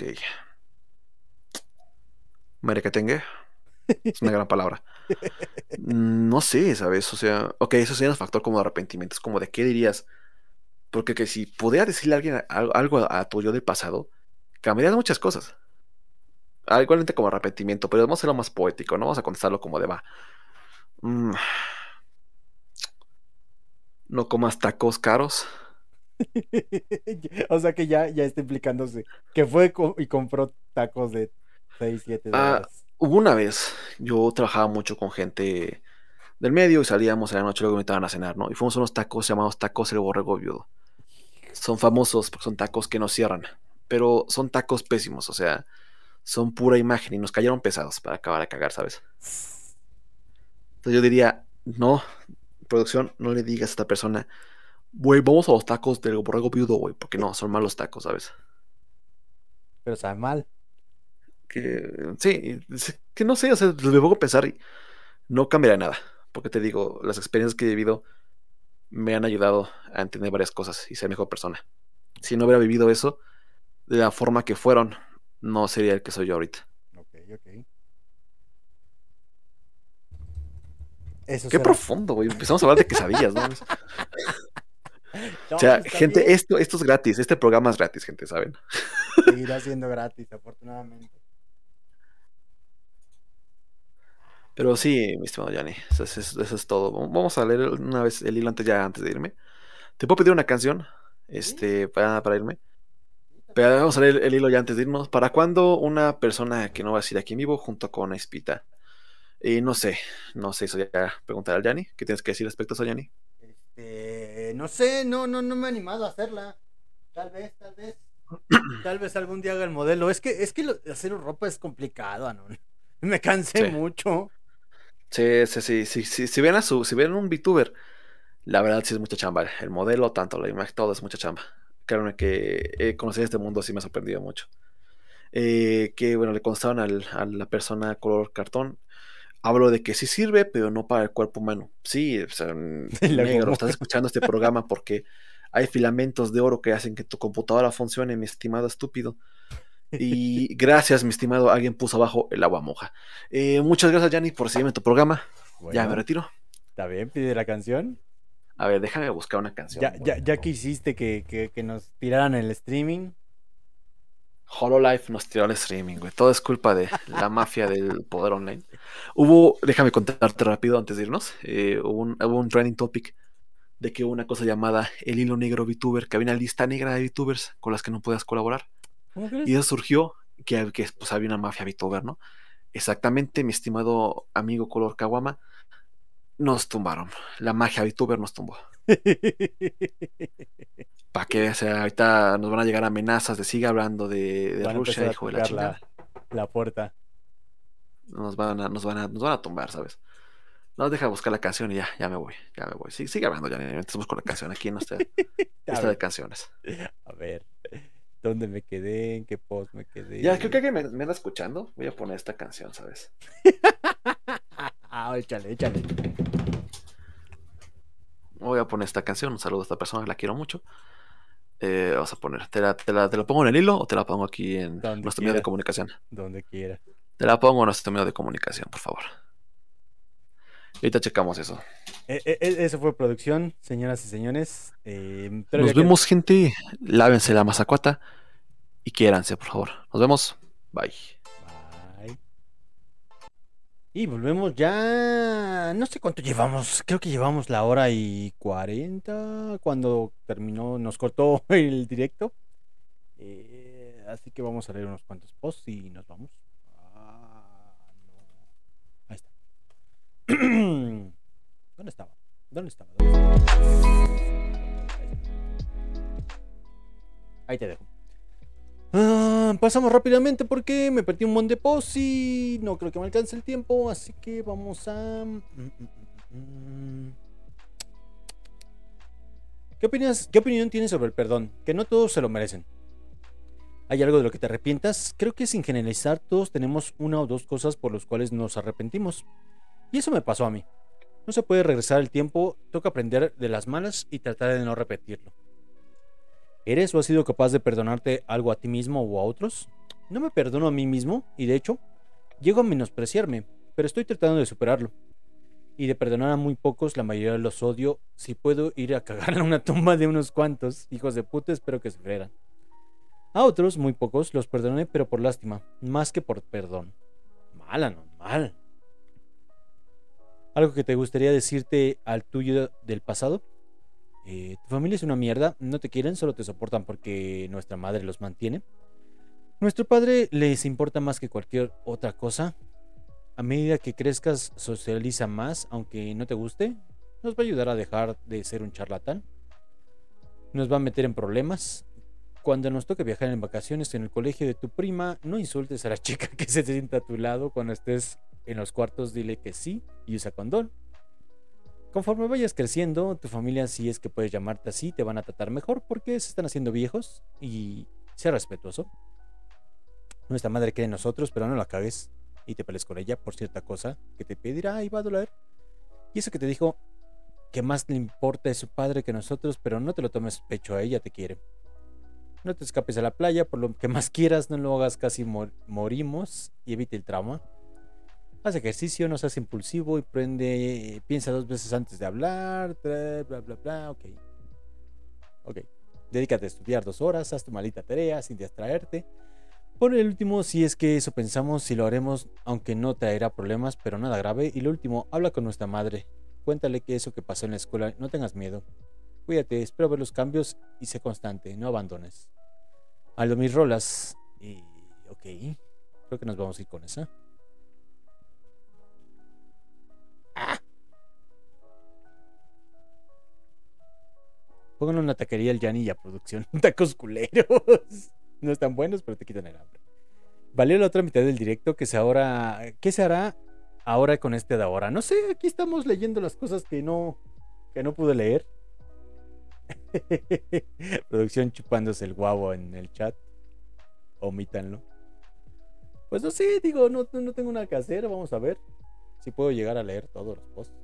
Merequetengue. Es una gran palabra. Mm, No sé, ¿sabes? O sea, ok, eso sería un factor como de arrepentimiento. Es como de qué dirías. Porque que si pudiera decirle a alguien a- algo, algo a, a tu yo del pasado, cambiarían muchas cosas. Ah, igualmente como arrepentimiento, pero vamos a hacerlo más poético, ¿no? Vamos a contestarlo como de va. Mm, no comas tacos caros. O sea que ya, ya está implicándose que fue co- y compró tacos de seis siete Ah, dólares. hubo una vez, yo trabajaba mucho con gente del medio y salíamos a la noche, luego me invitaban a cenar, ¿no? Y fuimos a unos tacos llamados tacos el borrego viudo. Son famosos porque son tacos que no cierran, pero son tacos pésimos, o sea, son pura imagen y nos cayeron pesados para acabar a cagar, ¿sabes? Entonces yo diría, no, producción, no le digas a esta persona, güey, vamos a los tacos del borrego viudo, güey, porque no, son malos tacos, ¿sabes? Pero sabe mal. Que sí, es que no sé, o sea, me pongo a pensar y no cambiará nada, porque te digo, las experiencias que he vivido me han ayudado a entender varias cosas y ser mejor persona. Si no hubiera vivido eso de la forma que fueron, no sería el que soy yo ahorita. Ok, ok. Eso Qué será. profundo, güey. Empezamos a hablar de quesadillas, ¿no? No, O sea, pues, está gente, bien. esto, esto es gratis. Este programa es gratis, gente, ¿saben? Seguirá siendo gratis, afortunadamente. Pero sí, mi estimado Yanni, eso, es- eso es todo. Vamos a leer una vez el hilo antes ya antes de irme. ¿Te puedo pedir una canción? Este, para, para irme. Pero vamos a leer el hilo ya antes de irnos. ¿Para cuándo una persona que no va a decir aquí en vivo junto con Espita? Y no sé, no sé, eso ya preguntar al Yanni. ¿Qué tienes que decir respecto a eso, Yanni? Este, no sé, no, no, no me he animado a hacerla. Tal vez, tal vez. Tal vez algún día haga el modelo. Es que, es que lo- hacer ropa es complicado, ¿no? Me cansé Sí. mucho. Sí, sí, sí, sí, sí, si ven a su, si ven un VTuber, la verdad sí es mucha chamba. El modelo, tanto la imagen, todo es mucha chamba. Créanme que eh, conocer este mundo sí me ha sorprendido mucho. Eh, que bueno, le constaban al, a la persona color cartón. Hablo de que sí sirve, pero no para el cuerpo humano. Sí, o sea, mm, La negro, como- estás escuchando este programa porque hay filamentos de oro que hacen que tu computadora funcione, mi estimado estúpido. Y gracias, mi estimado, alguien puso abajo el agua moja. Eh, muchas gracias, Yanni, por seguirme en tu programa. Ya me Bueno, retiro. está bien, pide la canción. A ver, déjame buscar una canción. Ya, ya, ya que hiciste que, que, que nos tiraran el streaming. Hololive nos tiró al streaming, güey. Todo es culpa de la mafia del poder online. Hubo, déjame contarte rápido antes de irnos. eh, hubo, un, hubo un trending topic de que hubo una cosa llamada el hilo negro VTuber, que había una lista negra de VTubers con las que no puedas colaborar. ¿Cómo crees? Y eso surgió que, que pues, había una mafia VTuber, ¿no? Exactamente, mi estimado amigo color Kawama, nos tumbaron. La magia VTuber nos tumbó. Para que, o sea, ahorita nos van a llegar amenazas de sigue hablando de, de Van a Rusia, empezar a hijo de la tocar chingada. la, la puerta. Nos van a, nos van a, nos van a tumbar, ¿sabes? No, deja buscar la canción y ya, ya me voy, ya me voy. Sí, sigue hablando, ya, mientras busco la canción aquí en esta A lista de ver, canciones. a ver, ¿dónde me quedé? ¿En qué post me quedé? Ya, creo que alguien me, me anda escuchando. Voy a poner esta canción, ¿sabes? Ah, échale, échale. Voy a poner esta canción. Un saludo a esta persona, la quiero mucho. Eh, vamos a poner, ¿te la, te, la, ¿te la pongo en el hilo o te la pongo aquí en Donde nuestro medio de quiera. comunicación? Donde quiera. Te la pongo en nuestro medio de comunicación, por favor. Y ahorita checamos eso. Eh, eh, eh, eso fue producción, señoras y señores. Eh, todavía Nos queda- vemos, gente. Lávense la mazacuata y quiéranse, por favor. Nos vemos. Bye. Bye. Y volvemos ya. No sé cuánto llevamos. Creo que llevamos la hora y cuarenta. Cuando terminó, nos cortó el directo. Eh, así que vamos a leer unos cuantos posts y nos vamos. Ah, no. Ahí está. ¿Dónde estaba? ¿Dónde estaba? ¿Dónde estaba? Ahí te dejo. Ah, pasamos rápidamente porque me perdí un montón de posts y no creo que me alcance el tiempo, así que vamos a... ¿Qué opinas, qué opinión tienes sobre el perdón? Que no todos se lo merecen. ¿Hay algo de lo que te arrepientas? Creo que sin generalizar todos tenemos una o dos cosas por las cuales nos arrepentimos. Y eso me pasó a mí. No se puede regresar el tiempo, toca aprender de las malas y tratar de no repetirlo. ¿Eres o has sido capaz de perdonarte algo a ti mismo o a otros? No me perdono a mí mismo y de hecho, llego a menospreciarme, pero estoy tratando de superarlo. Y de perdonar a muy pocos, la mayoría los odio. Si puedo ir a cagar en una tumba de unos cuantos, hijos de puta, espero que se freran. A otros, muy pocos, los perdoné, pero por lástima, más que por perdón. Mala, no, mal. ¿Algo que te gustaría decirte al tuyo del pasado? Eh, tu familia es una mierda, no te quieren, solo te soportan porque nuestra madre los mantiene. Nuestro padre les importa más que cualquier otra cosa. A medida que crezcas, socializa más, aunque no te guste. Nos va a ayudar a dejar de ser un charlatán. Nos va a meter en problemas. Cuando nos toque viajar en vacaciones en el colegio de tu prima, no insultes a la chica que se sienta a tu lado. Cuando estés en los cuartos, dile que sí y usa condón. Conforme vayas creciendo, tu familia, si es que puedes llamarte así, te van a tratar mejor porque se están haciendo viejos. Y sea respetuoso. Nuestra madre cree en nosotros, pero no la cagues y te pelees con ella por cierta cosa que te pedirá y va a doler. Y eso que te dijo que más le importa es su padre que nosotros, pero no te lo tomes pecho, a ella te quiere. No te escapes a la playa por lo que más quieras, no lo hagas, casi mor morimos y evite el trauma. Haz ejercicio, no seas impulsivo y prende, piensa dos veces antes de hablar, bla bla bla, bla. ok. Ok. Dedícate a estudiar dos horas, haz tu maldita tarea sin distraerte. Por el último, si es que eso pensamos, si lo haremos, aunque no traerá problemas, pero nada grave. Y lo último, habla con nuestra madre. Cuéntale que eso que pasó en la escuela, no tengas miedo. Cuídate, espero ver los cambios y sé constante, no abandones. Aldo mis rolas. Y, ok, creo que nos vamos a ir con esa. ¡Ah! Pongan una taquería al Yanni y a producción. Tacos culeros. No están buenos, pero te quitan el hambre. Valió la otra mitad del directo. Que se ahora, ¿qué se hará ahora con este de ahora? No sé, aquí estamos leyendo las cosas que no, que no pude leer. Producción chupándose el guavo en el chat. Omítanlo. Pues no sé, digo, no, no tengo nada que hacer. Vamos a ver si puedo llegar a leer todos los posts.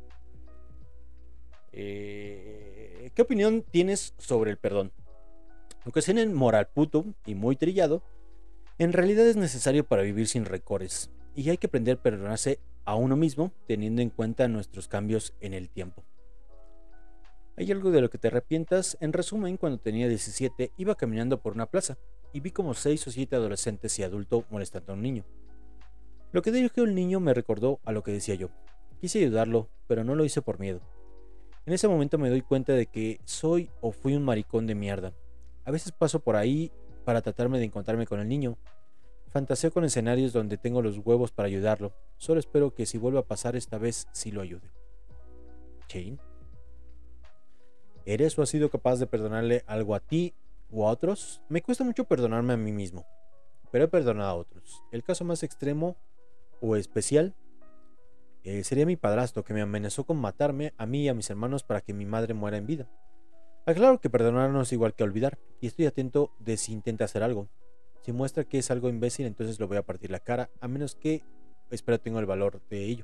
Eh, ¿Qué opinión tienes sobre el perdón? Aunque suene moral puto y muy trillado, en realidad es necesario para vivir sin rencores. Y hay que aprender a perdonarse a uno mismo teniendo en cuenta nuestros cambios en el tiempo. ¿Hay algo de lo que te arrepientas? En resumen, cuando tenía diecisiete iba caminando por una plaza y vi como seis o siete adolescentes y adultos molestando a un niño. Lo que dijo el niño me recordó a lo que decía yo. Quise ayudarlo, pero no lo hice por miedo. En ese momento me doy cuenta de que soy o fui un maricón de mierda. A veces paso por ahí para tratarme de encontrarme con el niño. Fantaseo con escenarios donde tengo los huevos para ayudarlo. Solo espero que si vuelva a pasar esta vez sí lo ayude. Chain. ¿Eres o has sido capaz de perdonarle algo a ti o a otros? Me cuesta mucho perdonarme a mí mismo, pero he perdonado a otros. El caso más extremo o especial eh, sería mi padrastro, que me amenazó con matarme a mí y a mis hermanos para que mi madre muera en vida. Aclaro que perdonar no es igual que olvidar, y estoy atento de si intenta hacer algo. Si muestra que es algo imbécil, entonces le voy a partir la cara, a menos que, espero, tenga el valor de ello.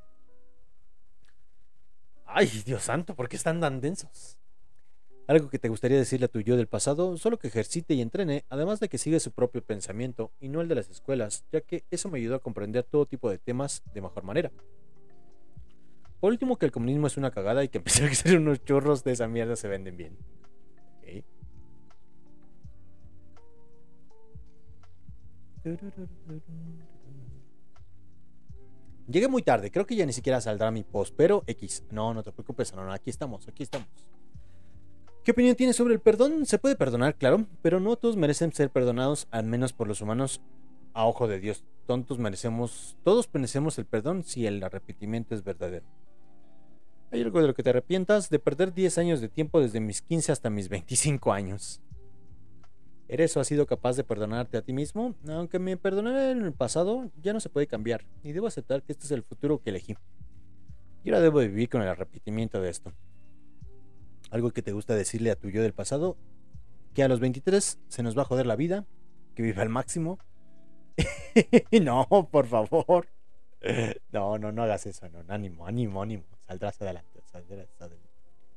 Ay, Dios santo, ¿por qué están tan densos? Algo que te gustaría decirle a tu yo del pasado, solo que ejercite y entrene, además de que siga su propio pensamiento y no el de las escuelas, ya que eso me ayudó a comprender todo tipo de temas de mejor manera. Por último, que el comunismo es una cagada y que a pesar de ser unos churros de esa mierda se venden bien. Okay. Llegué muy tarde, creo que ya ni siquiera saldrá mi post, pero X. No, no te preocupes, no, no, aquí estamos, aquí estamos. ¿Qué opinión tienes sobre el perdón? Se puede perdonar, claro, pero no todos merecen ser perdonados, al menos por los humanos, a ojo de Dios. Tontos merecemos, todos merecemos el perdón si el arrepentimiento es verdadero. ¿Hay algo de lo que te arrepientas? De perder diez años de tiempo desde mis quince hasta mis veinticinco años. ¿Eres o has sido capaz de perdonarte a ti mismo? Aunque me perdonara en el pasado, ya no se puede cambiar, y debo aceptar que este es el futuro que elegí. Y ahora debo vivir con el arrepentimiento de esto. Algo que te gusta decirle a tu yo del pasado, que a los veintitrés se nos va a joder la vida, que viva al máximo. No, por favor. No, no, no hagas eso, no, ánimo, ánimo, ánimo. Saldrás adelante, saldrás adelante.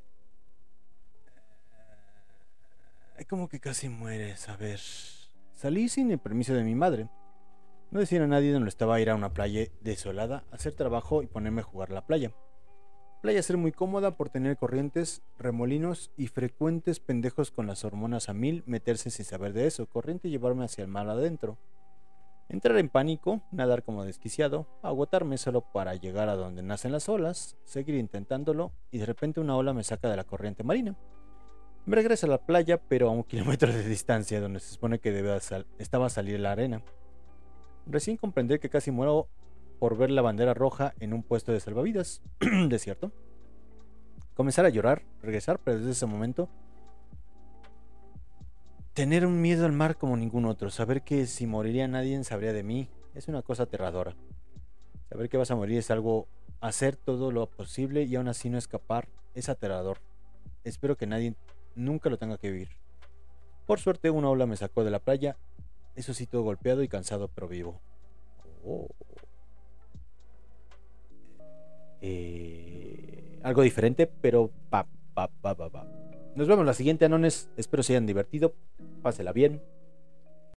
Ay, como que casi mueres, a ver. Salí sin el permiso de mi madre. No decía a nadie dónde estaba ir a una playa desolada, hacer trabajo y ponerme a jugar a la playa. Playa ser muy cómoda por tener corrientes, remolinos y frecuentes pendejos con las hormonas a mil meterse sin saber de eso, corriente y llevarme hacia el mar adentro. Entrar en pánico, nadar como desquiciado, agotarme solo para llegar a donde nacen las olas, seguir intentándolo y de repente una ola me saca de la corriente marina. Me regresa a la playa, pero a un kilómetro de distancia, donde se supone que debe sal- estaba a salir la arena. Recién comprendí que casi muero por ver la bandera roja en un puesto de salvavidas. Desierto. Comenzar a llorar, regresar, pero desde ese momento tener un miedo al mar como ningún otro. Saber que si moriría nadie sabría de mí es una cosa aterradora. Saber que vas a morir es algo. Hacer todo lo posible y aún así no escapar es aterrador. Espero que nadie nunca lo tenga que vivir. Por suerte una ola me sacó de la playa. Eso sí, todo golpeado y cansado, pero vivo. Oh. Eh, algo diferente, pero pa, pa, pa, pa, pa. Nos vemos la siguiente, anones. Espero se hayan divertido. Pásela bien.